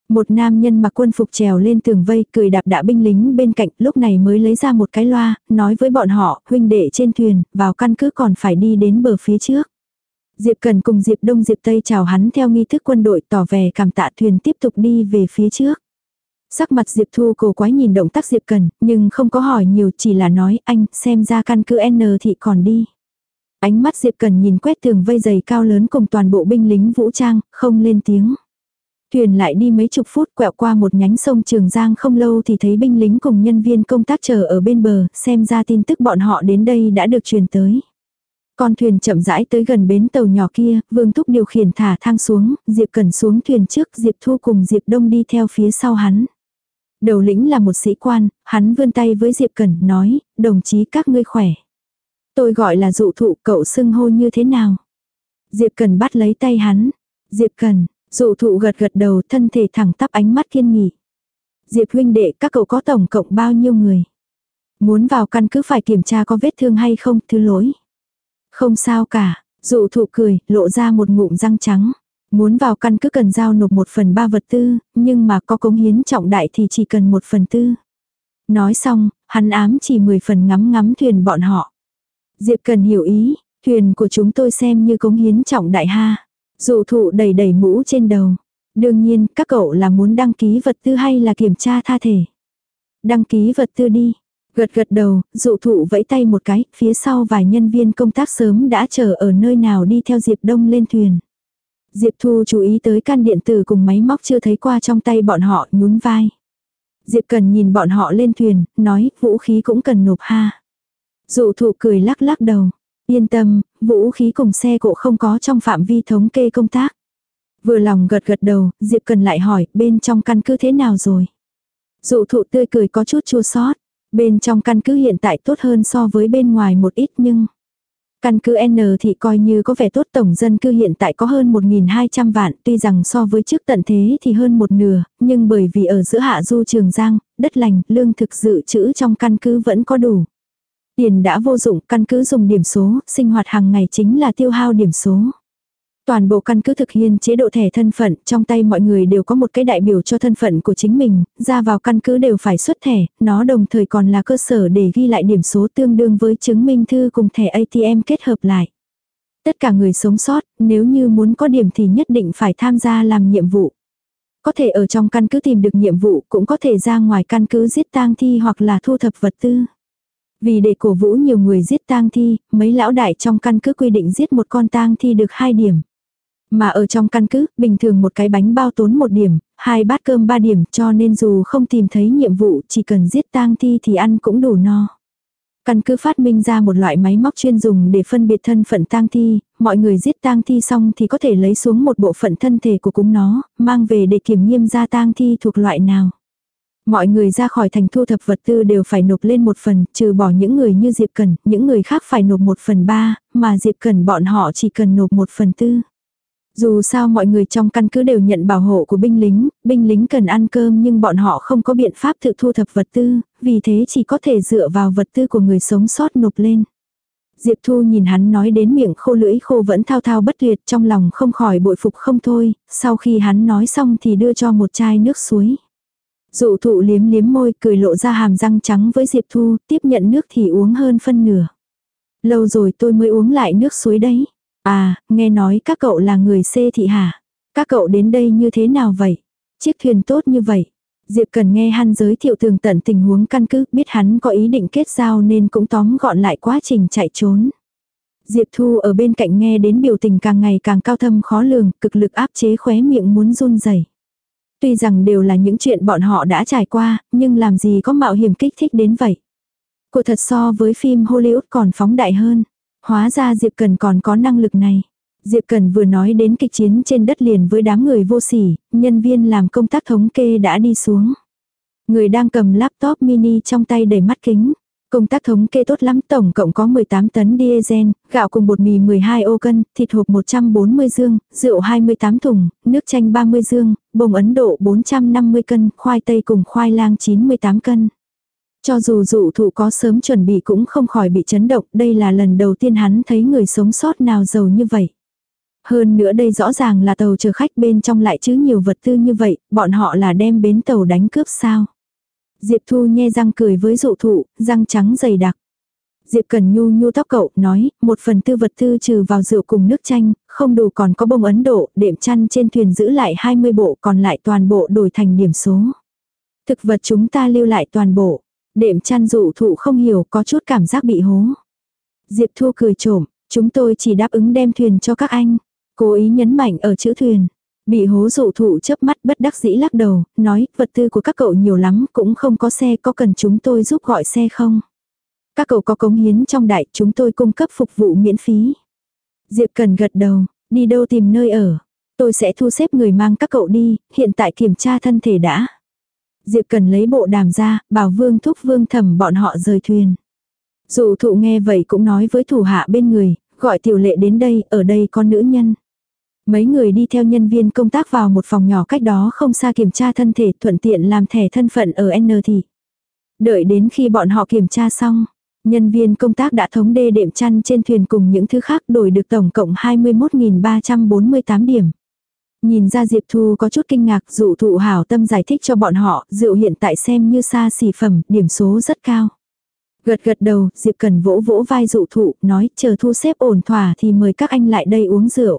Một nam nhân mặc quân phục trèo lên tường vây, cười đạp đạ binh lính bên cạnh, lúc này mới lấy ra một cái loa, nói với bọn họ, huynh đệ trên thuyền, vào căn cứ còn phải đi đến bờ phía trước. Diệp Cần cùng Diệp Đông Diệp Tây chào hắn theo nghi thức quân đội, tỏ vẻ cảm tạ, thuyền tiếp tục đi về phía trước. Sắc mặt Diệp Thu cổ quái nhìn động tác Diệp Cần, nhưng không có hỏi nhiều, chỉ là nói, anh, xem ra căn cứ N thị còn đi. Ánh mắt Diệp Cần nhìn quét tường vây dày cao lớn cùng toàn bộ binh lính vũ trang, không lên tiếng. Thuyền lại đi mấy chục phút, quẹo qua một nhánh sông Trường Giang, không lâu thì thấy binh lính cùng nhân viên công tác chờ ở bên bờ, xem ra tin tức bọn họ đến đây đã được truyền tới. Con thuyền chậm rãi tới gần bến tàu nhỏ kia, Vương Thúc điều khiển thả thang xuống, Diệp Cần xuống thuyền trước, Diệp Thu cùng Diệp Đông đi theo phía sau hắn. Đầu lĩnh là một sĩ quan, hắn vươn tay với Diệp Cần, nói, đồng chí các ngươi khỏe. Tôi gọi là Dụ Thụ, cậu xưng hô như thế nào? Diệp Cần bắt lấy tay hắn. Diệp Cần, Dụ Thụ gật gật đầu, thân thể thẳng tắp, ánh mắt kiên nghị. Diệp huynh đệ, các cậu có tổng cộng bao nhiêu người? Muốn vào căn cứ phải kiểm tra có vết thương hay không, thứ lỗi. Không sao cả, Dụ Thụ cười, lộ ra một ngụm răng trắng. Muốn vào căn cứ cần giao nộp một phần ba vật tư, nhưng mà có cống hiến trọng đại thì chỉ cần một phần tư. Nói xong, hắn ám chỉ mười phần ngắm ngắm thuyền bọn họ. Diệp Cần hiểu ý, thuyền của chúng tôi xem như cống hiến trọng đại ha. Dụ Thụ đầy đầy mũ trên đầu. Đương nhiên, các cậu là muốn đăng ký vật tư hay là kiểm tra tha thể? Đăng ký vật tư đi. Gật gật đầu, Dụ Thụ vẫy tay một cái, phía sau vài nhân viên công tác sớm đã chờ ở nơi nào đi theo Diệp Đông lên thuyền. Diệp Thu chú ý tới can điện tử cùng máy móc chưa thấy qua trong tay bọn họ, nhún vai. Diệp Cần nhìn bọn họ lên thuyền, nói, vũ khí cũng cần nộp ha. Dụ Thụ cười lắc lắc đầu. Yên tâm, vũ khí cùng xe cộ không có trong phạm vi thống kê công tác. Vừa lòng gật gật đầu, Diệp Cần lại hỏi, bên trong căn cứ thế nào rồi? Dụ Thụ tươi cười có chút chua xót. Bên trong căn cứ hiện tại tốt hơn so với bên ngoài một ít nhưng... Căn cứ N thì coi như có vẻ tốt, tổng dân cư hiện tại có hơn một nghìn hai trăm vạn, tuy rằng so với trước tận thế thì hơn một nửa, nhưng bởi vì ở giữa hạ du Trường Giang, đất lành, lương thực dự trữ trong căn cứ vẫn có đủ. Tiền đã vô dụng, căn cứ dùng điểm số, sinh hoạt hàng ngày chính là tiêu hao điểm số. Toàn bộ căn cứ thực hiện chế độ thẻ thân phận, trong tay mọi người đều có một cái đại biểu cho thân phận của chính mình, ra vào căn cứ đều phải xuất thẻ, nó đồng thời còn là cơ sở để ghi lại điểm số tương đương với chứng minh thư cùng thẻ A T M kết hợp lại. Tất cả người sống sót, nếu như muốn có điểm thì nhất định phải tham gia làm nhiệm vụ. Có thể ở trong căn cứ tìm được nhiệm vụ, cũng có thể ra ngoài căn cứ giết tang thi hoặc là thu thập vật tư. Vì để cổ vũ nhiều người giết tang thi, mấy lão đại trong căn cứ quy định giết một con tang thi được hai điểm. Mà ở trong căn cứ, bình thường một cái bánh bao tốn một điểm, hai bát cơm ba điểm, cho nên dù không tìm thấy nhiệm vụ, chỉ cần giết tang thi thì ăn cũng đủ no. Căn cứ phát minh ra một loại máy móc chuyên dùng để phân biệt thân phận tang thi, mọi người giết tang thi xong thì có thể lấy xuống một bộ phận thân thể của chúng nó, mang về để kiểm nghiệm ra tang thi thuộc loại nào. Mọi người ra khỏi thành thu thập vật tư đều phải nộp lên một phần, trừ bỏ những người như Diệp Cần, những người khác phải nộp một phần ba, mà Diệp Cần bọn họ chỉ cần nộp một phần tư. Dù sao mọi người trong căn cứ đều nhận bảo hộ của binh lính, binh lính cần ăn cơm nhưng bọn họ không có biện pháp tự thu thập vật tư, vì thế chỉ có thể dựa vào vật tư của người sống sót nộp lên. Diệp Thu nhìn hắn nói đến miệng khô lưỡi khô vẫn thao thao bất tuyệt, trong lòng không khỏi bội phục không thôi, sau khi hắn nói xong thì đưa cho một chai nước suối. Dụ Thụ liếm liếm môi cười lộ ra hàm răng trắng với Diệp Thu, tiếp nhận nước thì uống hơn phân nửa. Lâu rồi tôi mới uống lại nước suối đấy. À, nghe nói các cậu là người C thị hả? Các cậu đến đây như thế nào vậy? Chiếc thuyền tốt như vậy. Diệp Cần nghe hắn giới thiệu tường tận tình huống căn cứ, biết hắn có ý định kết giao nên cũng tóm gọn lại quá trình chạy trốn. Diệp Thu ở bên cạnh nghe đến biểu tình càng ngày càng cao thâm khó lường, cực lực áp chế khóe miệng muốn run rẩy. Tuy rằng đều là những chuyện bọn họ đã trải qua, nhưng làm gì có mạo hiểm kích thích đến vậy. Cô thật so với phim Hollywood còn phóng đại hơn. Hóa ra Diệp Cần còn có năng lực này. Diệp Cần vừa nói đến kịch chiến trên đất liền với đám người vô sỉ, nhân viên làm công tác thống kê đã đi xuống. Người đang cầm laptop mini trong tay đầy mắt kính. Công tác thống kê tốt lắm, tổng cộng có mười tám tấn diesel, gạo cùng bột mì mười hai ô cân, thịt hộp một trăm bốn mươi dương, rượu hai mươi tám thùng, nước chanh ba mươi dương, bông Ấn Độ bốn trăm năm mươi cân, khoai tây cùng khoai lang chín mươi tám cân. Cho dù Dụ Thụ có sớm chuẩn bị cũng không khỏi bị chấn động, đây là lần đầu tiên hắn thấy người sống sót nào giàu như vậy. Hơn nữa đây rõ ràng là tàu chở khách, bên trong lại chứa nhiều vật tư như vậy, bọn họ là đem bến tàu đánh cướp sao? Diệp Thu nhe răng cười với dụ thụ, răng trắng dày đặc. Diệp Cần nhu nhu tóc cậu, nói, một phần tư vật tư trừ vào rượu cùng nước chanh, không đủ còn có bông Ấn Độ, đệm chăn trên thuyền giữ lại hai mươi bộ, còn lại toàn bộ đổi thành điểm số. Thực vật chúng ta lưu lại toàn bộ. Đệm chăn dụ thụ không hiểu, có chút cảm giác bị hố. Diệp Thu cười trộm, chúng tôi chỉ đáp ứng đem thuyền cho các anh. Cố ý nhấn mạnh ở chữ thuyền. Bị hố dụ thụ chớp mắt bất đắc dĩ lắc đầu, nói, vật tư của các cậu nhiều lắm, cũng không có xe, có cần chúng tôi giúp gọi xe không? Các cậu có cống hiến trong đại, chúng tôi cung cấp phục vụ miễn phí. Diệp Cần gật đầu, đi đâu tìm nơi ở. Tôi sẽ thu xếp người mang các cậu đi, hiện tại kiểm tra thân thể đã. Diệp Cần lấy bộ đàm ra, bảo Vương Thúc Vương Thẩm bọn họ rời thuyền. Dụ thụ nghe vậy cũng nói với thủ hạ bên người, gọi Tiểu Lệ đến đây, ở đây có nữ nhân. Mấy người đi theo nhân viên công tác vào một phòng nhỏ cách đó không xa kiểm tra thân thể, thuận tiện làm thẻ thân phận ở N thị. Đợi đến khi bọn họ kiểm tra xong, nhân viên công tác đã thống đê đệm chăn trên thuyền cùng những thứ khác, đổi được tổng cộng hai mươi mốt nghìn ba trăm bốn mươi tám điểm. Nhìn ra Diệp Thu có chút kinh ngạc, dụ thụ hảo tâm giải thích cho bọn họ, rượu hiện tại xem như xa xỉ phẩm, điểm số rất cao. Gật gật đầu, Diệp Cần vỗ vỗ vai dụ thụ, nói, chờ thu xếp ổn thỏa thì mời các anh lại đây uống rượu.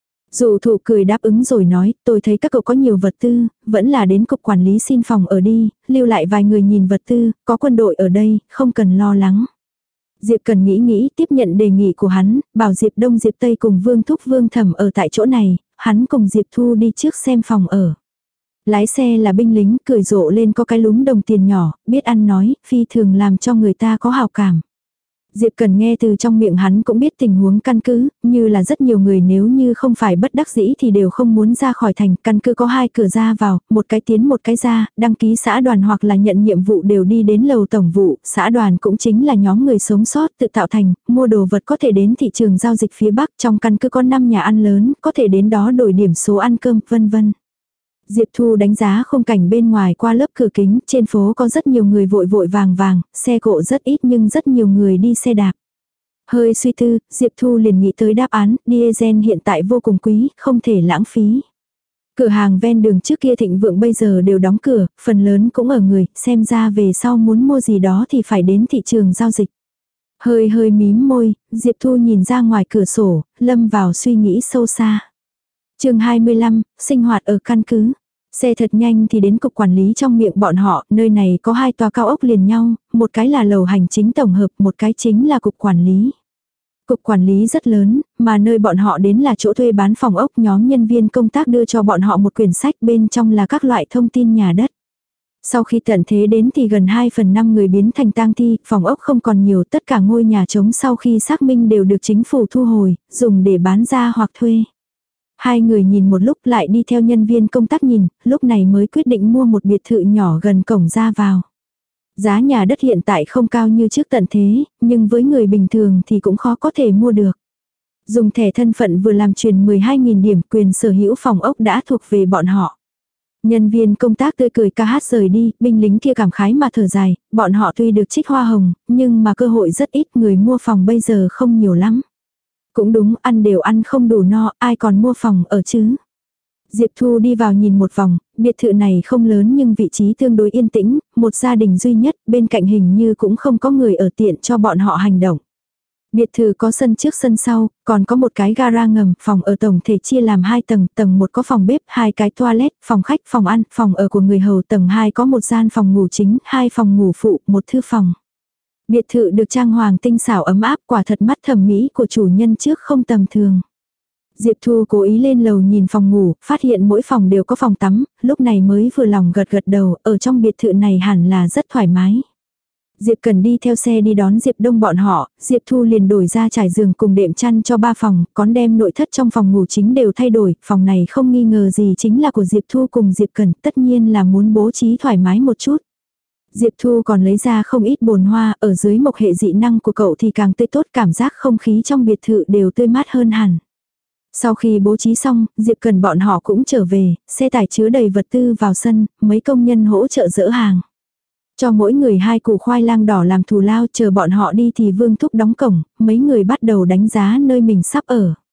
Dụ thụ cười đáp ứng rồi nói, tôi thấy các cậu có nhiều vật tư, vẫn là đến cục quản lý xin phòng ở đi, lưu lại vài người nhìn vật tư, có quân đội ở đây, không cần lo lắng. Diệp Cần nghĩ nghĩ, tiếp nhận đề nghị của hắn, bảo Diệp Đông Diệp Tây cùng Vương Thúc Vương Thẩm ở tại chỗ này, hắn cùng Diệp Thu đi trước xem phòng ở. Lái xe là binh lính, cười rộ lên có cái lúm đồng tiền nhỏ, biết ăn nói, phi thường làm cho người ta có hào cảm. Diệp Cần nghe từ trong miệng hắn cũng biết tình huống căn cứ, như là rất nhiều người nếu như không phải bất đắc dĩ thì đều không muốn ra khỏi thành. Căn cứ có hai cửa ra vào, một cái tiến một cái ra, đăng ký xã đoàn hoặc là nhận nhiệm vụ đều đi đến lầu tổng vụ. Xã đoàn cũng chính là nhóm người sống sót tự tạo thành, mua đồ vật có thể đến thị trường giao dịch phía Bắc. Trong căn cứ có năm nhà ăn lớn, có thể đến đó đổi điểm số ăn cơm, vân vân. Diệp Thu đánh giá khung cảnh bên ngoài qua lớp cửa kính, trên phố có rất nhiều người vội vội vàng vàng, xe cộ rất ít nhưng rất nhiều người đi xe đạp. Hơi suy tư, Diệp Thu liền nghĩ tới đáp án, diesel hiện tại vô cùng quý, không thể lãng phí. Cửa hàng ven đường trước kia thịnh vượng bây giờ đều đóng cửa, phần lớn cũng ở người, xem ra về sau muốn mua gì đó thì phải đến thị trường giao dịch. Hơi hơi mím môi, Diệp Thu nhìn ra ngoài cửa sổ, lâm vào suy nghĩ sâu xa. Chương hai mươi lăm, sinh hoạt ở căn cứ. Xe thật nhanh thì đến cục quản lý trong miệng bọn họ, nơi này có hai tòa cao ốc liền nhau, một cái là lầu hành chính tổng hợp, một cái chính là cục quản lý. Cục quản lý rất lớn, mà nơi bọn họ đến là chỗ thuê bán phòng ốc, nhóm nhân viên công tác đưa cho bọn họ một quyển sách, bên trong là các loại thông tin nhà đất. Sau khi tận thế đến thì gần hai phần năm người biến thành tang thi, phòng ốc không còn nhiều, tất cả ngôi nhà trống sau khi xác minh đều được chính phủ thu hồi, dùng để bán ra hoặc thuê. Hai người nhìn một lúc lại đi theo nhân viên công tác nhìn, lúc này mới quyết định mua một biệt thự nhỏ gần cổng ra vào. Giá nhà đất hiện tại không cao như trước tận thế, nhưng với người bình thường thì cũng khó có thể mua được. Dùng thẻ thân phận vừa làm truyền mười hai nghìn điểm, quyền sở hữu phòng ốc đã thuộc về bọn họ. Nhân viên công tác tươi cười ca hát rời đi, binh lính kia cảm khái mà thở dài, bọn họ tuy được trích hoa hồng, nhưng mà cơ hội rất ít, người mua phòng bây giờ không nhiều lắm. Cũng đúng, ăn đều ăn không đủ no, ai còn mua phòng ở chứ. Diệp Thu đi vào nhìn một vòng, biệt thự này không lớn nhưng vị trí tương đối yên tĩnh, một gia đình duy nhất, bên cạnh hình như cũng không có người ở tiện cho bọn họ hành động. Biệt thự có sân trước sân sau, còn có một cái gara ngầm, phòng ở tổng thể chia làm hai tầng, tầng một có phòng bếp, hai cái toilet, phòng khách, phòng ăn, phòng ở của người hầu, tầng hai có một gian phòng ngủ chính, hai phòng ngủ phụ, một thư phòng. Biệt thự được trang hoàng tinh xảo ấm áp, quả thật mắt thẩm mỹ của chủ nhân trước không tầm thường. Diệp Thu cố ý lên lầu nhìn phòng ngủ, phát hiện mỗi phòng đều có phòng tắm, lúc này mới vừa lòng gật gật đầu, ở trong biệt thự này hẳn là rất thoải mái. Diệp Cần đi theo xe đi đón Diệp Đông bọn họ, Diệp Thu liền đổi ra trải giường cùng đệm chăn cho ba phòng, còn đem nội thất trong phòng ngủ chính đều thay đổi, phòng này không nghi ngờ gì chính là của Diệp Thu cùng Diệp Cần, tất nhiên là muốn bố trí thoải mái một chút. Diệp Thu còn lấy ra không ít bồn hoa, ở dưới mộc hệ dị năng của cậu thì càng tươi tốt, cảm giác không khí trong biệt thự đều tươi mát hơn hẳn. Sau khi bố trí xong, Diệp Cần bọn họ cũng trở về, xe tải chứa đầy vật tư vào sân, mấy công nhân hỗ trợ dỡ hàng. Cho mỗi người hai củ khoai lang đỏ làm thù lao, chờ bọn họ đi thì Vương Thúc đóng cổng, mấy người bắt đầu đánh giá nơi mình sắp ở.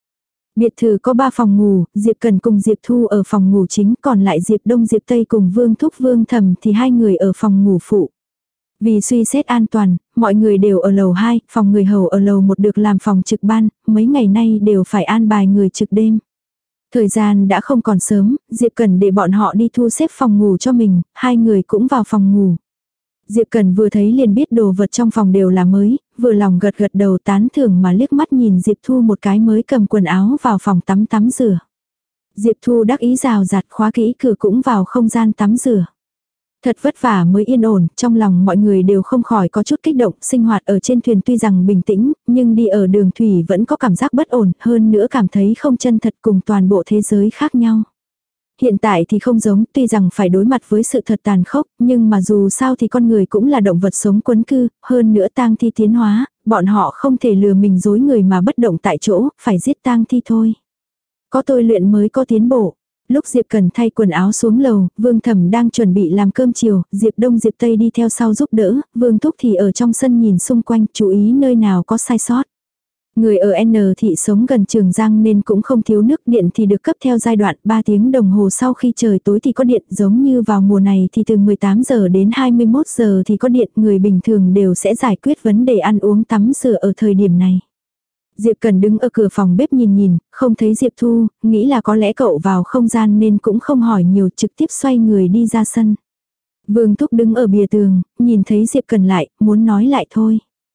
Biệt thự có ba phòng ngủ, Diệp Cần cùng Diệp Thu ở phòng ngủ chính, còn lại Diệp Đông Diệp Tây cùng Vương Thúc Vương Thẩm thì hai người ở phòng ngủ phụ. Vì suy xét an toàn, mọi người đều ở lầu hai, phòng người hầu ở lầu một được làm phòng trực ban, mấy ngày nay đều phải an bài người trực đêm. Thời gian đã không còn sớm, Diệp Cần để bọn họ đi thu xếp phòng ngủ cho mình, hai người cũng vào phòng ngủ. Diệp Cần vừa thấy liền biết đồ vật trong phòng đều là mới, vừa lòng gật gật đầu tán thưởng mà liếc mắt nhìn Diệp Thu một cái mới cầm quần áo vào phòng tắm tắm rửa. Diệp Thu đắc ý rào rạt khóa kỹ cửa cũng vào không gian tắm rửa. Thật vất vả mới yên ổn, trong lòng mọi người đều không khỏi có chút kích động, sinh hoạt ở trên thuyền tuy rằng bình tĩnh, nhưng đi ở đường thủy vẫn có cảm giác bất ổn, hơn nữa cảm thấy không chân thật cùng toàn bộ thế giới khác nhau. Hiện tại thì không giống, tuy rằng phải đối mặt với sự thật tàn khốc, nhưng mà dù sao thì con người cũng là động vật sống quấn cư, hơn nữa tang thi tiến hóa, bọn họ không thể lừa mình dối người mà bất động tại chỗ, phải giết tang thi thôi. Có tôi luyện mới có tiến bộ. Lúc Diệp Cần thay quần áo xuống lầu, Vương Thẩm đang chuẩn bị làm cơm chiều, Diệp Đông Diệp Tây đi theo sau giúp đỡ, Vương Thúc thì ở trong sân nhìn xung quanh, chú ý nơi nào có sai sót. Người ở N thị sống gần Trường Giang nên cũng không thiếu nước, điện thì được cấp theo giai đoạn, ba tiếng đồng hồ sau khi trời tối thì có điện, giống như vào mùa này thì từ mười tám giờ đến hai mươi mốt giờ thì có điện, người bình thường đều sẽ giải quyết vấn đề ăn uống tắm rửa ở thời điểm này. Diệp Cần đứng ở cửa phòng bếp nhìn nhìn, không thấy Diệp Thu, nghĩ là có lẽ cậu vào không gian nên cũng không hỏi nhiều, trực tiếp xoay người đi ra sân. Vương Thúc đứng ở bìa tường, nhìn thấy Diệp Cần lại, muốn nói lại thôi.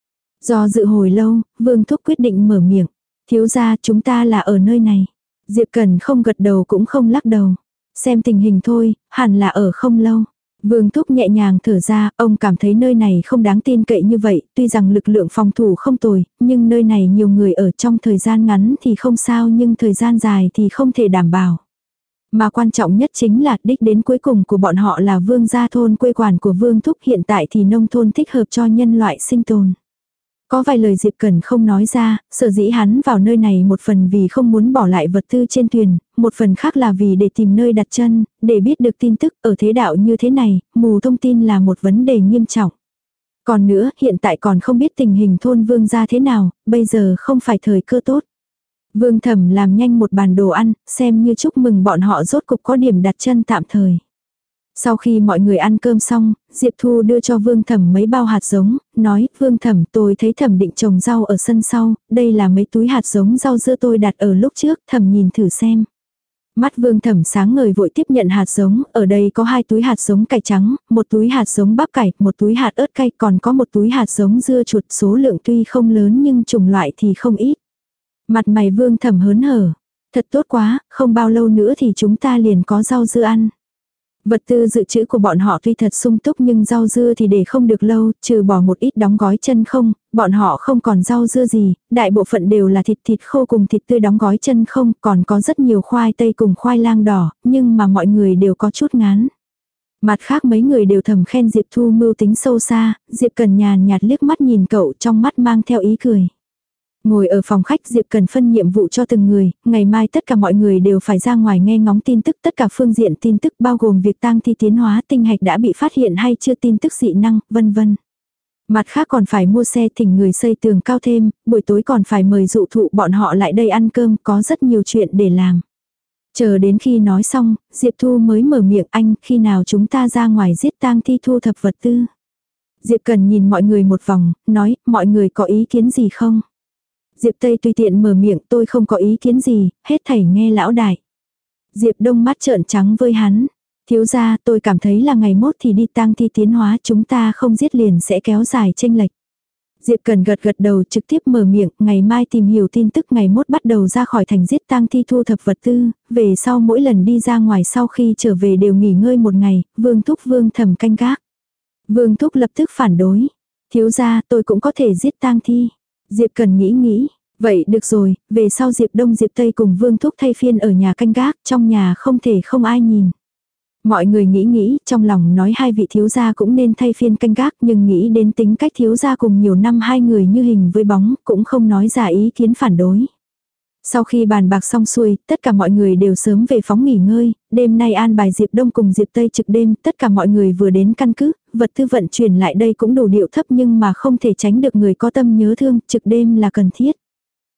Do dự hồi lâu, Vương Thúc quyết định mở miệng. Thiếu gia, chúng ta là ở nơi này. Diệp Cần không gật đầu cũng không lắc đầu. Xem tình hình thôi, hẳn là ở không lâu. Vương Thúc nhẹ nhàng thở ra, ông cảm thấy nơi này không đáng tin cậy như vậy, tuy rằng lực lượng phòng thủ không tồi, nhưng nơi này nhiều người ở trong thời gian ngắn thì không sao nhưng thời gian dài thì không thể đảm bảo. Mà quan trọng nhất chính là đích đến cuối cùng của bọn họ là Vương gia thôn quê quán của Vương Thúc, hiện tại thì nông thôn thích hợp cho nhân loại sinh tồn. Có vài lời Diệp Cần không nói ra, sở dĩ hắn vào nơi này một phần vì không muốn bỏ lại vật tư trên thuyền, một phần khác là vì để tìm nơi đặt chân, để biết được tin tức ở thế đạo như thế này, mù thông tin là một vấn đề nghiêm trọng. Còn nữa, hiện tại còn không biết tình hình thôn Vương gia thế nào, bây giờ không phải thời cơ tốt. Vương Thẩm làm nhanh một bàn đồ ăn, xem như chúc mừng bọn họ rốt cục có điểm đặt chân tạm thời. Sau khi mọi người ăn cơm xong, Diệp Thu đưa cho Vương Thẩm mấy bao hạt giống, nói, Vương Thẩm tôi thấy Thẩm định trồng rau ở sân sau, đây là mấy túi hạt giống rau dưa tôi đặt ở lúc trước, Thẩm nhìn thử xem. Mắt Vương Thẩm sáng ngời vội tiếp nhận hạt giống, ở đây có hai túi hạt giống cải trắng, một túi hạt giống bắp cải, một túi hạt ớt cay, còn có một túi hạt giống dưa chuột, số lượng tuy không lớn nhưng chủng loại thì không ít. Mặt mày Vương Thẩm hớn hở, thật tốt quá, không bao lâu nữa thì chúng ta liền có rau dưa ăn. Vật tư dự trữ của bọn họ tuy thật sung túc nhưng rau dưa thì để không được lâu, trừ bỏ một ít đóng gói chân không, bọn họ không còn rau dưa gì, đại bộ phận đều là thịt thịt khô cùng thịt tươi đóng gói chân không, còn có rất nhiều khoai tây cùng khoai lang đỏ, nhưng mà mọi người đều có chút ngán. Mặt khác mấy người đều thầm khen Diệp Thu mưu tính sâu xa, Diệp Cần nhàn nhạt liếc mắt nhìn cậu trong mắt mang theo ý cười. Ngồi ở phòng khách Diệp Cần phân nhiệm vụ cho từng người, ngày mai tất cả mọi người đều phải ra ngoài nghe ngóng tin tức, tất cả phương diện tin tức bao gồm việc tang thi tiến hóa, tinh hạch đã bị phát hiện hay chưa, tin tức dị năng, vân vân. Mặt khác còn phải mua xe thỉnh người xây tường cao thêm, buổi tối còn phải mời dụ thụ bọn họ lại đây ăn cơm, có rất nhiều chuyện để làm. Chờ đến khi nói xong, Diệp Thu mới mở miệng, anh, khi nào chúng ta ra ngoài giết tang thi thu thập vật tư. Diệp Cần nhìn mọi người một vòng, nói, mọi người có ý kiến gì không? Diệp Tây tùy tiện mở miệng, tôi không có ý kiến gì, hết thảy nghe lão đại. Diệp Đông mắt trợn trắng với hắn. Thiếu gia, tôi cảm thấy là ngày mốt thì đi tang thi tiến hóa, chúng ta không giết liền sẽ kéo dài chênh lệch. Diệp Cần gật gật đầu trực tiếp mở miệng, ngày mai tìm hiểu tin tức, ngày mốt bắt đầu ra khỏi thành giết tang thi thu thập vật tư, về sau mỗi lần đi ra ngoài sau khi trở về đều nghỉ ngơi một ngày, Vương Thúc Vương Thẩm canh gác. Vương Thúc lập tức phản đối. Thiếu gia, tôi cũng có thể giết tang thi. Diệp Cần nghĩ nghĩ, vậy được rồi, về sau Diệp Đông Diệp Tây cùng Vương Thúc thay phiên ở nhà canh gác, trong nhà không thể không ai nhìn. Mọi người nghĩ nghĩ, trong lòng nói hai vị thiếu gia cũng nên thay phiên canh gác, nhưng nghĩ đến tính cách thiếu gia cùng nhiều năm hai người như hình với bóng, cũng không nói ra ý kiến phản đối. Sau khi bàn bạc xong xuôi, tất cả mọi người đều sớm về phóng nghỉ ngơi, đêm nay an bài Diệp Đông cùng Diệp Tây trực đêm, tất cả mọi người vừa đến căn cứ, vật tư vận chuyển lại đây cũng đủ điệu thấp nhưng mà không thể tránh được người có tâm nhớ thương, trực đêm là cần thiết.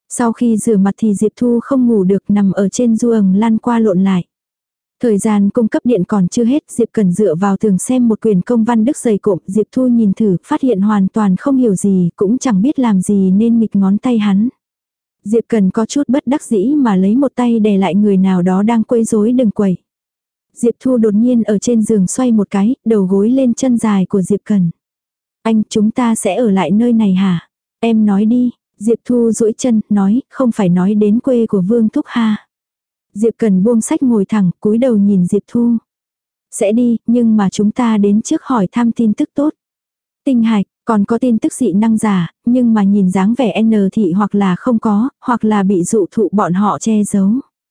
Sau khi rửa mặt thì Diệp Thu không ngủ được, nằm ở trên giường lăn qua lộn lại. Thời gian cung cấp điện còn chưa hết, Diệp Cần dựa vào tường xem một quyển công văn đức dày cộm, Diệp Thu nhìn thử, phát hiện hoàn toàn không hiểu gì, cũng chẳng biết làm gì nên nghịch ngón tay hắn. Diệp Cần có chút bất đắc dĩ mà lấy một tay đè lại người nào đó đang quấy rối đừng quẩy. Diệp Thu đột nhiên ở trên giường xoay một cái, đầu gối lên chân dài của Diệp Cần. Anh, chúng ta sẽ ở lại nơi này hả? Em nói đi. Diệp Thu duỗi chân, nói, không phải nói đến quê của Vương Thúc ha. Diệp Cần buông sách ngồi thẳng, cúi đầu nhìn Diệp Thu. Sẽ đi, nhưng mà chúng ta đến trước hỏi thăm tin tức tốt. Tinh hạch, còn có tin tức dị năng giả, nhưng mà nhìn dáng vẻ N thị hoặc là không có, hoặc là bị dụ thụ bọn họ che giấu.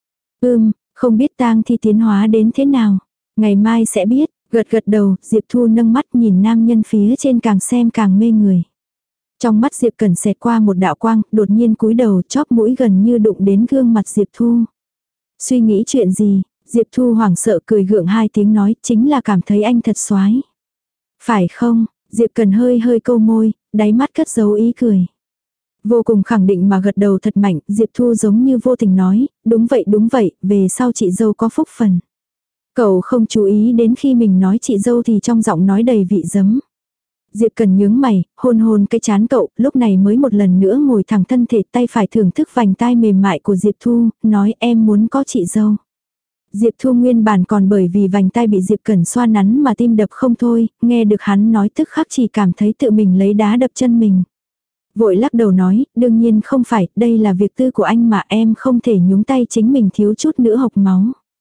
Ừm, không biết tang thi tiến hóa đến thế nào. Ngày mai sẽ biết, gật gật đầu, Diệp Thu nâng mắt nhìn nam nhân phía trên càng xem càng mê người. Trong mắt Diệp Cần xẹt qua một đạo quang, đột nhiên cúi đầu chóp mũi gần như đụng đến gương mặt Diệp Thu. Suy nghĩ chuyện gì? Diệp Thu hoảng sợ cười gượng hai tiếng nói, chính là cảm thấy anh thật xoái. Phải không? Diệp Cần hơi hơi câu môi, đáy mắt cất giấu ý cười. Vô cùng khẳng định mà gật đầu thật mạnh, Diệp Thu giống như vô tình nói, đúng vậy đúng vậy, về sau chị dâu có phúc phần. Cậu không chú ý đến khi mình nói chị dâu thì trong giọng nói đầy vị giấm. Diệp Cần nhướng mày, hôn hôn cái chán cậu, lúc này mới một lần nữa ngồi thẳng thân thể, tay phải thưởng thức vành tai mềm mại của Diệp Thu, nói em muốn có chị dâu. Diệp Thu nguyên bản còn bởi vì vành tai bị Diệp Cần xoa nắn mà tim đập không thôi, nghe được hắn nói tức khắc chỉ cảm thấy tự mình lấy đá đập chân mình. Vội lắc đầu nói, đương nhiên không phải, đây là việc tư của anh mà em không thể nhúng tay chính mình thiếu chút nữa hộc máu.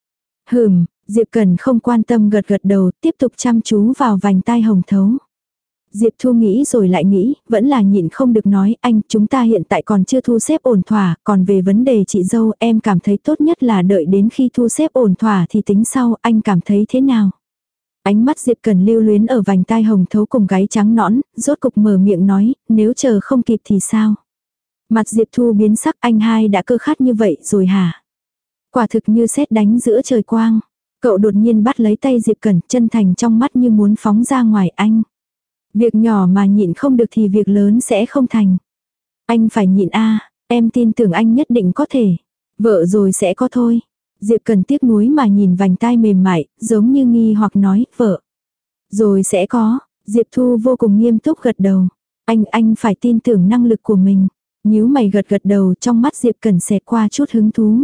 Hừm, Diệp Cần không quan tâm gật gật đầu, tiếp tục chăm chú vào vành tai hồng thấu. Diệp Thu nghĩ rồi lại nghĩ, vẫn là nhịn không được nói, anh, chúng ta hiện tại còn chưa thu xếp ổn thỏa, còn về vấn đề chị dâu, em cảm thấy tốt nhất là đợi đến khi thu xếp ổn thỏa thì tính sau, anh cảm thấy thế nào? Ánh mắt Diệp Cần lưu luyến ở vành tai hồng thấu cùng gáy trắng nõn, rốt cục mở miệng nói, nếu chờ không kịp thì sao? Mặt Diệp Thu biến sắc, anh hai đã cơ khát như vậy rồi hả? Quả thực như sét đánh giữa trời quang. Cậu đột nhiên bắt lấy tay Diệp Cần, chân thành trong mắt như muốn phóng ra ngoài anh. Việc nhỏ mà nhịn không được thì việc lớn sẽ không thành. Anh phải nhịn a, em tin tưởng anh nhất định có thể. Vợ rồi sẽ có thôi. Diệp Cần tiếc nuối mà nhìn vành tai mềm mại, giống như nghi hoặc nói, vợ. Rồi sẽ có, Diệp Thu vô cùng nghiêm túc gật đầu. Anh, anh phải tin tưởng năng lực của mình. Nhíu mày gật gật đầu, trong mắt Diệp Cần xẹt qua chút hứng thú.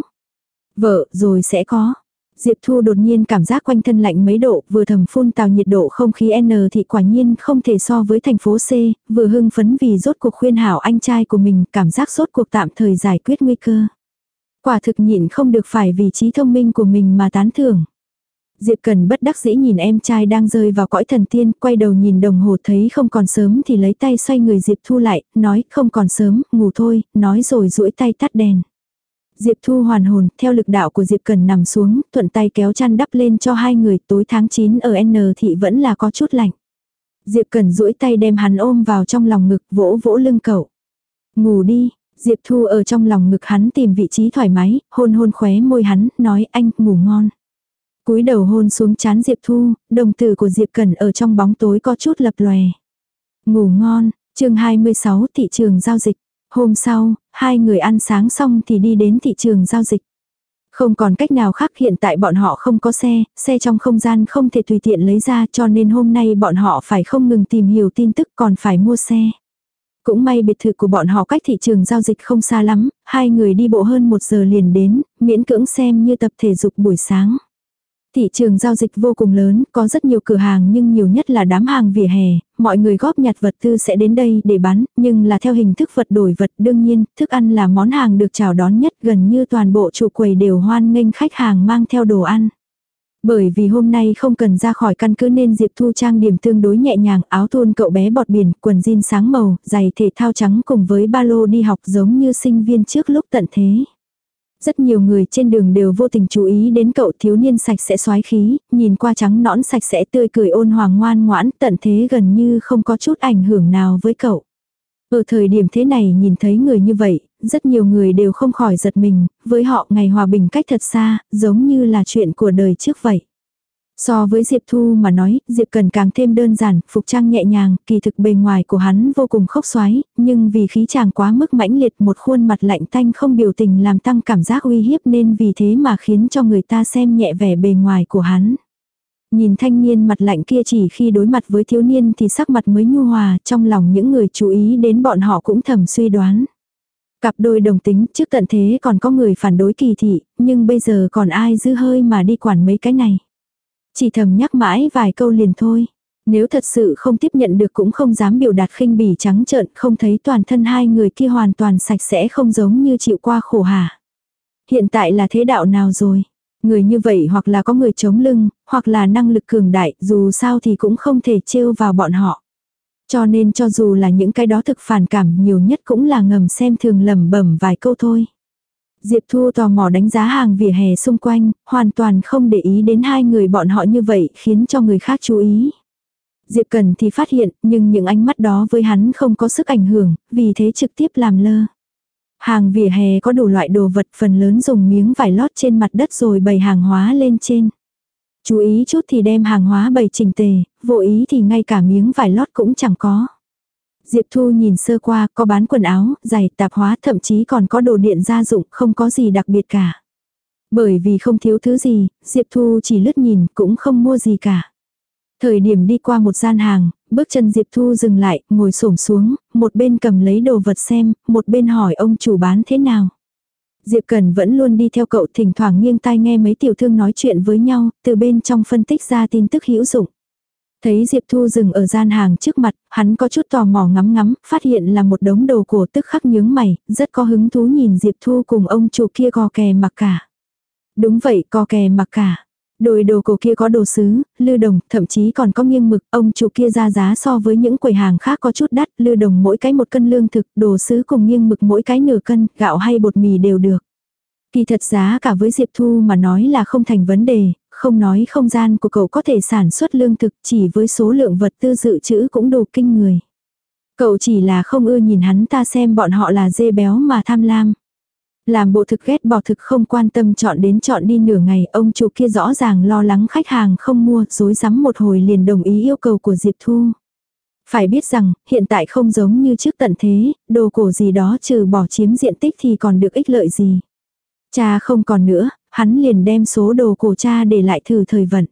Vợ, rồi sẽ có. Diệp Thu đột nhiên cảm giác quanh thân lạnh mấy độ, vừa thầm phun tào nhiệt độ không khí N thì quả nhiên không thể so với thành phố C, vừa hưng phấn vì rốt cuộc khuyên hảo anh trai của mình, cảm giác rốt cuộc tạm thời giải quyết nguy cơ. Quả thực nhịn không được phải vì trí thông minh của mình mà tán thưởng. Diệp Cần bất đắc dĩ nhìn em trai đang rơi vào cõi thần tiên, quay đầu nhìn đồng hồ thấy không còn sớm thì lấy tay xoay người Diệp Thu lại, nói không còn sớm, ngủ thôi, nói rồi duỗi tay tắt đèn. Diệp Thu hoàn hồn, theo lực đạo của Diệp Cần nằm xuống, thuận tay kéo chăn đắp lên cho hai người, tối tháng chín ở N thị vẫn là có chút lạnh. Diệp Cần duỗi tay đem hắn ôm vào trong lòng ngực, vỗ vỗ lưng cậu. Ngủ đi, Diệp Thu ở trong lòng ngực hắn tìm vị trí thoải mái, hôn hôn khóe môi hắn, nói anh, ngủ ngon. Cúi đầu hôn xuống trán Diệp Thu, đồng tử của Diệp Cần ở trong bóng tối có chút lập lòe. Ngủ ngon, chương hai mươi sáu thị trường giao dịch. Hôm sau, hai người ăn sáng xong thì đi đến thị trường giao dịch. Không còn cách nào khác, hiện tại bọn họ không có xe, xe trong không gian không thể tùy tiện lấy ra, cho nên hôm nay bọn họ phải không ngừng tìm hiểu tin tức, còn phải mua xe. Cũng may biệt thự của bọn họ cách thị trường giao dịch không xa lắm, hai người đi bộ hơn một giờ liền đến, miễn cưỡng xem như tập thể dục buổi sáng. Thị trường giao dịch vô cùng lớn, có rất nhiều cửa hàng nhưng nhiều nhất là đám hàng vỉa hè, mọi người góp nhặt vật tư sẽ đến đây để bán, nhưng là theo hình thức vật đổi vật. Đương nhiên, thức ăn là món hàng được chào đón nhất, gần như toàn bộ chủ quầy đều hoan nghênh khách hàng mang theo đồ ăn. Bởi vì hôm nay không cần ra khỏi căn cứ nên Diệp Thu trang điểm tương đối nhẹ nhàng, áo thun cậu bé bọt biển, quần jean sáng màu, giày thể thao trắng cùng với ba lô đi học giống như sinh viên trước lúc tận thế. Rất nhiều người trên đường đều vô tình chú ý đến cậu, thiếu niên sạch sẽ soái khí, nhìn qua trắng nõn sạch sẽ tươi cười ôn hòa ngoan ngoãn, tận thế gần như không có chút ảnh hưởng nào với cậu. Ở thời điểm thế này nhìn thấy người như vậy, rất nhiều người đều không khỏi giật mình, với họ ngày hòa bình cách thật xa, giống như là chuyện của đời trước vậy. So với Diệp Thu mà nói, Diệp Cần càng thêm đơn giản, phục trang nhẹ nhàng, kỳ thực bề ngoài của hắn vô cùng khốc xoáy, nhưng vì khí chàng quá mức mãnh liệt, một khuôn mặt lạnh tanh không biểu tình làm tăng cảm giác uy hiếp nên vì thế mà khiến cho người ta xem nhẹ vẻ bề ngoài của hắn. Nhìn thanh niên mặt lạnh kia chỉ khi đối mặt với thiếu niên thì sắc mặt mới nhu hòa, trong lòng những người chú ý đến bọn họ cũng thầm suy đoán. Cặp đôi đồng tính trước tận thế còn có người phản đối kỳ thị, nhưng bây giờ còn ai giữ hơi mà đi quản mấy cái này. Chỉ thầm nhắc mãi vài câu liền thôi. Nếu thật sự không tiếp nhận được cũng không dám biểu đạt khinh bỉ trắng trợn, không thấy toàn thân hai người kia hoàn toàn sạch sẽ không giống như chịu qua khổ hả. Hiện tại là thế đạo nào rồi? Người như vậy hoặc là có người chống lưng, hoặc là năng lực cường đại, dù sao thì cũng không thể trêu vào bọn họ. Cho nên cho dù là những cái đó thực phản cảm nhiều nhất cũng là ngầm xem thường lẩm bẩm vài câu thôi. Diệp Thu tò mò đánh giá hàng vỉa hè xung quanh, hoàn toàn không để ý đến hai người bọn họ như vậy khiến cho người khác chú ý. Diệp Cần thì phát hiện, nhưng những ánh mắt đó với hắn không có sức ảnh hưởng, vì thế trực tiếp làm lơ. Hàng vỉa hè có đủ loại đồ vật, phần lớn dùng miếng vải lót trên mặt đất rồi bày hàng hóa lên trên. Chú ý chút thì đem hàng hóa bày chỉnh tề, vô ý thì ngay cả miếng vải lót cũng chẳng có. Diệp Thu nhìn sơ qua, có bán quần áo, giày, tạp hóa, thậm chí còn có đồ điện gia dụng, không có gì đặc biệt cả. Bởi vì không thiếu thứ gì, Diệp Thu chỉ lướt nhìn, cũng không mua gì cả. Thời điểm đi qua một gian hàng, bước chân Diệp Thu dừng lại, ngồi xổm xuống, một bên cầm lấy đồ vật xem, một bên hỏi ông chủ bán thế nào. Diệp Cần vẫn luôn đi theo cậu, thỉnh thoảng nghiêng tai nghe mấy tiểu thương nói chuyện với nhau, từ bên trong phân tích ra tin tức hữu dụng. Thấy Diệp Thu dừng ở gian hàng trước mặt, hắn có chút tò mò ngắm ngắm, phát hiện là một đống đồ cổ, tức khắc nhướng mày, rất có hứng thú nhìn Diệp Thu cùng ông chủ kia co kè mặc cả. Đúng vậy, co kè mặc cả. Đôi đồ cổ kia có đồ sứ, lư đồng, thậm chí còn có nghiêng mực, ông chủ kia ra giá so với những quầy hàng khác có chút đắt, lư đồng mỗi cái một cân lương thực, đồ sứ cùng nghiêng mực mỗi cái nửa cân, gạo hay bột mì đều được. Kỳ thật giá cả với Diệp Thu mà nói là không thành vấn đề, không nói không gian của cậu có thể sản xuất lương thực, chỉ với số lượng vật tư dự trữ cũng đủ kinh người. Cậu chỉ là không ưa nhìn hắn ta xem bọn họ là dê béo mà tham lam. Làm bộ thực ghét bỏ thực không quan tâm chọn đến chọn đi nửa ngày, ông chủ kia rõ ràng lo lắng khách hàng không mua, rối rắm một hồi liền đồng ý yêu cầu của Diệp Thu. Phải biết rằng, hiện tại không giống như trước tận thế, đồ cổ gì đó trừ bỏ chiếm diện tích thì còn được ích lợi gì. Cha không còn nữa, hắn liền đem số đồ cổ cha để lại thử thời vận.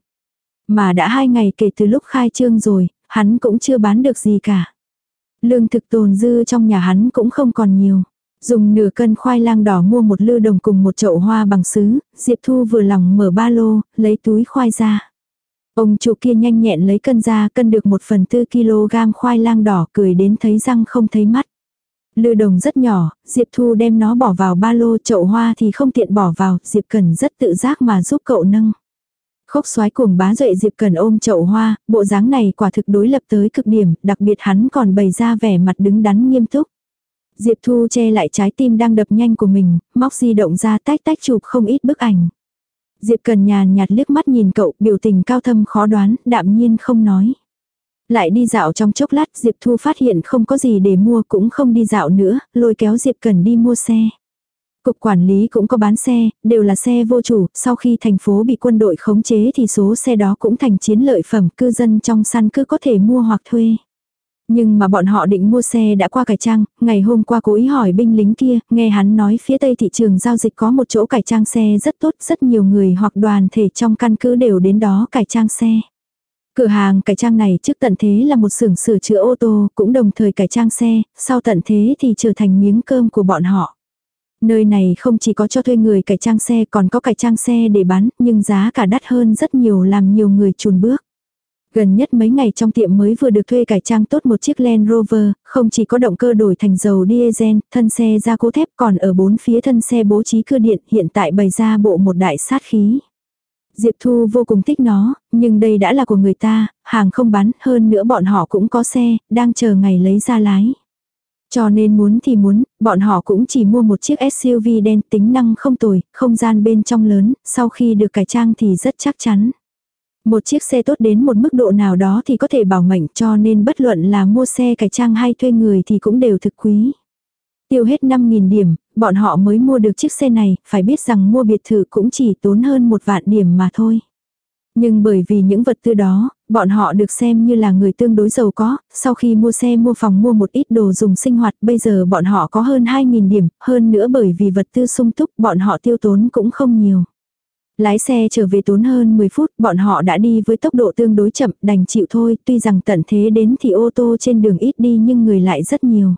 Mà đã hai ngày kể từ lúc khai trương rồi, hắn cũng chưa bán được gì cả. Lương thực tồn dư trong nhà hắn cũng không còn nhiều. Dùng nửa cân khoai lang đỏ mua một lư đồng cùng một chậu hoa bằng sứ, Diệp Thu vừa lòng mở ba lô, lấy túi khoai ra. Ông chủ kia nhanh nhẹn lấy cân ra, cân được một phần tư kg khoai lang đỏ, cười đến thấy răng không thấy mắt. Lư đồng rất nhỏ, Diệp Thu đem nó bỏ vào ba lô, chậu hoa thì không tiện bỏ vào, Diệp Cần rất tự giác mà giúp cậu nâng. Khốc soái cuồng bá dậy Diệp Cần ôm chậu hoa, bộ dáng này quả thực đối lập tới cực điểm, đặc biệt hắn còn bày ra vẻ mặt đứng đắn nghiêm túc. Diệp Thu che lại trái tim đang đập nhanh của mình, móc di động ra tách tách chụp không ít bức ảnh. Diệp Cần nhàn nhạt liếc mắt nhìn cậu, biểu tình cao thâm khó đoán, đạm nhiên không nói. Lại đi dạo trong chốc lát, Diệp Thu phát hiện không có gì để mua, cũng không đi dạo nữa, lôi kéo Diệp Cần đi mua xe. Cục quản lý cũng có bán xe, đều là xe vô chủ, sau khi thành phố bị quân đội khống chế thì số xe đó cũng thành chiến lợi phẩm, cư dân trong săn cứ có thể mua hoặc thuê. Nhưng mà bọn họ định mua xe đã qua cải trang, ngày hôm qua cố ý hỏi binh lính kia, nghe hắn nói phía tây thị trường giao dịch có một chỗ cải trang xe rất tốt, rất nhiều người hoặc đoàn thể trong căn cứ đều đến đó cải trang xe. Cửa hàng cải trang này trước tận thế là một xưởng sửa chữa ô tô, cũng đồng thời cải trang xe, sau tận thế thì trở thành miếng cơm của bọn họ. Nơi này không chỉ có cho thuê người cải trang xe còn có cải trang xe để bán, nhưng giá cả đắt hơn rất nhiều làm nhiều người chùn bước. Gần nhất mấy ngày trong tiệm mới vừa được thuê cải trang tốt một chiếc Land Rover, không chỉ có động cơ đổi thành dầu diesel, thân xe gia cố thép còn ở bốn phía thân xe bố trí cưa điện, hiện tại bày ra bộ một đại sát khí. Diệp Thu vô cùng thích nó, nhưng đây đã là của người ta, hàng không bán, hơn nữa bọn họ cũng có xe, đang chờ ngày lấy ra lái. Cho nên muốn thì muốn, bọn họ cũng chỉ mua một chiếc ét u vê đen, tính năng không tồi, không gian bên trong lớn, sau khi được cải trang thì rất chắc chắn. Một chiếc xe tốt đến một mức độ nào đó thì có thể bảo mệnh, cho nên bất luận là mua xe cải trang hay thuê người thì cũng đều thực quý. Tiêu hết năm nghìn điểm, bọn họ mới mua được chiếc xe này, phải biết rằng mua biệt thự cũng chỉ tốn hơn một vạn điểm mà thôi. Nhưng bởi vì những vật tư đó, bọn họ được xem như là người tương đối giàu có, sau khi mua xe mua phòng mua một ít đồ dùng sinh hoạt, bây giờ bọn họ có hơn hai nghìn điểm, hơn nữa bởi vì vật tư sung túc bọn họ tiêu tốn cũng không nhiều. Lái xe trở về tốn hơn mười phút, bọn họ đã đi với tốc độ tương đối chậm, đành chịu thôi, tuy rằng tận thế đến thì ô tô trên đường ít đi nhưng người lại rất nhiều.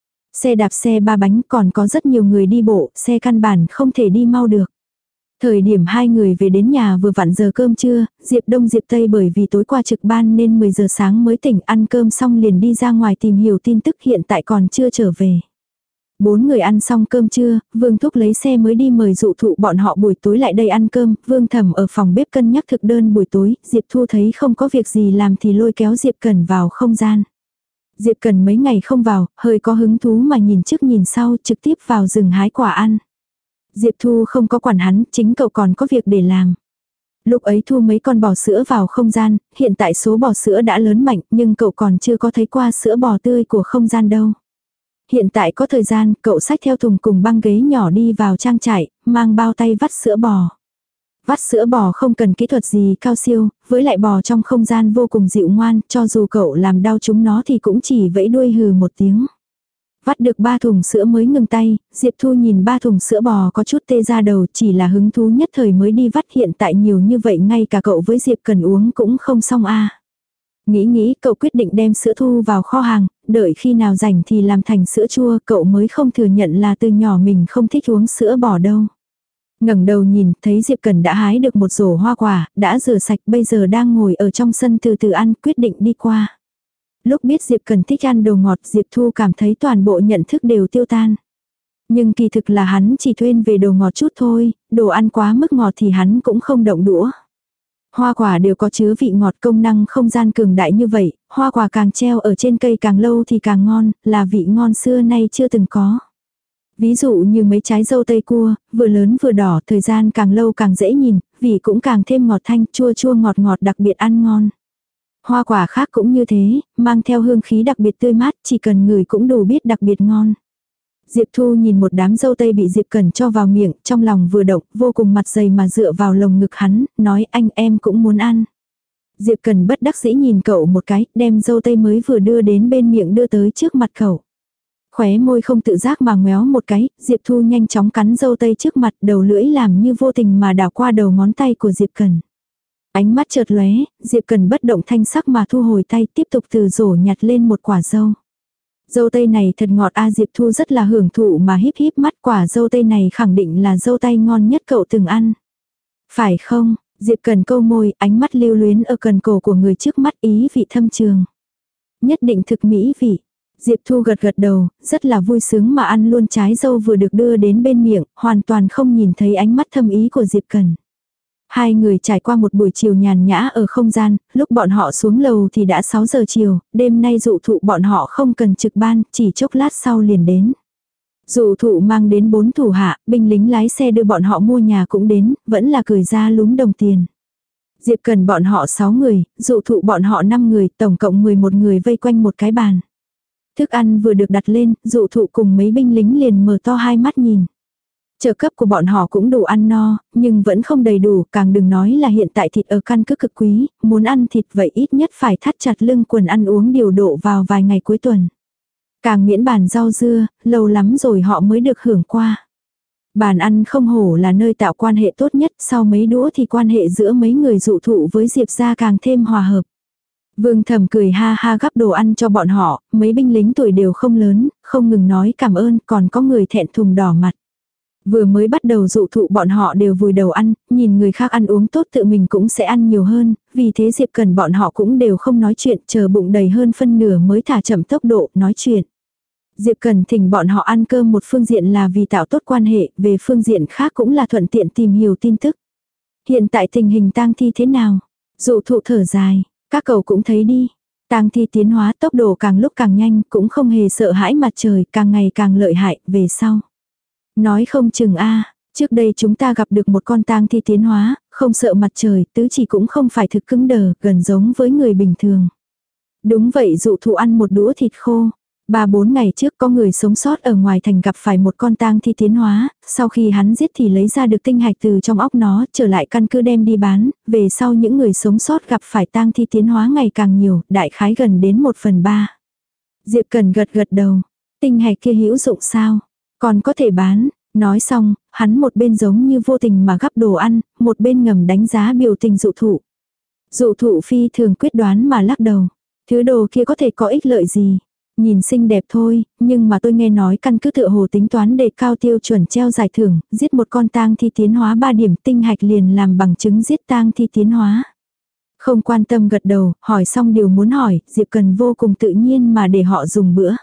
Xe đạp xe ba bánh còn có rất nhiều người đi bộ, xe căn bản không thể đi mau được. Thời điểm hai người về đến nhà vừa vặn giờ cơm trưa, Diệp Đông Diệp Tây bởi vì tối qua trực ban nên mười giờ sáng mới tỉnh, ăn cơm xong liền đi ra ngoài tìm hiểu tin tức, hiện tại còn chưa trở về. Bốn người ăn xong cơm trưa, Vương Thúc lấy xe mới đi mời dụ thụ bọn họ buổi tối lại đây ăn cơm, Vương Thẩm ở phòng bếp cân nhắc thực đơn buổi tối, Diệp Thu thấy không có việc gì làm thì lôi kéo Diệp Cẩn vào không gian. Diệp Cẩn mấy ngày không vào, hơi có hứng thú mà nhìn trước nhìn sau, trực tiếp vào rừng hái quả ăn. Diệp Thu không có quản hắn, chính cậu còn có việc để làm. Lúc ấy thu mấy con bò sữa vào không gian, hiện tại số bò sữa đã lớn mạnh nhưng cậu còn chưa có thấy qua sữa bò tươi của không gian đâu. Hiện tại có thời gian, cậu xách theo thùng cùng băng ghế nhỏ đi vào trang trại, mang bao tay vắt sữa bò. Vắt sữa bò không cần kỹ thuật gì cao siêu, với lại bò trong không gian vô cùng dịu ngoan, cho dù cậu làm đau chúng nó thì cũng chỉ vẫy đuôi hừ một tiếng. Vắt được ba thùng sữa mới ngừng tay, Diệp Thu nhìn ba thùng sữa bò có chút tê ra đầu, chỉ là hứng thú nhất thời mới đi vắt, hiện tại nhiều như vậy ngay cả cậu với Diệp cần uống cũng không xong a. Nghĩ nghĩ cậu quyết định đem sữa thu vào kho hàng, đợi khi nào rảnh thì làm thành sữa chua, cậu mới không thừa nhận là từ nhỏ mình không thích uống sữa bò đâu. Ngẩng đầu nhìn, thấy Diệp Cần đã hái được một rổ hoa quả, đã rửa sạch, bây giờ đang ngồi ở trong sân từ từ ăn, quyết định đi qua. Lúc biết Diệp Cần thích ăn đồ ngọt, Diệp Thu cảm thấy toàn bộ nhận thức đều tiêu tan. Nhưng kỳ thực là hắn chỉ thuyên về đồ ngọt chút thôi, đồ ăn quá mức ngọt thì hắn cũng không động đũa. Hoa quả đều có chứa vị ngọt, công năng không gian cường đại như vậy, hoa quả càng treo ở trên cây càng lâu thì càng ngon, là vị ngon xưa nay chưa từng có. Ví dụ như mấy trái dâu tây cua, vừa lớn vừa đỏ, thời gian càng lâu càng dễ nhìn, vị cũng càng thêm ngọt thanh, chua chua ngọt ngọt đặc biệt ăn ngon. Hoa quả khác cũng như thế, mang theo hương khí đặc biệt tươi mát, chỉ cần ngửi cũng đủ biết đặc biệt ngon. Diệp Thu nhìn một đám dâu tây bị Diệp Cẩn cho vào miệng, trong lòng vừa động, vô cùng mặt dày mà dựa vào lồng ngực hắn, nói anh em cũng muốn ăn. Diệp Cẩn bất đắc dĩ nhìn cậu một cái, đem dâu tây mới vừa đưa đến bên miệng đưa tới trước mặt cậu. Khóe môi không tự giác mà ngoéo một cái, Diệp Thu nhanh chóng cắn dâu tây trước mặt, đầu lưỡi làm như vô tình mà đảo qua đầu ngón tay của Diệp Cẩn. Ánh mắt chợt lóe, Diệp Cần bất động thanh sắc mà thu hồi tay, tiếp tục từ rổ nhặt lên một quả dâu. Dâu tây này thật ngọt a, Diệp Thu rất là hưởng thụ mà híp híp mắt, quả dâu tây này khẳng định là dâu tây ngon nhất cậu từng ăn. Phải không? Diệp Cần câu môi, ánh mắt lưu luyến ở cần cổ của người trước mắt, ý vị thâm trường. Nhất định thực mỹ vị. Diệp Thu gật gật đầu, rất là vui sướng mà ăn luôn trái dâu vừa được đưa đến bên miệng, hoàn toàn không nhìn thấy ánh mắt thâm ý của Diệp Cần. Hai người trải qua một buổi chiều nhàn nhã ở không gian, lúc bọn họ xuống lầu thì đã sáu giờ chiều, đêm nay dụ thụ bọn họ không cần trực ban, chỉ chốc lát sau liền đến. Dụ thụ mang đến bốn thủ hạ, binh lính lái xe đưa bọn họ mua nhà cũng đến, vẫn là cười ra lúm đồng tiền. Diệp Cần bọn họ sáu người, dụ thụ bọn họ năm người, tổng cộng mười một người vây quanh một cái bàn. Thức ăn vừa được đặt lên, dụ thụ cùng mấy binh lính liền mở to hai mắt nhìn. Trợ cấp của bọn họ cũng đủ ăn no, nhưng vẫn không đầy đủ, càng đừng nói là hiện tại thịt ở căn cứ cực quý, muốn ăn thịt vậy ít nhất phải thắt chặt lưng quần ăn uống điều độ vào vài ngày cuối tuần. Càng miễn bàn rau dưa, lâu lắm rồi họ mới được hưởng qua. Bàn ăn không hổ là nơi tạo quan hệ tốt nhất, sau mấy đũa thì quan hệ giữa mấy người dụ thụ với Diệp gia càng thêm hòa hợp. Vương Thẩm cười ha ha gắp đồ ăn cho bọn họ, mấy binh lính tuổi đều không lớn, không ngừng nói cảm ơn, còn có người thẹn thùng đỏ mặt. Vừa mới bắt đầu dụ thụ bọn họ đều vùi đầu ăn, nhìn người khác ăn uống tốt tự mình cũng sẽ ăn nhiều hơn, vì thế Diệp Cần bọn họ cũng đều không nói chuyện, chờ bụng đầy hơn phân nửa mới thả chậm tốc độ nói chuyện. Diệp Cần thỉnh bọn họ ăn cơm một phương diện là vì tạo tốt quan hệ, về phương diện khác cũng là thuận tiện tìm hiểu tin tức. Hiện tại tình hình tang thi thế nào? Dụ thụ thở dài, các cậu cũng thấy đi. Tang thi tiến hóa tốc độ càng lúc càng nhanh, cũng không hề sợ hãi mặt trời, càng ngày càng lợi hại, về sau. Nói không chừng a, trước đây chúng ta gặp được một con tang thi tiến hóa, không sợ mặt trời, tứ chỉ cũng không phải thực cứng đờ, gần giống với người bình thường. Đúng vậy, dụ thụ ăn một đũa thịt khô. Ba bốn ngày trước có người sống sót ở ngoài thành gặp phải một con tang thi tiến hóa, sau khi hắn giết thì lấy ra được tinh hạch từ trong óc nó, trở lại căn cứ đem đi bán, về sau những người sống sót gặp phải tang thi tiến hóa ngày càng nhiều, đại khái gần đến một phần ba. Diệp Cần gật gật đầu, tinh hạch kia hữu dụng sao? Còn có thể bán, nói xong, hắn một bên giống như vô tình mà gắp đồ ăn, một bên ngầm đánh giá biểu tình dụ thụ. Dụ thụ phi thường quyết đoán mà lắc đầu, thứ đồ kia có thể có ích lợi gì? Nhìn xinh đẹp thôi, nhưng mà tôi nghe nói căn cứ tựa hồ tính toán đề cao tiêu chuẩn treo giải thưởng, giết một con tang thi tiến hóa ba điểm tinh hạch liền làm bằng chứng giết tang thi tiến hóa. Không quan tâm gật đầu, hỏi xong điều muốn hỏi, Diệp Cần vô cùng tự nhiên mà để họ dùng bữa.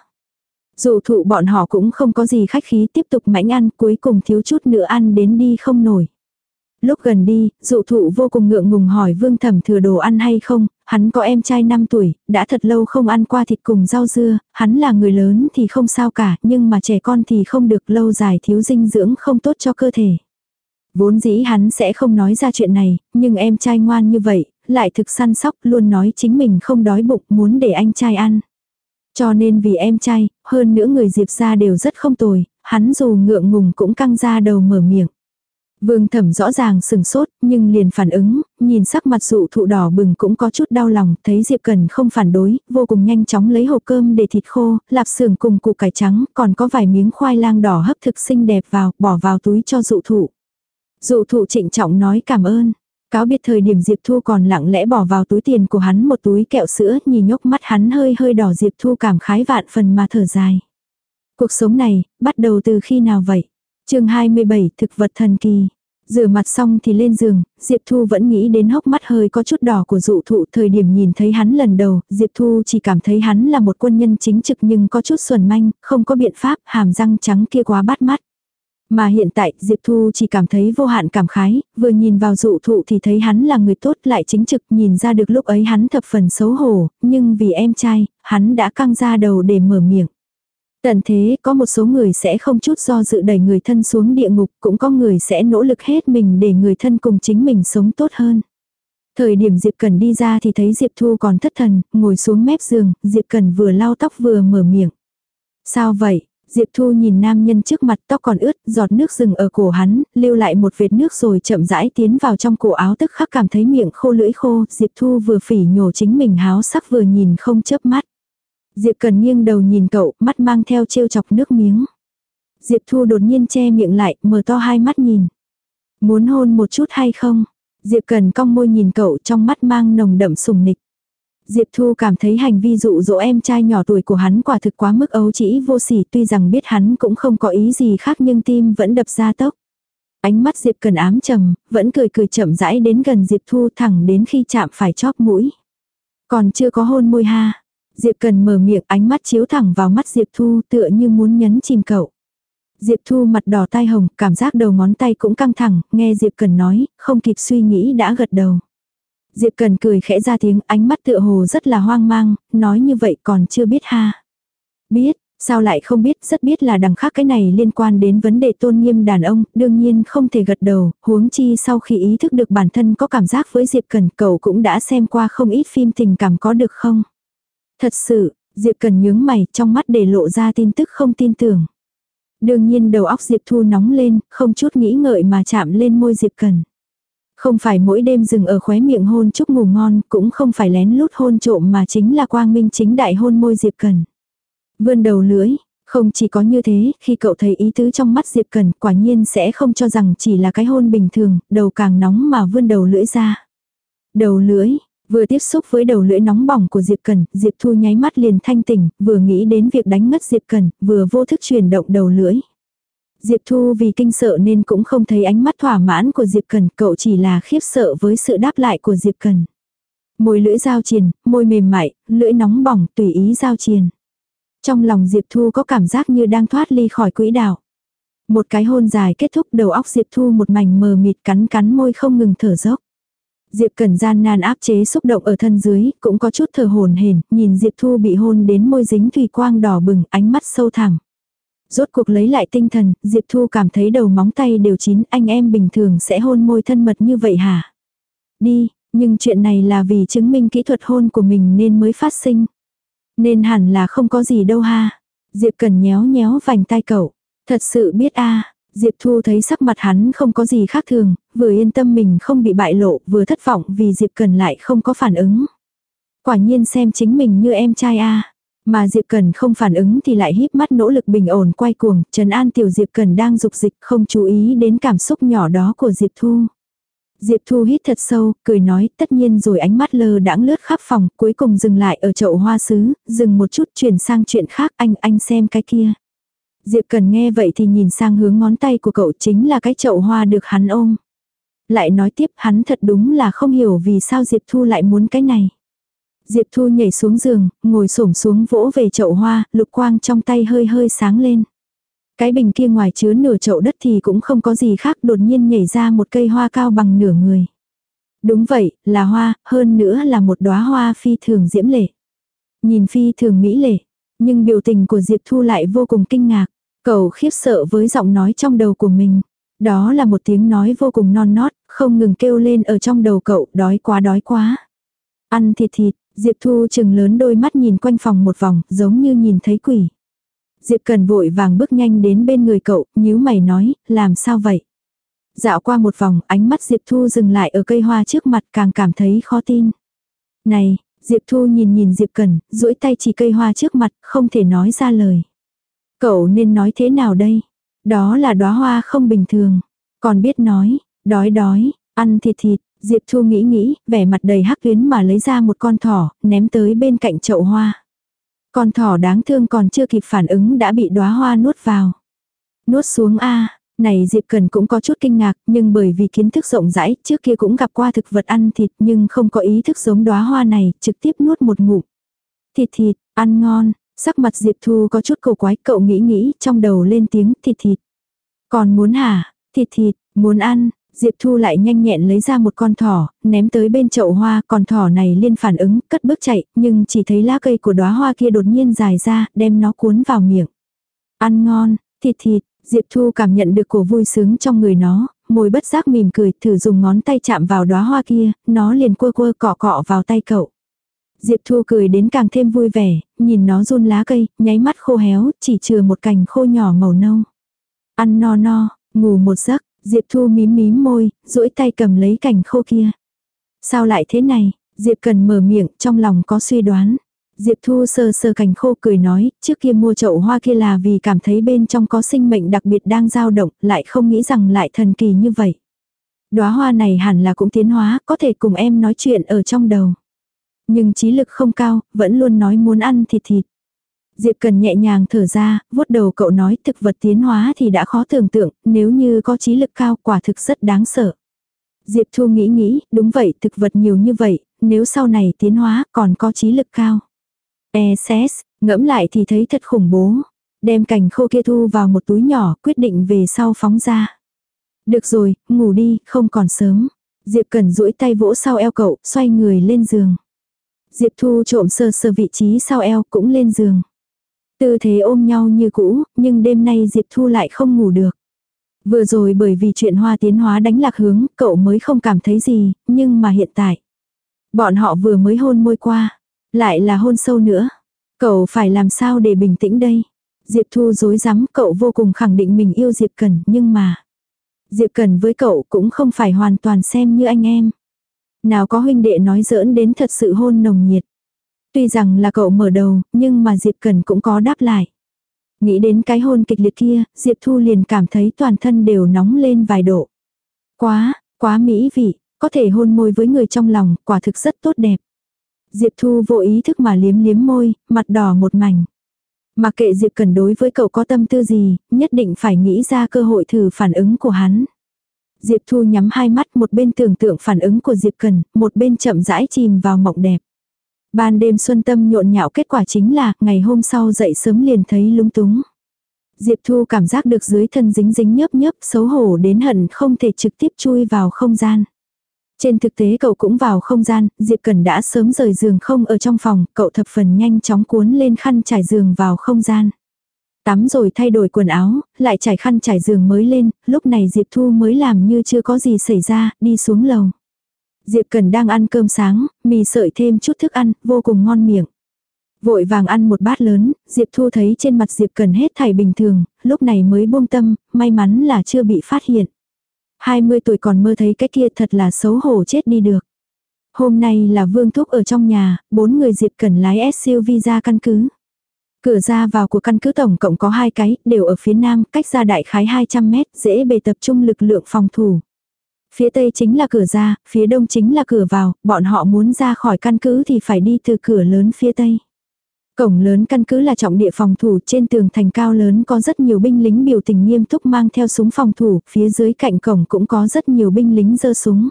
Dụ thụ bọn họ cũng không có gì khách khí tiếp tục mãnh ăn, cuối cùng thiếu chút nữa ăn đến đi không nổi. Lúc gần đi, dụ thụ vô cùng ngượng ngùng hỏi Vương Thẩm thừa đồ ăn hay không, hắn có em trai năm tuổi, đã thật lâu không ăn qua thịt cùng rau dưa, hắn là người lớn thì không sao cả, nhưng mà trẻ con thì không được, lâu dài thiếu dinh dưỡng không tốt cho cơ thể. Vốn dĩ hắn sẽ không nói ra chuyện này, nhưng em trai ngoan như vậy, lại thực săn sóc, luôn nói chính mình không đói bụng, muốn để anh trai ăn. Cho nên vì em trai, hơn nữa người Diệp ra đều rất không tồi, hắn dù ngượng ngùng cũng căng ra đầu mở miệng. Vương Thẩm rõ ràng sừng sốt, nhưng liền phản ứng, nhìn sắc mặt dụ thụ đỏ bừng cũng có chút đau lòng, thấy Diệp Cần không phản đối, vô cùng nhanh chóng lấy hộp cơm để thịt khô, lạp xưởng cùng củ cải trắng, còn có vài miếng khoai lang đỏ hấp thực xinh đẹp vào, bỏ vào túi cho dụ thụ. Dụ thụ trịnh trọng nói cảm ơn. Cáo biệt thời điểm Diệp Thu còn lặng lẽ bỏ vào túi tiền của hắn một túi kẹo sữa, nhìn nhốc mắt hắn hơi hơi đỏ. Diệp Thu cảm khái vạn phần mà thở dài. Cuộc sống này, bắt đầu từ khi nào vậy? Chương hai mươi bảy, thực vật thần kỳ. Rửa mặt xong thì lên giường, Diệp Thu vẫn nghĩ đến hốc mắt hơi có chút đỏ của dụ thụ. Thời điểm nhìn thấy hắn lần đầu, Diệp Thu chỉ cảm thấy hắn là một quân nhân chính trực nhưng có chút xuẩn manh, không có biện pháp, hàm răng trắng kia quá bắt mắt. Mà hiện tại, Diệp Thu chỉ cảm thấy vô hạn cảm khái, vừa nhìn vào dụ thụ thì thấy hắn là người tốt lại chính trực, nhìn ra được lúc ấy hắn thập phần xấu hổ, nhưng vì em trai, hắn đã căng ra đầu để mở miệng. Tận thế, có một số người sẽ không chút do dự đẩy người thân xuống địa ngục, cũng có người sẽ nỗ lực hết mình để người thân cùng chính mình sống tốt hơn. Thời điểm Diệp Cần đi ra thì thấy Diệp Thu còn thất thần, ngồi xuống mép giường, Diệp Cần vừa lau tóc vừa mở miệng. Sao vậy? Diệp Thu nhìn nam nhân trước mặt, tóc còn ướt, giọt nước dừng ở cổ hắn, lưu lại một vệt nước rồi chậm rãi tiến vào trong cổ áo, tức khắc cảm thấy miệng khô lưỡi khô. Diệp Thu vừa phỉ nhổ chính mình háo sắc vừa nhìn không chớp mắt. Diệp Cần nghiêng đầu nhìn cậu, mắt mang theo trêu chọc nước miếng. Diệp Thu đột nhiên che miệng lại, mở to hai mắt nhìn. Muốn hôn một chút hay không? Diệp Cần cong môi nhìn cậu, trong mắt mang nồng đậm sùng nịch. Diệp Thu cảm thấy hành vi dụ dỗ em trai nhỏ tuổi của hắn quả thực quá mức ấu trĩ vô sỉ, tuy rằng biết hắn cũng không có ý gì khác nhưng tim vẫn đập ra tốc. Ánh mắt Diệp Cần ám trầm, vẫn cười cười chậm rãi đến gần Diệp Thu thẳng đến khi chạm phải chóp mũi. Còn chưa có hôn môi ha. Diệp Cần mở miệng, ánh mắt chiếu thẳng vào mắt Diệp Thu tựa như muốn nhấn chìm cậu. Diệp Thu mặt đỏ tai hồng, cảm giác đầu ngón tay cũng căng thẳng, nghe Diệp Cần nói, không kịp suy nghĩ đã gật đầu. Diệp Cần cười khẽ ra tiếng, ánh mắt tựa hồ rất là hoang mang, nói như vậy còn chưa biết ha. Biết, sao lại không biết, rất biết là đằng khác cái này liên quan đến vấn đề tôn nghiêm đàn ông, đương nhiên không thể gật đầu, huống chi sau khi ý thức được bản thân có cảm giác với Diệp Cần, cậu cũng đã xem qua không ít phim tình cảm có được không? Thật sự, Diệp Cần nhướng mày, trong mắt để lộ ra tin tức không tin tưởng. Đương nhiên đầu óc Diệp Thu nóng lên, không chút nghĩ ngợi mà chạm lên môi Diệp Cần. Không phải mỗi đêm dừng ở khóe miệng hôn chúc ngủ ngon, cũng không phải lén lút hôn trộm mà chính là quang minh chính đại hôn môi Diệp Cần. Vươn đầu lưỡi, không chỉ có như thế, khi cậu thấy ý tứ trong mắt Diệp Cần, quả nhiên sẽ không cho rằng chỉ là cái hôn bình thường, đầu càng nóng mà vươn đầu lưỡi ra. Đầu lưỡi, vừa tiếp xúc với đầu lưỡi nóng bỏng của Diệp Cần, Diệp Thu nháy mắt liền thanh tỉnh, vừa nghĩ đến việc đánh ngất Diệp Cần, vừa vô thức chuyển động đầu lưỡi. Diệp Thu vì kinh sợ nên cũng không thấy ánh mắt thỏa mãn của Diệp Cần, cậu chỉ là khiếp sợ với sự đáp lại của Diệp Cần. Môi lưỡi giao triền, môi mềm mại, lưỡi nóng bỏng, tùy ý giao triền. Trong lòng Diệp Thu có cảm giác như đang thoát ly khỏi quỹ đạo. Một cái hôn dài kết thúc, đầu óc Diệp Thu một mảnh mờ mịt, cắn cắn môi không ngừng thở dốc. Diệp Cần gian nan áp chế xúc động ở thân dưới, cũng có chút thở hổn hển, nhìn Diệp Thu bị hôn đến môi dính thủy quang đỏ bừng, ánh mắt sâu thẳm. Rốt cuộc lấy lại tinh thần, Diệp Thu cảm thấy đầu móng tay đều chín, anh em bình thường sẽ hôn môi thân mật như vậy hả? Đi, nhưng chuyện này là vì chứng minh kỹ thuật hôn của mình nên mới phát sinh. Nên hẳn là không có gì đâu ha. Diệp Cần nhéo nhéo vành tai cậu. Thật sự biết a. Diệp Thu thấy sắc mặt hắn không có gì khác thường, vừa yên tâm mình không bị bại lộ, vừa thất vọng vì Diệp Cần lại không có phản ứng. Quả nhiên xem chính mình như em trai a. Mà Diệp Cần không phản ứng thì lại híp mắt nỗ lực bình ổn quay cuồng, trấn an tiểu Diệp Cần đang dục dịch không chú ý đến cảm xúc nhỏ đó của Diệp Thu. Diệp Thu hít thật sâu, cười nói tất nhiên rồi, ánh mắt lơ đãng lướt khắp phòng, cuối cùng dừng lại ở chậu hoa sứ, dừng một chút chuyển sang chuyện khác, anh, anh xem cái kia. Diệp Cần nghe vậy thì nhìn sang hướng ngón tay của cậu, chính là cái chậu hoa được hắn ôm. Lại nói tiếp hắn thật đúng là không hiểu vì sao Diệp Thu lại muốn cái này. Diệp Thu nhảy xuống giường, ngồi xổm xuống vỗ về chậu hoa, lục quang trong tay hơi hơi sáng lên. Cái bình kia ngoài chứa nửa chậu đất thì cũng không có gì khác, đột nhiên nhảy ra một cây hoa cao bằng nửa người. Đúng vậy, là hoa, hơn nữa là một đóa hoa phi thường diễm lệ. Nhìn phi thường mỹ lệ, nhưng biểu tình của Diệp Thu lại vô cùng kinh ngạc. Cậu khiếp sợ với giọng nói trong đầu của mình. Đó là một tiếng nói vô cùng non nót, không ngừng kêu lên ở trong đầu cậu, đói quá đói quá. Ăn thịt thịt, Diệp Thu chừng lớn đôi mắt nhìn quanh phòng một vòng, giống như nhìn thấy quỷ. Diệp Cần vội vàng bước nhanh đến bên người cậu, nhíu mày nói, làm sao vậy? Dạo qua một vòng, ánh mắt Diệp Thu dừng lại ở cây hoa trước mặt, càng cảm thấy khó tin. Này, Diệp Thu nhìn nhìn Diệp Cần, duỗi tay chỉ cây hoa trước mặt, không thể nói ra lời. Cậu nên nói thế nào đây? Đó là đóa hoa không bình thường. Còn biết nói, đói đói, ăn thịt thịt. Diệp Thu nghĩ nghĩ, vẻ mặt đầy hắc tuyến mà lấy ra một con thỏ, ném tới bên cạnh chậu hoa. Con thỏ đáng thương còn chưa kịp phản ứng đã bị đóa hoa nuốt vào. Nuốt xuống a. Này Diệp Cần cũng có chút kinh ngạc, nhưng bởi vì kiến thức rộng rãi, trước kia cũng gặp qua thực vật ăn thịt nhưng không có ý thức giống đóa hoa này, trực tiếp nuốt một ngụm. Thịt thịt, ăn ngon. Sắc mặt Diệp Thu có chút cổ quái, cậu nghĩ nghĩ, trong đầu lên tiếng thịt thịt. Còn muốn hả? Thịt thịt, muốn ăn. Diệp Thu lại nhanh nhẹn lấy ra một con thỏ, ném tới bên chậu hoa, con thỏ này liên phản ứng, cất bước chạy, nhưng chỉ thấy lá cây của đóa hoa kia đột nhiên dài ra, đem nó cuốn vào miệng. Ăn ngon, thịt thịt, Diệp Thu cảm nhận được cổ vui sướng trong người nó, môi bất giác mỉm cười, thử dùng ngón tay chạm vào đóa hoa kia, nó liền quơ quơ cọ cọ vào tay cậu. Diệp Thu cười đến càng thêm vui vẻ, nhìn nó run lá cây, nháy mắt khô héo, chỉ chừa một cành khô nhỏ màu nâu. Ăn no no, ngủ một giấc. Diệp Thu mím mím môi, duỗi tay cầm lấy cành khô kia. Sao lại thế này? Diệp Cần mở miệng, trong lòng có suy đoán. Diệp Thu sờ sờ cành khô cười nói, trước kia mua chậu hoa kia là vì cảm thấy bên trong có sinh mệnh đặc biệt đang dao động, lại không nghĩ rằng lại thần kỳ như vậy. Đóa hoa này hẳn là cũng tiến hóa, có thể cùng em nói chuyện ở trong đầu. Nhưng trí lực không cao, vẫn luôn nói muốn ăn thịt thịt. Diệp Cần nhẹ nhàng thở ra, vuốt đầu cậu nói thực vật tiến hóa thì đã khó tưởng tượng, nếu như có trí lực cao quả thực rất đáng sợ. Diệp Thu nghĩ nghĩ, đúng vậy, thực vật nhiều như vậy, nếu sau này tiến hóa còn có trí lực cao. E S S, ngẫm lại thì thấy thật khủng bố. Đem cành khô kia thu vào một túi nhỏ, quyết định về sau phóng ra. Được rồi, ngủ đi, không còn sớm. Diệp Cần duỗi tay vỗ sau eo cậu, xoay người lên giường. Diệp Thu trộm sờ sờ vị trí sau eo cũng lên giường. Tư thế ôm nhau như cũ, nhưng đêm nay Diệp Thu lại không ngủ được. Vừa rồi bởi vì chuyện hoa tiến hóa đánh lạc hướng, cậu mới không cảm thấy gì, nhưng mà hiện tại. Bọn họ vừa mới hôn môi qua, lại là hôn sâu nữa. Cậu phải làm sao để bình tĩnh đây? Diệp Thu rối rắm, cậu vô cùng khẳng định mình yêu Diệp Cần, nhưng mà. Diệp Cần với cậu cũng không phải hoàn toàn xem như anh em. Nào có huynh đệ nói giỡn đến thật sự hôn nồng nhiệt. Tuy rằng là cậu mở đầu, nhưng mà Diệp Cần cũng có đáp lại. Nghĩ đến cái hôn kịch liệt kia, Diệp Thu liền cảm thấy toàn thân đều nóng lên vài độ. Quá, quá mỹ vị, có thể hôn môi với người trong lòng, quả thực rất tốt đẹp. Diệp Thu vô ý thức mà liếm liếm môi, mặt đỏ một mảnh. Mà kệ Diệp Cần đối với cậu có tâm tư gì, nhất định phải nghĩ ra cơ hội thử phản ứng của hắn. Diệp Thu nhắm hai mắt, một bên tưởng tượng phản ứng của Diệp Cần, một bên chậm rãi chìm vào mộng đẹp. Ban đêm xuân tâm nhộn nhạo, kết quả chính là ngày hôm sau dậy sớm liền thấy lúng túng. Diệp Thu cảm giác được dưới thân dính dính nhớp nhớp, xấu hổ đến hận không thể trực tiếp chui vào không gian. Trên thực tế cậu cũng vào không gian, Diệp Cần đã sớm rời giường không ở trong phòng, cậu thập phần nhanh chóng cuốn lên khăn trải giường vào không gian. Tắm rồi thay đổi quần áo, lại trải khăn trải giường mới lên, lúc này Diệp Thu mới làm như chưa có gì xảy ra, đi xuống lầu. Diệp Cần đang ăn cơm sáng, mì sợi thêm chút thức ăn, vô cùng ngon miệng. Vội vàng ăn một bát lớn, Diệp Thu thấy trên mặt Diệp Cần hết thảy bình thường, lúc này mới buông tâm, may mắn là chưa bị phát hiện. hai mươi tuổi còn mơ thấy cái kia thật là xấu hổ chết đi được. Hôm nay là Vương Thúc ở trong nhà, bốn người Diệp Cần lái ét u vê ra căn cứ. Cửa ra vào của căn cứ tổng cộng có hai cái, đều ở phía nam, cách ra đại khái hai trăm mét, dễ bề tập trung lực lượng phòng thủ. Phía tây chính là cửa ra, phía đông chính là cửa vào, bọn họ muốn ra khỏi căn cứ thì phải đi từ cửa lớn phía tây. Cổng lớn căn cứ là trọng địa phòng thủ, trên tường thành cao lớn có rất nhiều binh lính biểu tình nghiêm túc mang theo súng phòng thủ, phía dưới cạnh cổng cũng có rất nhiều binh lính giơ súng.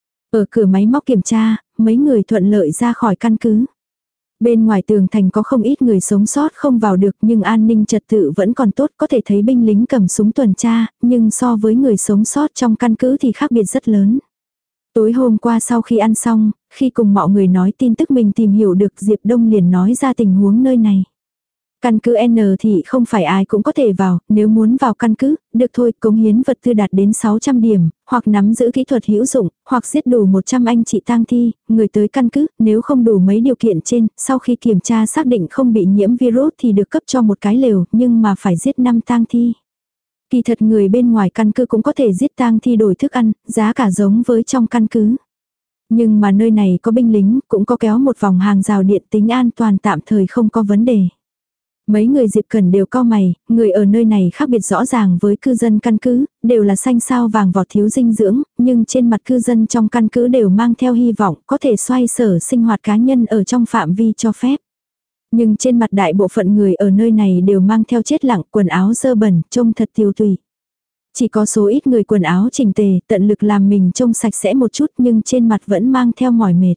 Ở cửa máy móc kiểm tra, mấy người thuận lợi ra khỏi căn cứ. Bên ngoài tường thành có không ít người sống sót không vào được nhưng an ninh trật tự vẫn còn tốt, có thể thấy binh lính cầm súng tuần tra, nhưng so với người sống sót trong căn cứ thì khác biệt rất lớn. Tối hôm qua sau khi ăn xong, khi cùng mọi người nói tin tức mình tìm hiểu được Diệp Đông liền nói ra tình huống nơi này. Căn cứ N thì không phải ai cũng có thể vào, nếu muốn vào căn cứ, được thôi, cống hiến vật tư đạt đến sáu trăm điểm, hoặc nắm giữ kỹ thuật hữu dụng, hoặc giết đủ một trăm anh chị tang thi, người tới căn cứ, nếu không đủ mấy điều kiện trên, sau khi kiểm tra xác định không bị nhiễm virus thì được cấp cho một cái lều, nhưng mà phải giết năm tang thi. Kỳ thật người bên ngoài căn cứ cũng có thể giết tang thi đổi thức ăn, giá cả giống với trong căn cứ. Nhưng mà nơi này có binh lính, cũng có kéo một vòng hàng rào điện, tính an toàn tạm thời không có vấn đề. Mấy người Diệp Cần đều cau mày, người ở nơi này khác biệt rõ ràng với cư dân căn cứ, đều là xanh sao vàng vọt thiếu dinh dưỡng, nhưng trên mặt cư dân trong căn cứ đều mang theo hy vọng có thể xoay sở sinh hoạt cá nhân ở trong phạm vi cho phép. Nhưng trên mặt đại bộ phận người ở nơi này đều mang theo chết lặng, quần áo dơ bẩn, trông thật tiêu tùy. Chỉ có số ít người quần áo chỉnh tề, tận lực làm mình trông sạch sẽ một chút nhưng trên mặt vẫn mang theo mỏi mệt.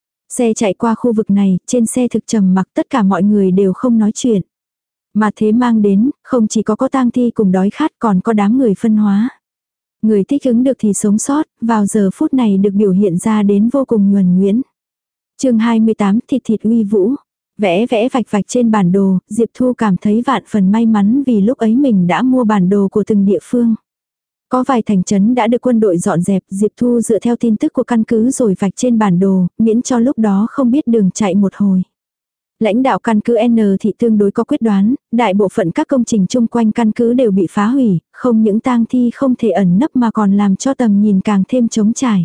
Xe chạy qua khu vực này, trên xe thực trầm mặc tất cả mọi người đều không nói chuyện. Mà thế mang đến, không chỉ có có tang thi cùng đói khát còn có đám người phân hóa. Người thích ứng được thì sống sót, vào giờ phút này được biểu hiện ra đến vô cùng nhuần nhuyễn. Chương hai mươi tám thịt thịt uy vũ. Vẽ vẽ vạch vạch trên bản đồ, Diệp Thu cảm thấy vạn phần may mắn vì lúc ấy mình đã mua bản đồ của từng địa phương. Có vài thành trấn đã được quân đội dọn dẹp, Diệp Thu dựa theo tin tức của căn cứ rồi vạch trên bản đồ, miễn cho lúc đó không biết đường chạy một hồi. Lãnh đạo căn cứ N thị tương đối có quyết đoán, đại bộ phận các công trình chung quanh căn cứ đều bị phá hủy, không những tang thi không thể ẩn nấp mà còn làm cho tầm nhìn càng thêm trống trải.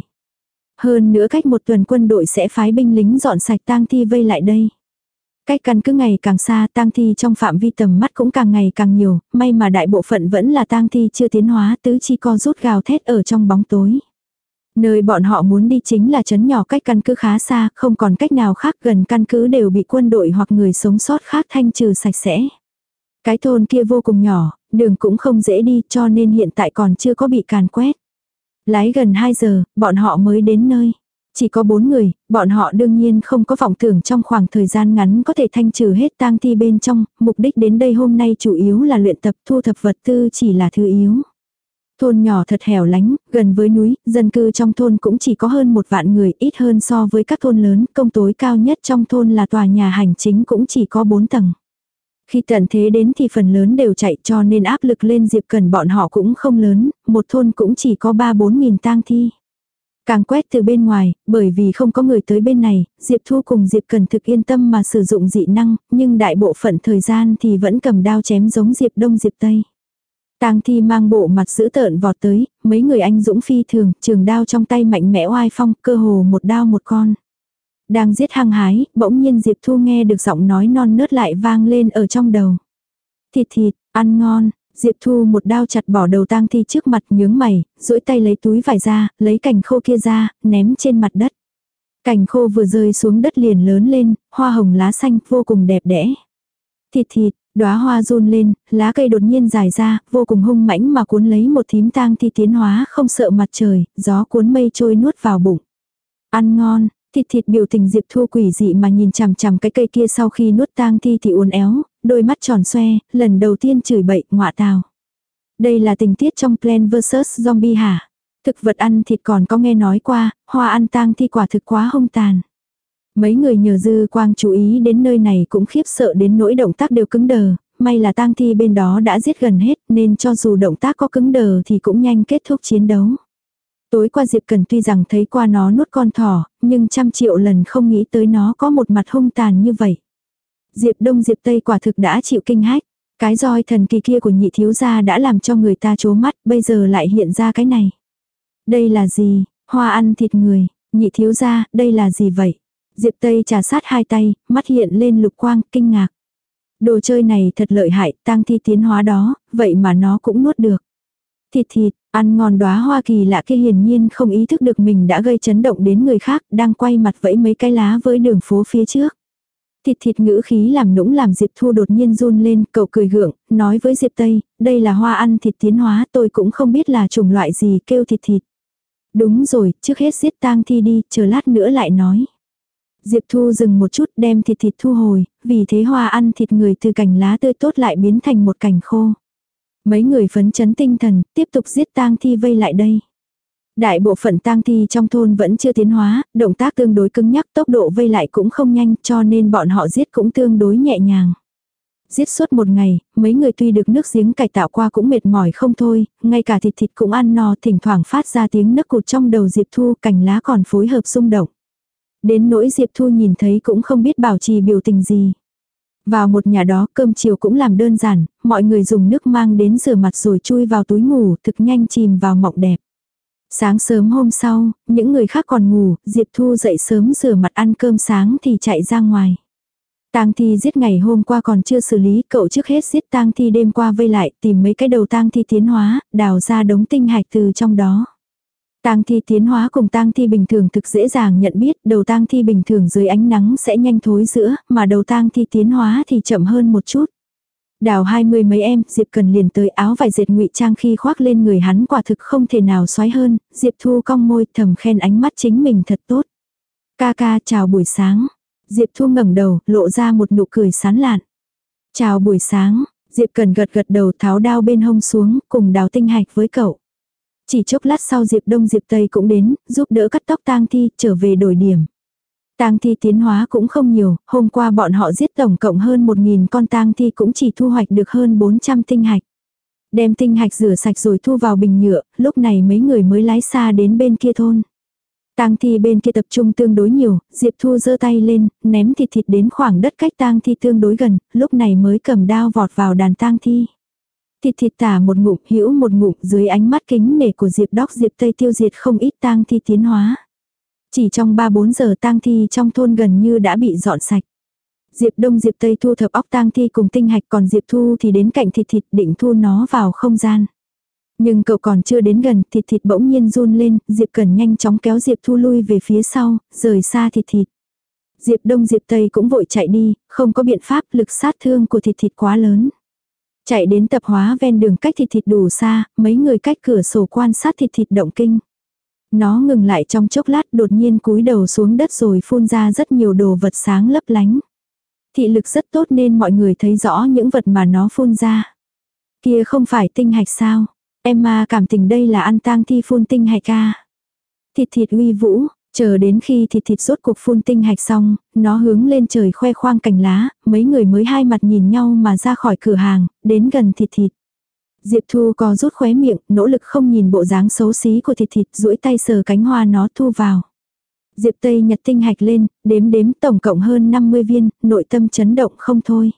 Hơn nữa cách một tuần quân đội sẽ phái binh lính dọn sạch tang thi vây lại đây. Cách căn cứ ngày càng xa, tang thi trong phạm vi tầm mắt cũng càng ngày càng nhiều, may mà đại bộ phận vẫn là tang thi chưa tiến hóa, tứ chi co rút gào thét ở trong bóng tối. Nơi bọn họ muốn đi chính là trấn nhỏ cách căn cứ khá xa, không còn cách nào khác, gần căn cứ đều bị quân đội hoặc người sống sót khác thanh trừ sạch sẽ. Cái thôn kia vô cùng nhỏ, đường cũng không dễ đi cho nên hiện tại còn chưa có bị càn quét. Lái gần hai giờ, bọn họ mới đến nơi. Chỉ có bốn người, bọn họ đương nhiên không có vọng tưởng trong khoảng thời gian ngắn có thể thanh trừ hết tang thi bên trong, mục đích đến đây hôm nay chủ yếu là luyện tập, thu thập vật tư chỉ là thứ yếu. Thôn nhỏ thật hẻo lánh, gần với núi, dân cư trong thôn cũng chỉ có hơn một vạn người, ít hơn so với các thôn lớn, công tối cao nhất trong thôn là tòa nhà hành chính cũng chỉ có bốn tầng. Khi tận thế đến thì phần lớn đều chạy cho nên áp lực lên Diệp Cần bọn họ cũng không lớn, một thôn cũng chỉ có ba bốn nghìn tang thi. Càng quét từ bên ngoài, bởi vì không có người tới bên này, Diệp Thu cùng Diệp Cần thực yên tâm mà sử dụng dị năng, nhưng đại bộ phận thời gian thì vẫn cầm đao chém giống Diệp Đông Diệp Tây. Tang thi mang bộ mặt dữ tợn vọt tới, mấy người anh dũng phi thường, trường đao trong tay mạnh mẽ oai phong, cơ hồ một đao một con. Đang giết hăng hái, bỗng nhiên Diệp Thu nghe được giọng nói non nớt lại vang lên ở trong đầu. Thịt thịt, ăn ngon. Diệp Thu một đao chặt bỏ đầu tang thi trước mặt, nhướng mày, duỗi tay lấy túi vải ra, lấy cành khô kia ra, ném trên mặt đất. Cành khô vừa rơi xuống đất liền lớn lên, hoa hồng lá xanh, vô cùng đẹp đẽ. Thịt thịt, đóa hoa run lên, lá cây đột nhiên dài ra, vô cùng hung mãnh mà cuốn lấy một thím tang thi tiến hóa không sợ mặt trời, gió cuốn mây trôi nuốt vào bụng. Ăn ngon. Thịt thịt biểu tình Diệp Thu quỷ dị mà nhìn chằm chằm cái cây kia sau khi nuốt tang thi thì uốn éo, đôi mắt tròn xoe, lần đầu tiên chửi bậy, ngọa tào. Đây là tình tiết trong Plants versus. Zombie hả? Thực vật ăn thịt còn có nghe nói qua, hoa ăn tang thi quả thực quá hung tàn. Mấy người nhờ dư quang chú ý đến nơi này cũng khiếp sợ đến nỗi động tác đều cứng đờ, may là tang thi bên đó đã giết gần hết nên cho dù động tác có cứng đờ thì cũng nhanh kết thúc chiến đấu. Tối qua Diệp Cần tuy rằng thấy qua nó nuốt con thỏ, nhưng trăm triệu lần không nghĩ tới nó có một mặt hung tàn như vậy. Diệp Đông Diệp Tây quả thực đã chịu kinh hách. Cái roi thần kỳ kia của nhị thiếu gia đã làm cho người ta chố mắt, bây giờ lại hiện ra cái này. Đây là gì? Hoa ăn thịt người. Nhị thiếu gia, đây là gì vậy? Diệp Tây trà sát hai tay, mắt hiện lên lục quang, kinh ngạc. Đồ chơi này thật lợi hại, tang thi tiến hóa đó, vậy mà nó cũng nuốt được. Thịt thịt, ăn ngon đóa hoa kỳ lạ kia hiển nhiên không ý thức được mình đã gây chấn động đến người khác, đang quay mặt vẫy mấy cái lá với đường phố phía trước. Thịt thịt ngữ khí làm nũng làm Diệp Thu đột nhiên run lên, cậu cười gượng, nói với Diệp Tây, đây là hoa ăn thịt tiến hóa, tôi cũng không biết là chủng loại gì, kêu thịt thịt. Đúng rồi, trước hết giết tang thi đi, chờ lát nữa lại nói. Diệp Thu dừng một chút đem thịt thịt thu hồi, vì thế hoa ăn thịt người từ cành lá tươi tốt lại biến thành một cành khô. Mấy người phấn chấn tinh thần, tiếp tục giết tang thi vây lại đây. Đại bộ phận tang thi trong thôn vẫn chưa tiến hóa, động tác tương đối cứng nhắc, tốc độ vây lại cũng không nhanh, cho nên bọn họ giết cũng tương đối nhẹ nhàng. Giết suốt một ngày, mấy người tuy được nước giếng cải tạo qua cũng mệt mỏi không thôi, ngay cả thịt thịt cũng ăn no, thỉnh thoảng phát ra tiếng nấc cụt trong đầu Diệp Thu, cành lá còn phối hợp xung động. Đến nỗi Diệp Thu nhìn thấy cũng không biết bảo trì biểu tình gì. Vào một nhà đó cơm chiều cũng làm đơn giản, mọi người dùng nước mang đến rửa mặt rồi chui vào túi ngủ, thực nhanh chìm vào mộng đẹp. Sáng sớm hôm sau, những người khác còn ngủ, Diệp Thu dậy sớm rửa mặt ăn cơm sáng thì chạy ra ngoài. Tang thi giết ngày hôm qua còn chưa xử lý, cậu trước hết giết tang thi đêm qua vây lại, tìm mấy cái đầu tang thi tiến hóa, đào ra đống tinh hạch từ trong đó. Tang thi tiến hóa cùng tang thi bình thường thực dễ dàng nhận biết, đầu tang thi bình thường dưới ánh nắng sẽ nhanh thối rữa, mà đầu tang thi tiến hóa thì chậm hơn một chút. Đào hai mươi mấy em, Diệp Cần liền tới áo vải dệt ngụy trang khi khoác lên người hắn quả thực không thể nào xoái hơn, Diệp Thu cong môi thầm khen ánh mắt chính mình thật tốt. Ca ca chào buổi sáng. Diệp Thu ngẩng đầu, lộ ra một nụ cười sán lạn. Chào buổi sáng, Diệp Cần gật gật đầu tháo đao bên hông xuống, cùng đào tinh hạch với cậu. Chỉ chốc lát sau Diệp Đông Diệp Tây cũng đến, giúp đỡ cắt tóc tang thi, trở về đổi điểm. Tang thi tiến hóa cũng không nhiều, hôm qua bọn họ giết tổng cộng hơn một nghìn con tang thi cũng chỉ thu hoạch được hơn bốn trăm tinh hạch. Đem tinh hạch rửa sạch rồi thu vào bình nhựa, lúc này mấy người mới lái xa đến bên kia thôn. Tang thi bên kia tập trung tương đối nhiều, Diệp Thu giơ tay lên, ném thịt thịt đến khoảng đất cách tang thi tương đối gần, lúc này mới cầm đao vọt vào đàn tang thi. Thịt thịt tả một ngụm, hữu một ngụm, dưới ánh mắt kính nể của Diệp Đốc Diệp Tây tiêu diệt không ít tang thi tiến hóa. Chỉ trong ba bốn giờ tang thi trong thôn gần như đã bị dọn sạch. Diệp Đông Diệp Tây thu thập óc tang thi cùng tinh hạch, còn Diệp Thu thì đến cạnh thịt thịt định thu nó vào không gian. Nhưng cậu còn chưa đến gần, thịt thịt bỗng nhiên run lên, Diệp Cần nhanh chóng kéo Diệp Thu lui về phía sau, rời xa thịt thịt. Diệp Đông Diệp Tây cũng vội chạy đi, không có biện pháp, lực sát thương của thịt thịt quá lớn. Chạy đến tập hóa ven đường cách thịt thịt đủ xa, mấy người cách cửa sổ quan sát thịt thịt động kinh. Nó ngừng lại trong chốc lát đột nhiên cúi đầu xuống đất rồi phun ra rất nhiều đồ vật sáng lấp lánh. Thị lực rất tốt nên mọi người thấy rõ những vật mà nó phun ra. Kia không phải tinh hạch sao? Emma cảm tình đây là ăn tang thi phun tinh hạch à? Thịt thịt uy vũ, chờ đến khi thịt thịt rốt cuộc phun tinh hạch xong, nó hướng lên trời khoe khoang cành lá, mấy người mới hai mặt nhìn nhau mà ra khỏi cửa hàng, đến gần thịt thịt. Diệp Thu có rút khóe miệng, nỗ lực không nhìn bộ dáng xấu xí của thịt thịt, duỗi tay sờ cánh hoa nó thu vào. Diệp Tây nhặt tinh hạch lên, đếm đếm tổng cộng hơn năm mươi viên, nội tâm chấn động không thôi.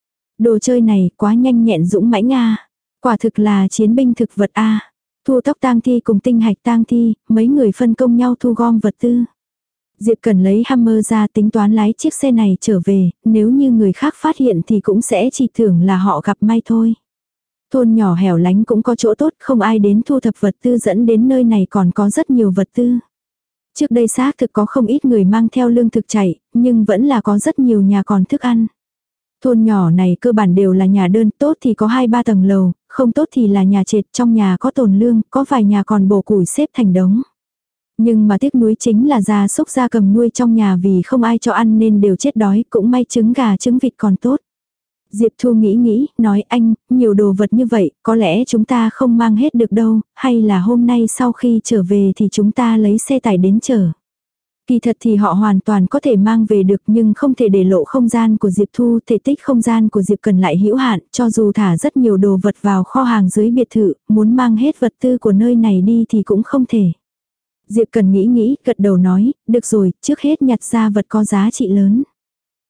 Đồ chơi này quá nhanh nhẹn dũng mãnh a, quả thực là chiến binh thực vật a. Thu tóc tang thi cùng tinh hạch tang thi, mấy người phân công nhau thu gom vật tư. Diệp Cần lấy hammer ra tính toán lái chiếc xe này trở về, nếu như người khác phát hiện thì cũng sẽ chỉ tưởng là họ gặp may thôi. Thôn nhỏ hẻo lánh cũng có chỗ tốt, không ai đến thu thập vật tư dẫn đến nơi này còn có rất nhiều vật tư. Trước đây xác thực có không ít người mang theo lương thực chạy, nhưng vẫn là có rất nhiều nhà còn thức ăn. Thôn nhỏ này cơ bản đều là nhà đơn, tốt thì có hai ba tầng lầu, không tốt thì là nhà trệt, trong nhà có tồn lương, có vài nhà còn bổ củi xếp thành đống. Nhưng mà tiếc nuối chính là gia súc gia cầm nuôi trong nhà vì không ai cho ăn nên đều chết đói, cũng may trứng gà trứng vịt còn tốt. Diệp Thu nghĩ nghĩ, nói anh, nhiều đồ vật như vậy, có lẽ chúng ta không mang hết được đâu, hay là hôm nay sau khi trở về thì chúng ta lấy xe tải đến chở. Kỳ thật thì họ hoàn toàn có thể mang về được nhưng không thể để lộ không gian của Diệp Thu, thể tích không gian của Diệp Cần lại hữu hạn, cho dù thả rất nhiều đồ vật vào kho hàng dưới biệt thự, muốn mang hết vật tư của nơi này đi thì cũng không thể. Diệp Cần nghĩ nghĩ, gật đầu nói, được rồi, trước hết nhặt ra vật có giá trị lớn.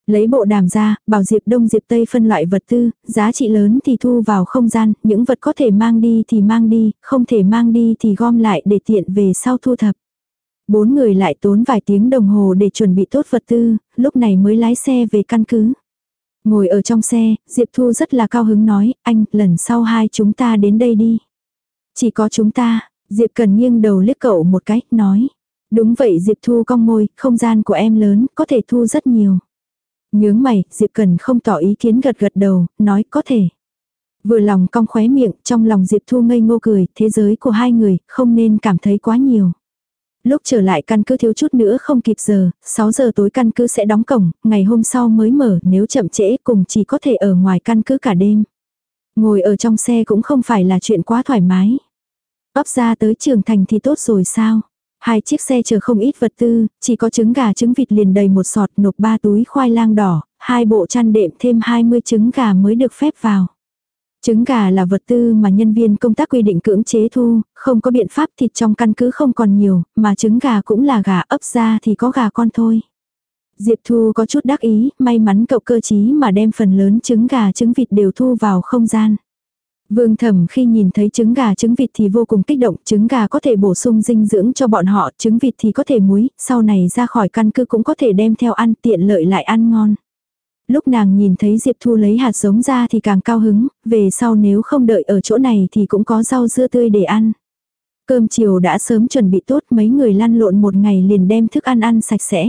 Lấy bộ đàm ra, bảo Diệp Đông Diệp Tây phân loại vật tư, giá trị lớn thì thu vào không gian, những vật có thể mang đi thì mang đi, không thể mang đi thì gom lại để tiện về sau thu thập. Bốn người lại tốn vài tiếng đồng hồ để chuẩn bị tốt vật tư, lúc này mới lái xe về căn cứ. Ngồi ở trong xe, Diệp Thu rất là cao hứng nói, anh, lần sau hai chúng ta đến đây đi. Chỉ có chúng ta, Diệp Cần nghiêng đầu liếc cậu một cái, nói. Đúng vậy Diệp Thu cong môi, không gian của em lớn, có thể thu rất nhiều. Nhướng mày, Diệp Cần không tỏ ý kiến gật gật đầu, nói có thể. Vừa lòng cong khóe miệng, trong lòng Diệp Thu ngây ngô cười, thế giới của hai người, không nên cảm thấy quá nhiều. Lúc trở lại căn cứ thiếu chút nữa không kịp giờ, sáu giờ tối căn cứ sẽ đóng cổng, ngày hôm sau mới mở, nếu chậm trễ cùng chỉ có thể ở ngoài căn cứ cả đêm. Ngồi ở trong xe cũng không phải là chuyện quá thoải mái. Ấp ra tới Trường Thành thì tốt rồi sao? Hai chiếc xe chở không ít vật tư, chỉ có trứng gà trứng vịt liền đầy một sọt, nộp ba túi khoai lang đỏ, hai bộ chăn đệm thêm hai mươi trứng gà mới được phép vào. Trứng gà là vật tư mà nhân viên công tác quy định cưỡng chế thu, không có biện pháp, thịt trong căn cứ không còn nhiều, mà trứng gà cũng là gà ấp ra thì có gà con thôi. Diệp Thu có chút đắc ý, may mắn cậu cơ trí mà đem phần lớn trứng gà trứng vịt đều thu vào không gian. Vương Thẩm khi nhìn thấy trứng gà trứng vịt thì vô cùng kích động, trứng gà có thể bổ sung dinh dưỡng cho bọn họ, trứng vịt thì có thể muối, sau này ra khỏi căn cứ cũng có thể đem theo ăn, tiện lợi lại ăn ngon. Lúc nàng nhìn thấy Diệp Thu lấy hạt giống ra thì càng cao hứng, về sau nếu không đợi ở chỗ này thì cũng có rau dưa tươi để ăn. Cơm chiều đã sớm chuẩn bị tốt, mấy người lăn lộn một ngày liền đem thức ăn ăn sạch sẽ.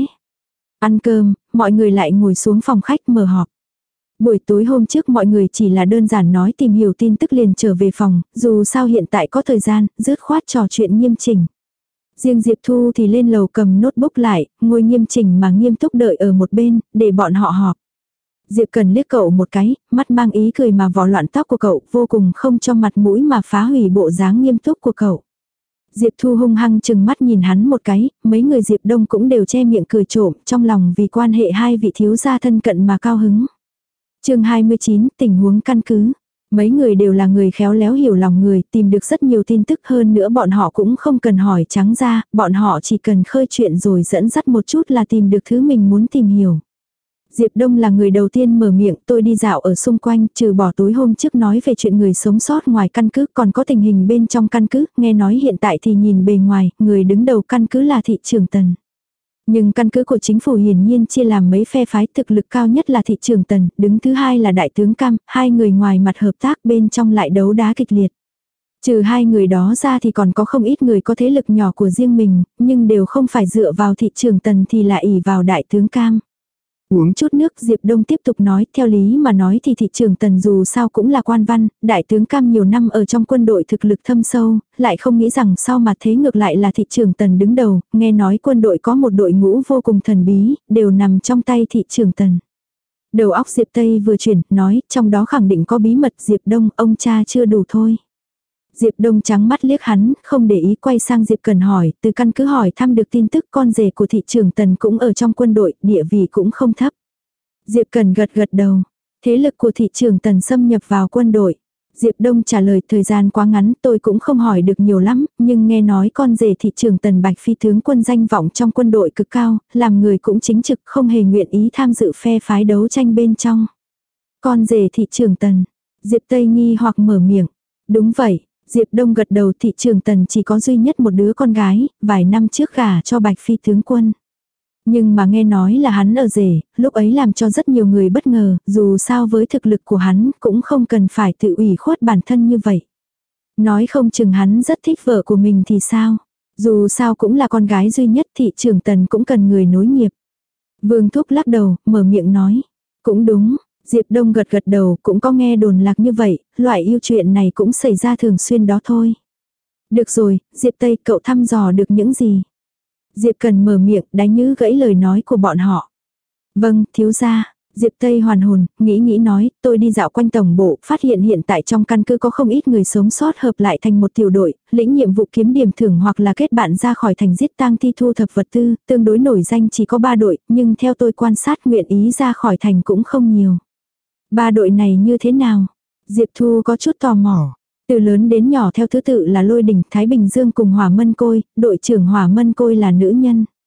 Ăn cơm, mọi người lại ngồi xuống phòng khách mở họp. Buổi tối hôm trước mọi người chỉ là đơn giản nói tìm hiểu tin tức liền trở về phòng, dù sao hiện tại có thời gian, dứt khoát trò chuyện nghiêm chỉnh. Riêng Diệp Thu thì lên lầu cầm notebook lại, ngồi nghiêm chỉnh mà nghiêm túc đợi ở một bên, để bọn họ họp. Diệp Cần liếc cậu một cái, mắt mang ý cười mà vò loạn tóc của cậu, vô cùng không cho mặt mũi mà phá hủy bộ dáng nghiêm túc của cậu. Diệp Thu hung hăng chừng mắt nhìn hắn một cái, mấy người Diệp Đông cũng đều che miệng cười trộm, trong lòng vì quan hệ hai vị thiếu gia thân cận mà cao hứng. Chương hai mươi chín, tình huống căn cứ. Mấy người đều là người khéo léo hiểu lòng người, tìm được rất nhiều tin tức, hơn nữa bọn họ cũng không cần hỏi trắng ra, bọn họ chỉ cần khơi chuyện rồi dẫn dắt một chút là tìm được thứ mình muốn tìm hiểu. Diệp Đông là người đầu tiên mở miệng, tôi đi dạo ở xung quanh, trừ bỏ tối hôm trước nói về chuyện người sống sót ngoài căn cứ, còn có tình hình bên trong căn cứ, nghe nói hiện tại thì nhìn bề ngoài, người đứng đầu căn cứ là thị trưởng Tần. Nhưng căn cứ của chính phủ hiển nhiên chia làm mấy phe phái, thực lực cao nhất là thị trưởng Tần, đứng thứ hai là đại tướng Cam, hai người ngoài mặt hợp tác bên trong lại đấu đá kịch liệt. Trừ hai người đó ra thì còn có không ít người có thế lực nhỏ của riêng mình, nhưng đều không phải dựa vào thị trưởng Tần thì lại ỷ vào đại tướng Cam. Uống chút nước, Diệp Đông tiếp tục nói, theo lý mà nói thì thị trưởng Tần dù sao cũng là quan văn, đại tướng Cam nhiều năm ở trong quân đội thực lực thâm sâu, lại không nghĩ rằng sau mà thế ngược lại là thị trưởng Tần đứng đầu, nghe nói quân đội có một đội ngũ vô cùng thần bí, đều nằm trong tay thị trưởng Tần. Đầu óc Diệp Tây vừa chuyển, nói, trong đó khẳng định có bí mật. Diệp Đông, ông cha chưa đủ thôi. Diệp Đông trắng mắt liếc hắn, không để ý, quay sang Diệp Cần hỏi, từ căn cứ hỏi thăm được tin tức con rể của thị trưởng Tần cũng ở trong quân đội, địa vị cũng không thấp. Diệp Cần gật gật đầu, thế lực của thị trưởng Tần xâm nhập vào quân đội. Diệp Đông trả lời, thời gian quá ngắn tôi cũng không hỏi được nhiều lắm, nhưng nghe nói con rể thị trưởng Tần Bạch Phi tướng quân danh vọng trong quân đội cực cao, làm người cũng chính trực, không hề nguyện ý tham dự phe phái đấu tranh bên trong. Con rể thị trưởng Tần, Diệp Tây nghi hoặc mở miệng, đúng vậy. Diệp Đông gật đầu, thị trưởng Tần chỉ có duy nhất một đứa con gái, vài năm trước gả cho Bạch Phi tướng quân. Nhưng mà nghe nói là hắn ở rể, lúc ấy làm cho rất nhiều người bất ngờ, dù sao với thực lực của hắn cũng không cần phải tự ủy khuất bản thân như vậy. Nói không chừng hắn rất thích vợ của mình thì sao? Dù sao cũng là con gái duy nhất, thị trưởng Tần cũng cần người nối nghiệp. Vương Thúc lắc đầu, mở miệng nói. Cũng đúng. Diệp Đông gật gật đầu, cũng có nghe đồn lạc như vậy, loại yêu chuyện này cũng xảy ra thường xuyên đó thôi. Được rồi, Diệp Tây, cậu thăm dò được những gì? Diệp Cần mở miệng, đánh nhứ gãy lời nói của bọn họ. Vâng, thiếu gia. Diệp Tây hoàn hồn, nghĩ nghĩ nói, tôi đi dạo quanh tổng bộ, phát hiện hiện tại trong căn cứ có không ít người sống sót hợp lại thành một tiểu đội, lĩnh nhiệm vụ kiếm điểm thưởng hoặc là kết bạn ra khỏi thành giết tang thi thu thập vật tư, tương đối nổi danh chỉ có ba đội, nhưng theo tôi quan sát nguyện ý ra khỏi thành cũng không nhiều. Ba đội này như thế nào? Diệp Thu có chút tò mò. Từ lớn đến nhỏ theo thứ tự là Lôi Đỉnh, Thái Bình Dương cùng Hỏa Mân Côi, đội trưởng Hỏa Mân Côi là nữ nhân.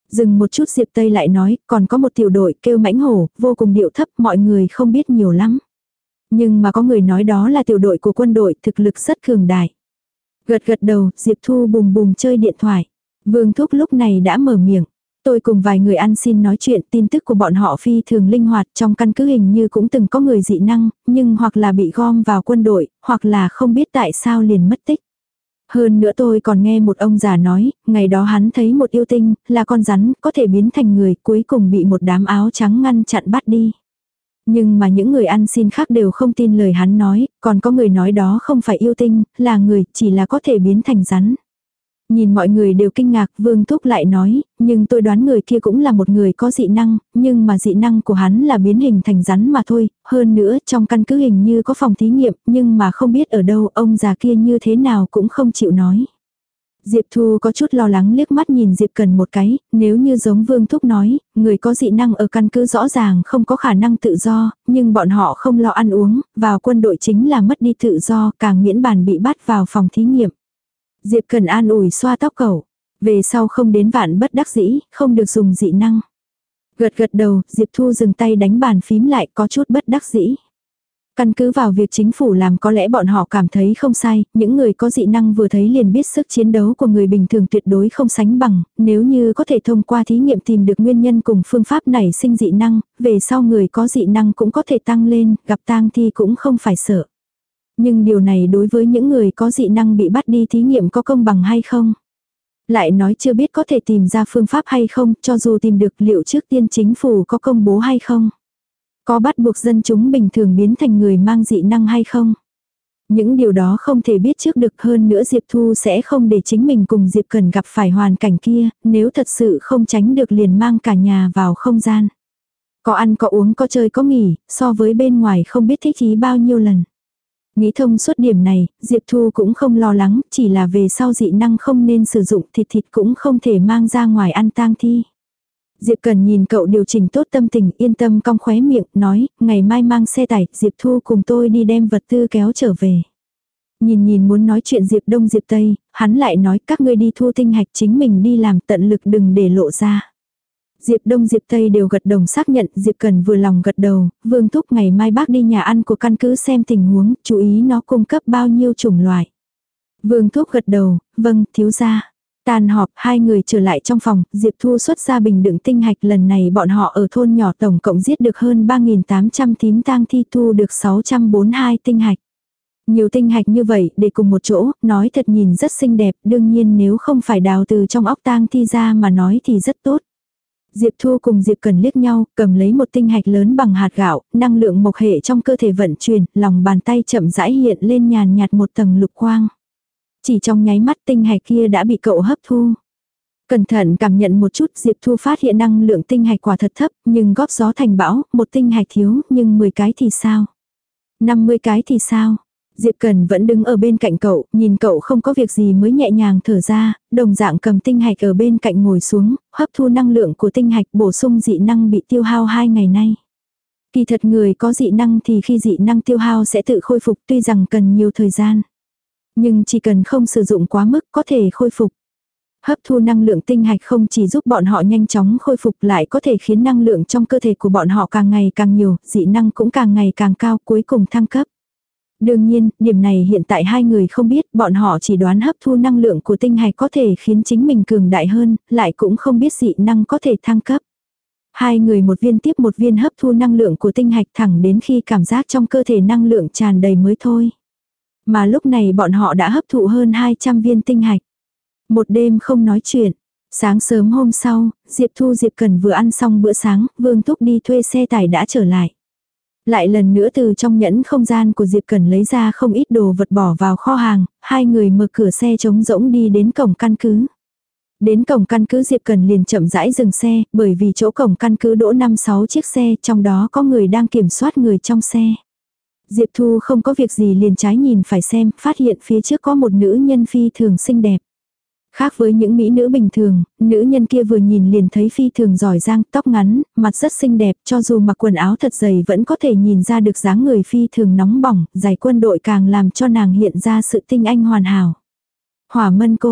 Dừng một chút Diệp Tây lại nói, còn có một tiểu đội kêu mãnh hổ, vô cùng điệu thấp, mọi người không biết nhiều lắm. Nhưng mà có người nói đó là tiểu đội của quân đội, thực lực rất cường đại. Gật gật đầu, Diệp Thu bùm bùm chơi điện thoại. Vương Thúc lúc này đã mở miệng. Tôi cùng vài người ăn xin nói chuyện, tin tức của bọn họ phi thường linh hoạt, trong căn cứ hình như cũng từng có người dị năng, nhưng hoặc là bị gom vào quân đội, hoặc là không biết tại sao liền mất tích. Hơn nữa tôi còn nghe một ông già nói, ngày đó hắn thấy một yêu tinh, là con rắn, có thể biến thành người, cuối cùng bị một đám áo trắng ngăn chặn bắt đi. Nhưng mà những người ăn xin khác đều không tin lời hắn nói, còn có người nói đó không phải yêu tinh, là người, chỉ là có thể biến thành rắn. Nhìn mọi người đều kinh ngạc, Vương Thúc lại nói, nhưng tôi đoán người kia cũng là một người có dị năng, nhưng mà dị năng của hắn là biến hình thành rắn mà thôi, hơn nữa trong căn cứ hình như có phòng thí nghiệm, nhưng mà không biết ở đâu, ông già kia như thế nào cũng không chịu nói. Diệp Thu có chút lo lắng liếc mắt nhìn Diệp Cần một cái, nếu như giống Vương Thúc nói, người có dị năng ở căn cứ rõ ràng không có khả năng tự do, nhưng bọn họ không lo ăn uống, vào quân đội chính là mất đi tự do, càng miễn bàn bị bắt vào phòng thí nghiệm. Diệp Cần an ủi xoa tóc cậu, về sau không đến vạn bất đắc dĩ, không được dùng dị năng. Gật gật đầu, Diệp Thu dừng tay đánh bàn phím lại có chút bất đắc dĩ. Căn cứ vào việc chính phủ làm có lẽ bọn họ cảm thấy không sai, những người có dị năng vừa thấy liền biết sức chiến đấu của người bình thường tuyệt đối không sánh bằng, nếu như có thể thông qua thí nghiệm tìm được nguyên nhân cùng phương pháp nảy sinh dị năng, về sau người có dị năng cũng có thể tăng lên, gặp tang thi cũng không phải sợ. Nhưng điều này đối với những người có dị năng bị bắt đi thí nghiệm có công bằng hay không? Lại nói chưa biết có thể tìm ra phương pháp hay không, cho dù tìm được liệu trước tiên chính phủ có công bố hay không? Có bắt buộc dân chúng bình thường biến thành người mang dị năng hay không? Những điều đó không thể biết trước được, hơn nữa Diệp Thu sẽ không để chính mình cùng Diệp Cần gặp phải hoàn cảnh kia, nếu thật sự không tránh được liền mang cả nhà vào không gian. Có ăn có uống có chơi có nghỉ, so với bên ngoài không biết thích ý bao nhiêu lần. Nghĩ thông suốt điểm này, Diệp Thu cũng không lo lắng, chỉ là về sau dị năng không nên sử dụng, thịt thịt cũng không thể mang ra ngoài ăn tang thi. Diệp Cần nhìn cậu điều chỉnh tốt tâm tình, yên tâm cong khóe miệng, nói, ngày mai mang xe tải, Diệp Thu cùng tôi đi đem vật tư kéo trở về. Nhìn nhìn muốn nói chuyện Diệp Đông Diệp Tây, hắn lại nói các ngươi đi thu tinh hạch, chính mình đi làm, tận lực đừng để lộ ra. Diệp Đông Diệp Tây đều gật đồng xác nhận, Diệp Cần vừa lòng gật đầu, Vương Thúc ngày mai bác đi nhà ăn của căn cứ xem tình huống, chú ý nó cung cấp bao nhiêu chủng loại. Vương Thúc gật đầu, vâng, thiếu gia. Tàn họp, hai người trở lại trong phòng, Diệp Thu xuất ra bình đựng tinh hạch, lần này bọn họ ở thôn nhỏ tổng cộng giết được hơn ba nghìn tám trăm tím tang thi, thu được sáu trăm bốn mươi hai tinh hạch. Nhiều tinh hạch như vậy để cùng một chỗ, nói thật nhìn rất xinh đẹp, đương nhiên nếu không phải đào từ trong óc tang thi ra mà nói thì rất tốt. Diệp Thu cùng Diệp Cần liếc nhau, cầm lấy một tinh hạch lớn bằng hạt gạo, năng lượng mộc hệ trong cơ thể vận chuyển, lòng bàn tay chậm rãi hiện lên nhàn nhạt một tầng lục quang. Chỉ trong nháy mắt tinh hạch kia đã bị cậu hấp thu. Cẩn thận cảm nhận một chút, Diệp Thu phát hiện năng lượng tinh hạch quả thật thấp, nhưng góp gió thành bão, một tinh hạch thiếu, nhưng mười cái thì sao? năm mươi cái thì sao? Diệp Cần vẫn đứng ở bên cạnh cậu, nhìn cậu không có việc gì mới nhẹ nhàng thở ra, đồng dạng cầm tinh hạch ở bên cạnh ngồi xuống, hấp thu năng lượng của tinh hạch, bổ sung dị năng bị tiêu hao hai ngày nay. Kỳ thật người có dị năng thì khi dị năng tiêu hao sẽ tự khôi phục, tuy rằng cần nhiều thời gian. Nhưng chỉ cần không sử dụng quá mức có thể khôi phục. Hấp thu năng lượng tinh hạch không chỉ giúp bọn họ nhanh chóng khôi phục, lại có thể khiến năng lượng trong cơ thể của bọn họ càng ngày càng nhiều, dị năng cũng càng ngày càng cao, cuối cùng thăng cấp. Đương nhiên, điểm này hiện tại hai người không biết, bọn họ chỉ đoán hấp thu năng lượng của tinh hạch có thể khiến chính mình cường đại hơn, lại cũng không biết dị năng có thể thăng cấp. Hai người một viên tiếp một viên hấp thu năng lượng của tinh hạch thẳng đến khi cảm giác trong cơ thể năng lượng tràn đầy mới thôi. Mà lúc này bọn họ đã hấp thụ hơn hai trăm viên tinh hạch. Một đêm không nói chuyện. Sáng sớm hôm sau, Diệp Thu Diệp Cần vừa ăn xong bữa sáng, Vương Thúc đi thuê xe tải đã trở lại. Lại lần nữa từ trong nhẫn không gian của Diệp Cần lấy ra không ít đồ vật bỏ vào kho hàng, hai người mở cửa xe trống rỗng đi đến cổng căn cứ. Đến cổng căn cứ Diệp Cần liền chậm rãi dừng xe, bởi vì chỗ cổng căn cứ đỗ năm sáu chiếc xe, trong đó có người đang kiểm soát người trong xe. Diệp Thu không có việc gì liền trái nhìn phải xem, phát hiện phía trước có một nữ nhân phi thường xinh đẹp. Khác với những mỹ nữ bình thường, nữ nhân kia vừa nhìn liền thấy phi thường giỏi giang, tóc ngắn, mặt rất xinh đẹp, cho dù mặc quần áo thật dày vẫn có thể nhìn ra được dáng người phi thường nóng bỏng, giày quân đội càng làm cho nàng hiện ra sự tinh anh hoàn hảo. Hỏa Mân Côi,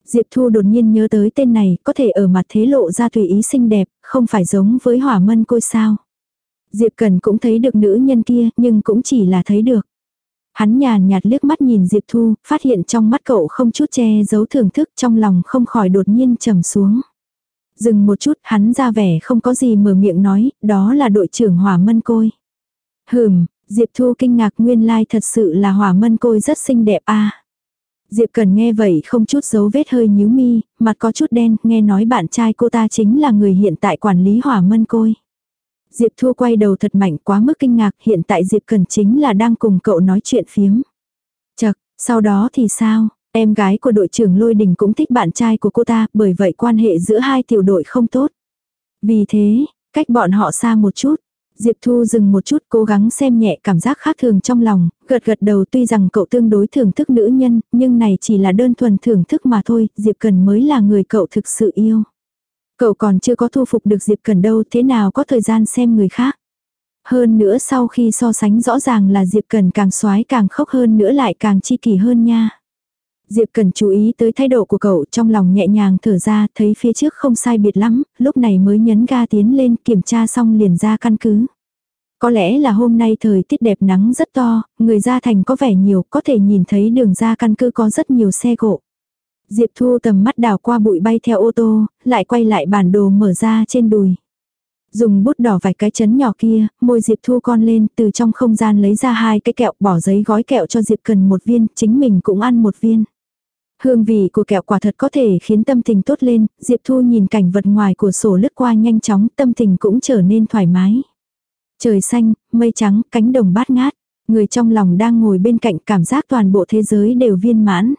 Diệp Thu đột nhiên nhớ tới tên này, có thể ở mặt thế lộ ra tùy ý xinh đẹp, không phải giống với Hỏa Mân Côi sao. Diệp Cần cũng thấy được nữ nhân kia, nhưng cũng chỉ là thấy được. Hắn nhàn nhạt liếc mắt nhìn Diệp Thu, phát hiện trong mắt cậu không chút che giấu thưởng thức, trong lòng không khỏi đột nhiên trầm xuống. Dừng một chút, hắn ra vẻ không có gì mở miệng nói, đó là đội trưởng Hỏa Mân Côi. Hừm, Diệp Thu kinh ngạc, nguyên lai like thật sự là Hỏa Mân Côi rất xinh đẹp à. Diệp Cần nghe vậy không chút dấu vết hơi nhíu mi, mặt có chút đen, nghe nói bạn trai cô ta chính là người hiện tại quản lý Hỏa Mân Côi. Diệp Thu quay đầu thật mạnh, quá mức kinh ngạc, hiện tại Diệp Cần chính là đang cùng cậu nói chuyện phiếm. Chật, sau đó thì sao? Em gái của đội trưởng Lôi Đình cũng thích bạn trai của cô ta, bởi vậy quan hệ giữa hai tiểu đội không tốt. Vì thế, cách bọn họ xa một chút. Diệp Thu dừng một chút, cố gắng xem nhẹ cảm giác khác thường trong lòng, gật gật đầu, tuy rằng cậu tương đối thưởng thức nữ nhân, nhưng này chỉ là đơn thuần thưởng thức mà thôi, Diệp Cần mới là người cậu thực sự yêu. Cậu còn chưa có thu phục được Diệp Cần đâu, thế nào có thời gian xem người khác. Hơn nữa sau khi so sánh rõ ràng là Diệp Cần càng xoái càng khốc hơn nữa lại càng chi kỷ hơn nha. Diệp Cần chú ý tới thái độ của cậu, trong lòng nhẹ nhàng thở ra, thấy phía trước không sai biệt lắm, lúc này mới nhấn ga tiến lên, kiểm tra xong liền ra căn cứ. Có lẽ là hôm nay thời tiết đẹp, nắng rất to, người ra thành có vẻ nhiều, có thể nhìn thấy đường ra căn cứ có rất nhiều xe cộ. Diệp Thu tầm mắt đảo qua bụi bay theo ô tô, lại quay lại bản đồ mở ra trên đùi. Dùng bút đỏ vạch cái chấn nhỏ kia, môi Diệp Thu con lên, từ trong không gian lấy ra hai cái kẹo, bỏ giấy gói kẹo cho Diệp Cần một viên, chính mình cũng ăn một viên. Hương vị của kẹo quả thật có thể khiến tâm tình tốt lên, Diệp Thu nhìn cảnh vật ngoài của sổ lướt qua nhanh chóng, tâm tình cũng trở nên thoải mái. Trời xanh, mây trắng, cánh đồng bát ngát, người trong lòng đang ngồi bên cạnh, cảm giác toàn bộ thế giới đều viên mãn.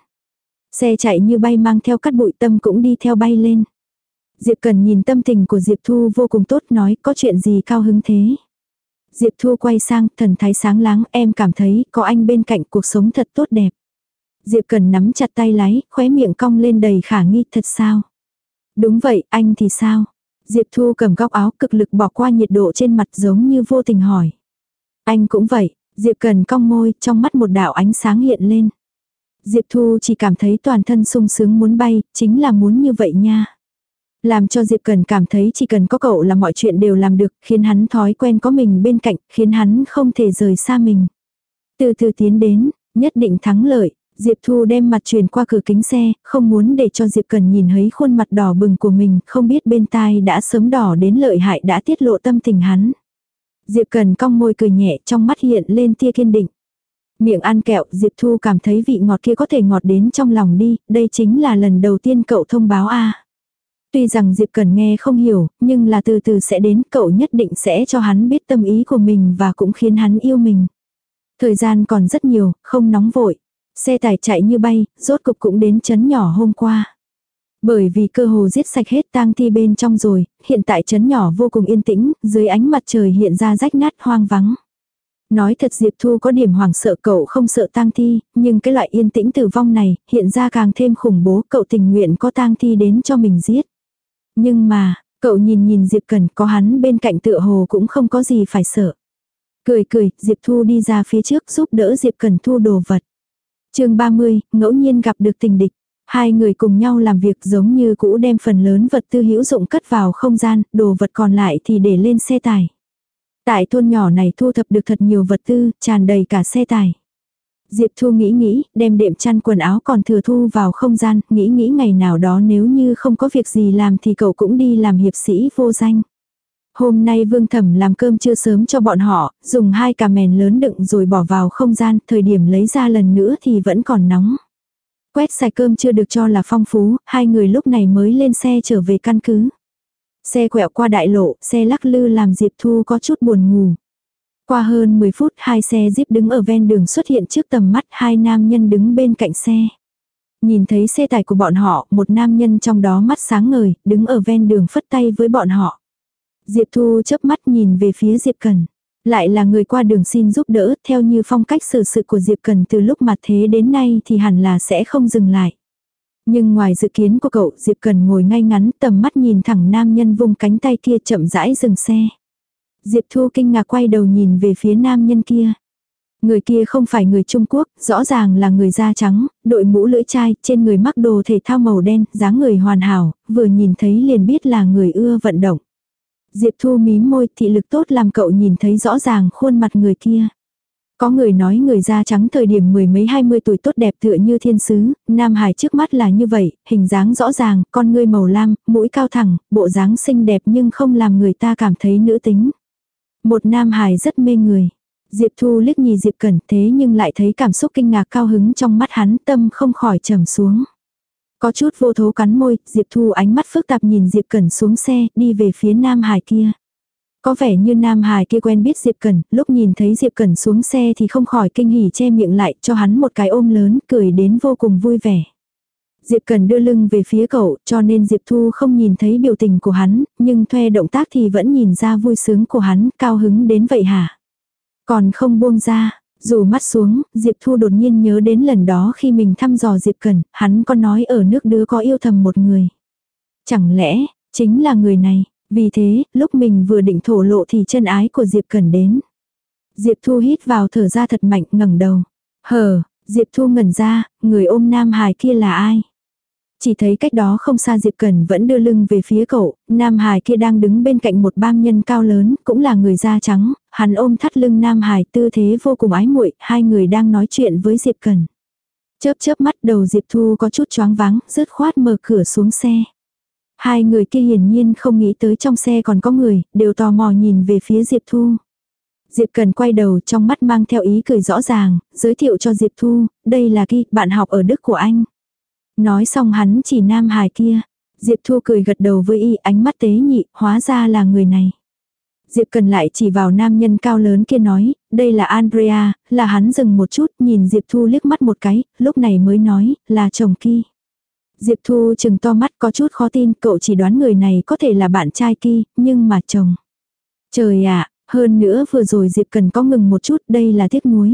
Xe chạy như bay mang theo cát bụi, tâm cũng đi theo bay lên. Diệp Cần nhìn tâm tình của Diệp Thu vô cùng tốt, nói có chuyện gì cao hứng thế. Diệp Thu quay sang, thần thái sáng láng, em cảm thấy có anh bên cạnh cuộc sống thật tốt đẹp. Diệp Cần nắm chặt tay lái, khóe miệng cong lên đầy khả nghi, thật sao? Đúng vậy, anh thì sao? Diệp Thu cầm góc áo cực lực bỏ qua nhiệt độ trên mặt giống như vô tình hỏi. Anh cũng vậy, Diệp Cần cong môi, trong mắt một đạo ánh sáng hiện lên. Diệp Thu chỉ cảm thấy toàn thân sung sướng muốn bay, chính là muốn như vậy nha. Làm cho Diệp Cần cảm thấy chỉ cần có cậu là mọi chuyện đều làm được, khiến hắn thói quen có mình bên cạnh, khiến hắn không thể rời xa mình. Từ từ tiến đến, nhất định thắng lợi. Diệp Thu đem mặt truyền qua cửa kính xe, không muốn để cho Diệp Cần nhìn thấy khuôn mặt đỏ bừng của mình, không biết bên tai đã sớm đỏ đến lợi hại đã tiết lộ tâm tình hắn. Diệp Cần cong môi cười nhẹ, trong mắt hiện lên tia kiên định. Miệng ăn kẹo, Diệp Thu cảm thấy vị ngọt kia có thể ngọt đến trong lòng đi, đây chính là lần đầu tiên cậu thông báo a. Tuy rằng Diệp Cần nghe không hiểu, nhưng là từ từ sẽ đến, cậu nhất định sẽ cho hắn biết tâm ý của mình và cũng khiến hắn yêu mình. Thời gian còn rất nhiều, không nóng vội. Xe tải chạy như bay, rốt cục cũng đến trấn nhỏ hôm qua. Bởi vì cơ hồ giết sạch hết tang thi bên trong rồi, hiện tại trấn nhỏ vô cùng yên tĩnh, dưới ánh mặt trời hiện ra rách nát hoang vắng. Nói thật Diệp Thu có điểm hoảng sợ, cậu không sợ tang thi, nhưng cái loại yên tĩnh tử vong này, hiện ra càng thêm khủng bố, cậu tình nguyện có tang thi đến cho mình giết. Nhưng mà, cậu nhìn nhìn Diệp Cần, có hắn bên cạnh tựa hồ cũng không có gì phải sợ. Cười cười, Diệp Thu đi ra phía trước giúp đỡ Diệp Cần thu đồ vật. Chương ba mươi, ngẫu nhiên gặp được tình địch. Hai người cùng nhau làm việc giống như cũ đem phần lớn vật tư hữu dụng cất vào không gian, đồ vật còn lại thì để lên xe tải. Tại thôn nhỏ này thu thập được thật nhiều vật tư, tràn đầy cả xe tải. Diệp Thu nghĩ nghĩ, đem đệm chăn quần áo còn thừa thu vào không gian, nghĩ nghĩ ngày nào đó nếu như không có việc gì làm thì cậu cũng đi làm hiệp sĩ vô danh. Hôm nay Vương Thẩm làm cơm trưa sớm cho bọn họ, dùng hai cà mèn lớn đựng rồi bỏ vào không gian, thời điểm lấy ra lần nữa thì vẫn còn nóng. Quét sạch cơm chưa được cho là phong phú, hai người lúc này mới lên xe trở về căn cứ. Xe quẹo qua đại lộ, xe lắc lư làm Diệp Thu có chút buồn ngủ. Qua hơn mười phút, hai xe Jeep đứng ở ven đường xuất hiện trước tầm mắt, hai nam nhân đứng bên cạnh xe. Nhìn thấy xe tải của bọn họ, một nam nhân trong đó mắt sáng ngời, đứng ở ven đường phất tay với bọn họ. Diệp Thu chớp mắt nhìn về phía Diệp Cần. Lại là người qua đường xin giúp đỡ, theo như phong cách xử sự của Diệp Cần từ lúc mặt thế đến nay thì hẳn là sẽ không dừng lại. Nhưng ngoài dự kiến của cậu, Diệp Cần ngồi ngay ngắn, tầm mắt nhìn thẳng nam nhân vung cánh tay kia chậm rãi dừng xe. Diệp Thu kinh ngạc quay đầu nhìn về phía nam nhân kia. Người kia không phải người Trung Quốc, rõ ràng là người da trắng, đội mũ lưỡi chai, trên người mắc đồ thể thao màu đen, dáng người hoàn hảo, vừa nhìn thấy liền biết là người ưa vận động. Diệp Thu mím môi, thị lực tốt làm cậu nhìn thấy rõ ràng khuôn mặt người kia. Có người nói người da trắng thời điểm mười mấy hai mươi tuổi tốt đẹp tựa như thiên sứ, Nam Hải trước mắt là như vậy, hình dáng rõ ràng, con ngươi màu lam, mũi cao thẳng, bộ dáng xinh đẹp nhưng không làm người ta cảm thấy nữ tính. Một Nam Hải rất mê người. Diệp Thu liếc nhìn Diệp Cẩn thế nhưng lại thấy cảm xúc kinh ngạc cao hứng trong mắt hắn, tâm không khỏi trầm xuống. Có chút vô thố cắn môi, Diệp Thu ánh mắt phức tạp nhìn Diệp Cẩn xuống xe, đi về phía Nam Hải kia. Có vẻ như Nam Hải kia quen biết Diệp Cẩn, lúc nhìn thấy Diệp Cẩn xuống xe thì không khỏi kinh hỉ che miệng lại, cho hắn một cái ôm lớn, cười đến vô cùng vui vẻ. Diệp Cẩn đưa lưng về phía cậu, cho nên Diệp Thu không nhìn thấy biểu tình của hắn, nhưng thuê động tác thì vẫn nhìn ra vui sướng của hắn, cao hứng đến vậy hả? Còn không buông ra, dù mắt xuống, Diệp Thu đột nhiên nhớ đến lần đó khi mình thăm dò Diệp Cẩn, hắn có nói ở nước đứa có yêu thầm một người. Chẳng lẽ, chính là người này? Vì thế, lúc mình vừa định thổ lộ thì chân ái của Diệp Cẩn đến. Diệp Thu hít vào thở ra thật mạnh, ngẩng đầu. Hờ, Diệp Thu ngẩn ra, người ôm Nam Hải kia là ai? Chỉ thấy cách đó không xa Diệp Cẩn vẫn đưa lưng về phía cậu, Nam Hải kia đang đứng bên cạnh một bam nhân cao lớn, cũng là người da trắng, hắn ôm thắt lưng Nam Hải tư thế vô cùng ái muội, hai người đang nói chuyện với Diệp Cẩn. Chớp chớp mắt đầu Diệp Thu có chút choáng váng, dứt khoát mở cửa xuống xe. Hai người kia hiển nhiên không nghĩ tới trong xe còn có người, đều tò mò nhìn về phía Diệp Thu. Diệp Cẩn quay đầu trong mắt mang theo ý cười rõ ràng, giới thiệu cho Diệp Thu, đây là Kỳ, bạn học ở Đức của anh. Nói xong hắn chỉ Nam Hải kia. Diệp Thu cười gật đầu với y, ánh mắt tế nhị, hóa ra là người này. Diệp Cẩn lại chỉ vào nam nhân cao lớn kia nói, đây là Andrea, là hắn dừng một chút, nhìn Diệp Thu liếc mắt một cái, lúc này mới nói, là chồng Kỳ. Diệp Thu chừng to mắt có chút khó tin, cậu chỉ đoán người này có thể là bạn trai Kỳ, nhưng mà chồng. Trời ạ, hơn nữa vừa rồi Diệp Cẩn có ngừng một chút, đây là tiếc nuối.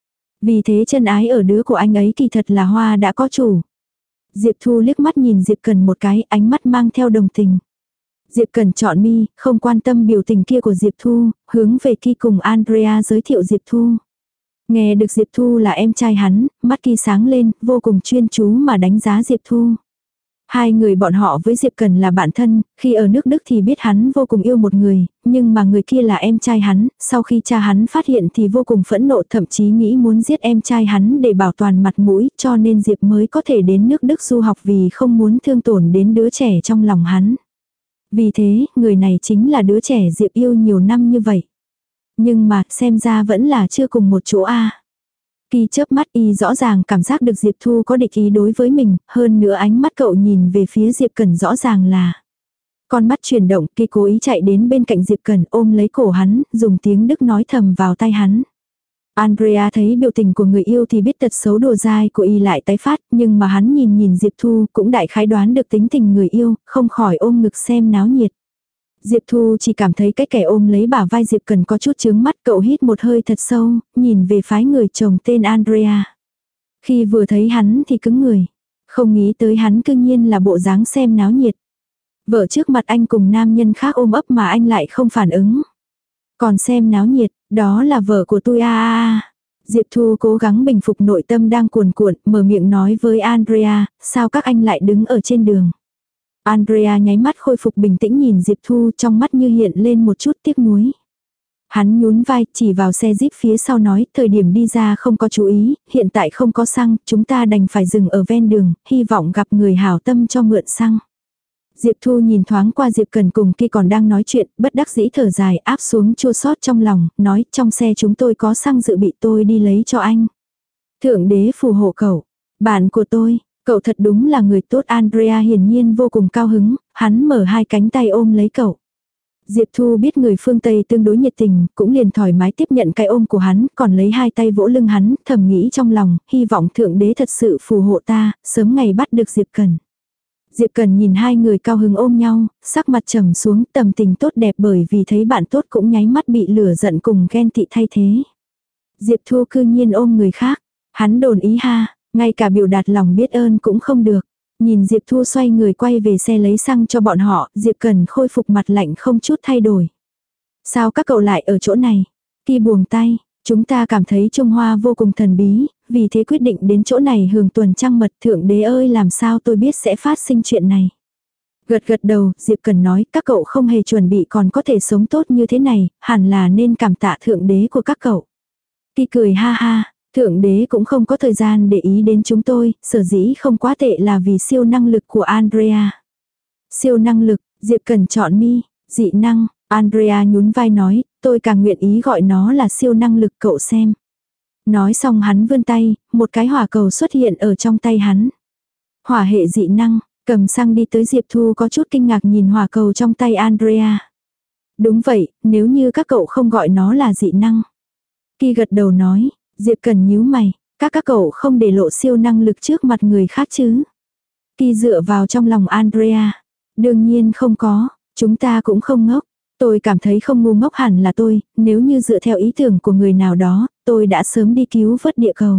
Vì thế chân ái ở đứa của anh ấy kỳ thật là hoa đã có chủ. Diệp Thu liếc mắt nhìn Diệp Cẩn một cái, ánh mắt mang theo đồng tình. Diệp Cẩn chọn mi, không quan tâm biểu tình kia của Diệp Thu, hướng về Kỳ cùng Andrea giới thiệu Diệp Thu. Nghe được Diệp Thu là em trai hắn, mắt Kỳ sáng lên, vô cùng chuyên chú mà đánh giá Diệp Thu. Hai người bọn họ với Diệp Cẩn là bạn thân, khi ở nước Đức thì biết hắn vô cùng yêu một người, nhưng mà người kia là em trai hắn, sau khi cha hắn phát hiện thì vô cùng phẫn nộ, thậm chí nghĩ muốn giết em trai hắn để bảo toàn mặt mũi, cho nên Diệp mới có thể đến nước Đức du học vì không muốn thương tổn đến đứa trẻ trong lòng hắn. Vì thế, người này chính là đứa trẻ Diệp yêu nhiều năm như vậy. Nhưng mà, xem ra vẫn là chưa cùng một chỗ a. Kỳ chớp mắt y rõ ràng cảm giác được Diệp Thu có địch ý đối với mình, hơn nữa ánh mắt cậu nhìn về phía Diệp Cẩn rõ ràng là. Con mắt chuyển động, Kỳ cố ý chạy đến bên cạnh Diệp Cẩn ôm lấy cổ hắn, dùng tiếng Đức nói thầm vào tai hắn. Andrea thấy biểu tình của người yêu thì biết tật xấu đùa dai của y lại tái phát, nhưng mà hắn nhìn nhìn Diệp Thu cũng đại khái đoán được tính tình người yêu, không khỏi ôm ngực xem náo nhiệt. Diệp Thu chỉ cảm thấy cái kẻ ôm lấy bả vai Diệp Cẩn có chút chướng mắt, cậu hít một hơi thật sâu, nhìn về phái người chồng tên Andrea. Khi vừa thấy hắn thì cứng người, không nghĩ tới hắn cư nhiên là bộ dáng xem náo nhiệt. Vợ trước mặt anh cùng nam nhân khác ôm ấp mà anh lại không phản ứng. Còn xem náo nhiệt, đó là vợ của tôi a a a. Diệp Thu cố gắng bình phục nội tâm đang cuồn cuộn, mở miệng nói với Andrea, sao các anh lại đứng ở trên đường. Andrea nháy mắt khôi phục bình tĩnh nhìn Diệp Thu, trong mắt như hiện lên một chút tiếc nuối. Hắn nhún vai chỉ vào xe Jeep phía sau nói, thời điểm đi ra không có chú ý, hiện tại không có xăng, chúng ta đành phải dừng ở ven đường, hy vọng gặp người hảo tâm cho mượn xăng. Diệp Thu nhìn thoáng qua Diệp Cẩn cùng Kỳ còn đang nói chuyện, bất đắc dĩ thở dài áp xuống chua xót trong lòng, nói trong xe chúng tôi có xăng dự bị, tôi đi lấy cho anh. Thượng đế phù hộ cậu, bạn của tôi, cậu thật đúng là người tốt. Andrea hiển nhiên vô cùng cao hứng, hắn mở hai cánh tay ôm lấy cậu. Diệp Thu biết người phương Tây tương đối nhiệt tình, cũng liền thoải mái tiếp nhận cái ôm của hắn, còn lấy hai tay vỗ lưng hắn, thầm nghĩ trong lòng, hy vọng thượng đế thật sự phù hộ ta, sớm ngày bắt được Diệp Cẩn. Diệp Cẩn nhìn hai người cao hứng ôm nhau, sắc mặt trầm xuống, tâm tình tốt đẹp bởi vì thấy bạn tốt cũng nháy mắt bị lửa giận cùng ghen tị thay thế. Diệp Thu cư nhiên ôm người khác, hắn đồn ý ha, ngay cả biểu đạt lòng biết ơn cũng không được. Nhìn Diệp Thu xoay người quay về xe lấy xăng cho bọn họ, Diệp Cẩn khôi phục mặt lạnh không chút thay đổi. Sao các cậu lại ở chỗ này? Kỳ buông tay, Chúng ta cảm thấy Trung Hoa vô cùng thần bí, vì thế quyết định đến chỗ này hưởng tuần trăng mật. Thượng đế ơi, làm sao tôi biết sẽ phát sinh chuyện này. Gật gật đầu, Diệp Cần nói, các cậu không hề chuẩn bị còn có thể sống tốt như thế này, hẳn là nên cảm tạ thượng đế của các cậu. Kỳ cười ha ha, thượng đế cũng không có thời gian để ý đến chúng tôi, sở dĩ không quá tệ là vì siêu năng lực của Andrea. Siêu năng lực, Diệp Cần chọn mi, dị năng, Andrea nhún vai nói, tôi càng nguyện ý gọi nó là siêu năng lực, cậu xem. Nói xong hắn vươn tay, một cái hỏa cầu xuất hiện ở trong tay hắn. Hỏa hệ dị năng, cầm xăng đi tới Diệp Thu có chút kinh ngạc nhìn hỏa cầu trong tay Andrea. Đúng vậy, nếu như các cậu không gọi nó là dị năng. Kỳ gật đầu nói, Diệp Cần nhíu mày, các các cậu không để lộ siêu năng lực trước mặt người khác chứ. Kỳ dựa vào trong lòng Andrea. Đương nhiên không có, chúng ta cũng không ngốc. Tôi cảm thấy không ngu ngốc hẳn là tôi, nếu như dựa theo ý tưởng của người nào đó, tôi đã sớm đi cứu vớt địa cầu.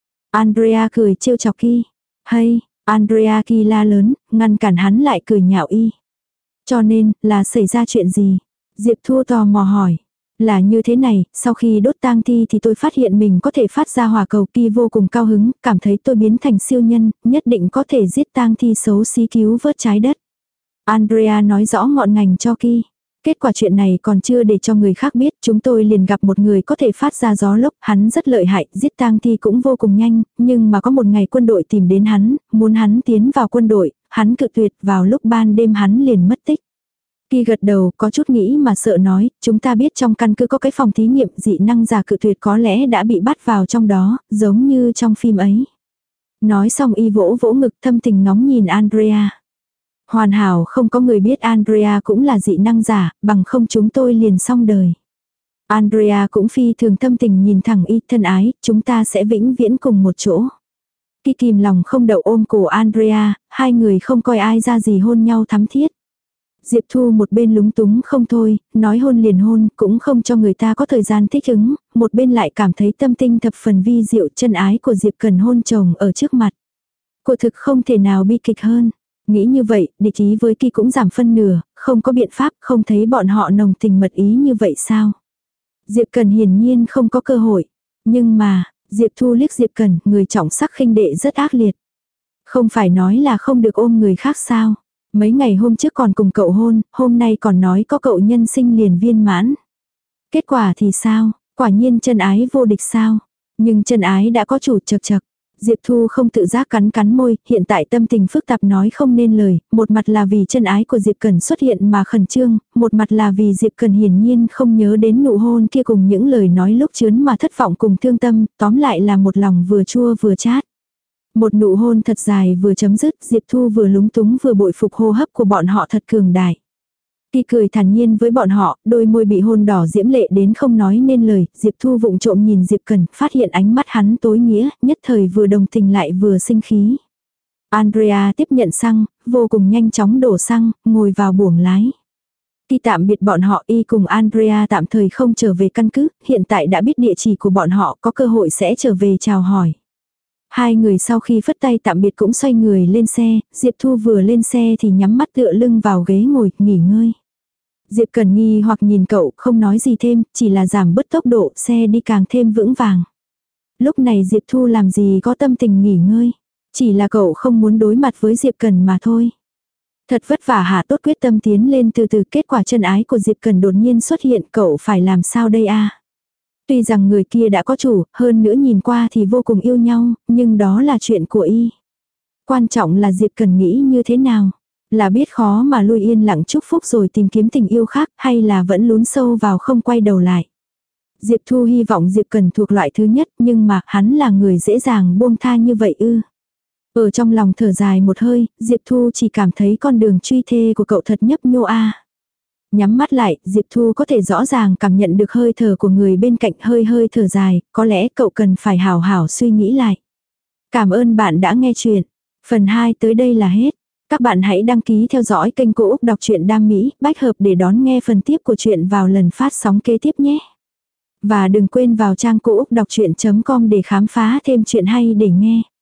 Andrea cười trêu chọc Kỳ. Hay, Andrea Kỳ la lớn, ngăn cản hắn lại cười nhạo y. Cho nên, là xảy ra chuyện gì? Diệp Thu tò mò hỏi. Là như thế này, sau khi đốt tang thi thì tôi phát hiện mình có thể phát ra hỏa cầu. Kỳ vô cùng cao hứng, cảm thấy tôi biến thành siêu nhân, nhất định có thể giết tang thi xấu xí cứu vớt trái đất. Andrea nói rõ ngọn ngành cho Kỳ. Kết quả chuyện này còn chưa để cho người khác biết, chúng tôi liền gặp một người có thể phát ra gió lốc, hắn rất lợi hại, giết tang thi cũng vô cùng nhanh, nhưng mà có một ngày quân đội tìm đến hắn, muốn hắn tiến vào quân đội, hắn cự tuyệt, vào lúc ban đêm hắn liền mất tích. Kỳ gật đầu, có chút nghĩ mà sợ nói, chúng ta biết trong căn cứ có cái phòng thí nghiệm dị năng giả cự tuyệt có lẽ đã bị bắt vào trong đó, giống như trong phim ấy. Nói xong y vỗ vỗ ngực thâm tình ngóng nhìn Andrea. Hoàn hảo không có người biết Andrea cũng là dị năng giả, bằng không chúng tôi liền xong đời. Andrea cũng phi thường thâm tình nhìn thẳng y, thân ái, chúng ta sẽ vĩnh viễn cùng một chỗ. Kỳ kìm lòng không đậu ôm cổ Andrea, hai người không coi ai ra gì hôn nhau thắm thiết. Diệp Thu một bên lúng túng không thôi, nói hôn liền hôn, cũng không cho người ta có thời gian thích ứng, một bên lại cảm thấy tâm tinh thập phần vi diệu, chân ái của Diệp Cần hôn chồng ở trước mặt. Quả thực không thể nào bi kịch hơn. Nghĩ như vậy, địch ý với Kỳ cũng giảm phân nửa, không có biện pháp, không thấy bọn họ nồng tình mật ý như vậy sao. Diệp Cần hiển nhiên không có cơ hội. Nhưng mà, Diệp Thu liếc Diệp Cần, người trọng sắc khinh đệ rất ác liệt. Không phải nói là không được ôm người khác sao. Mấy ngày hôm trước còn cùng cậu hôn, hôm nay còn nói có cậu nhân sinh liền viên mãn. Kết quả thì sao, quả nhiên chân ái vô địch sao. Nhưng chân ái đã có chủ, chật chật. Diệp Thu không tự giác cắn cắn môi, hiện tại tâm tình phức tạp nói không nên lời, một mặt là vì chân ái của Diệp Cần xuất hiện mà khẩn trương, một mặt là vì Diệp Cần hiển nhiên không nhớ đến nụ hôn kia cùng những lời nói lúc chướn mà thất vọng cùng thương tâm, tóm lại là một lòng vừa chua vừa chát. Một nụ hôn thật dài vừa chấm dứt, Diệp Thu vừa lúng túng vừa bội phục hô hấp của bọn họ thật cường đại. Kỳ cười thản nhiên với bọn họ, đôi môi bị hôn đỏ diễm lệ đến không nói nên lời, Diệp Thu vụng trộm nhìn Diệp Cần, phát hiện ánh mắt hắn tối nghĩa, nhất thời vừa đồng tình lại vừa sinh khí. Andrea tiếp nhận xăng, vô cùng nhanh chóng đổ xăng, ngồi vào buồng lái. Kỳ tạm biệt bọn họ, y cùng Andrea tạm thời không trở về căn cứ, hiện tại đã biết địa chỉ của bọn họ, có cơ hội sẽ trở về chào hỏi. Hai người sau khi phất tay tạm biệt cũng xoay người lên xe, Diệp Thu vừa lên xe thì nhắm mắt tựa lưng vào ghế ngồi, nghỉ ngơi. Diệp Cần nghi hoặc nhìn cậu, không nói gì thêm, chỉ là giảm bớt tốc độ, xe đi càng thêm vững vàng. Lúc này Diệp Thu làm gì có tâm tình nghỉ ngơi, chỉ là cậu không muốn đối mặt với Diệp Cần mà thôi. Thật vất vả hạ tốt quyết tâm tiến lên từ từ, kết quả chân ái của Diệp Cần đột nhiên xuất hiện, cậu phải làm sao đây a? Tuy rằng người kia đã có chủ, hơn nữa nhìn qua thì vô cùng yêu nhau, nhưng đó là chuyện của y. Quan trọng là Diệp Cần nghĩ như thế nào? Là biết khó mà lui yên lặng chúc phúc rồi tìm kiếm tình yêu khác, hay là vẫn lún sâu vào không quay đầu lại? Diệp Thu hy vọng Diệp Cần thuộc loại thứ nhất, nhưng mà hắn là người dễ dàng buông tha như vậy ư? Ở trong lòng thở dài một hơi, Diệp Thu chỉ cảm thấy con đường truy thê của cậu thật nhấp nhô a. Nhắm mắt lại, Diệp Thu có thể rõ ràng cảm nhận được hơi thở của người bên cạnh, hơi hơi thở dài, có lẽ cậu cần phải hảo hảo suy nghĩ lại. Cảm ơn bạn đã nghe chuyện. Phần hai tới đây là hết. Các bạn hãy đăng ký theo dõi kênh Cô Úc Đọc truyện Đam Mỹ, bách hợp để đón nghe phần tiếp của chuyện vào lần phát sóng kế tiếp nhé. Và đừng quên vào trang cô úc đọc chuyện chấm com để khám phá thêm chuyện hay để nghe.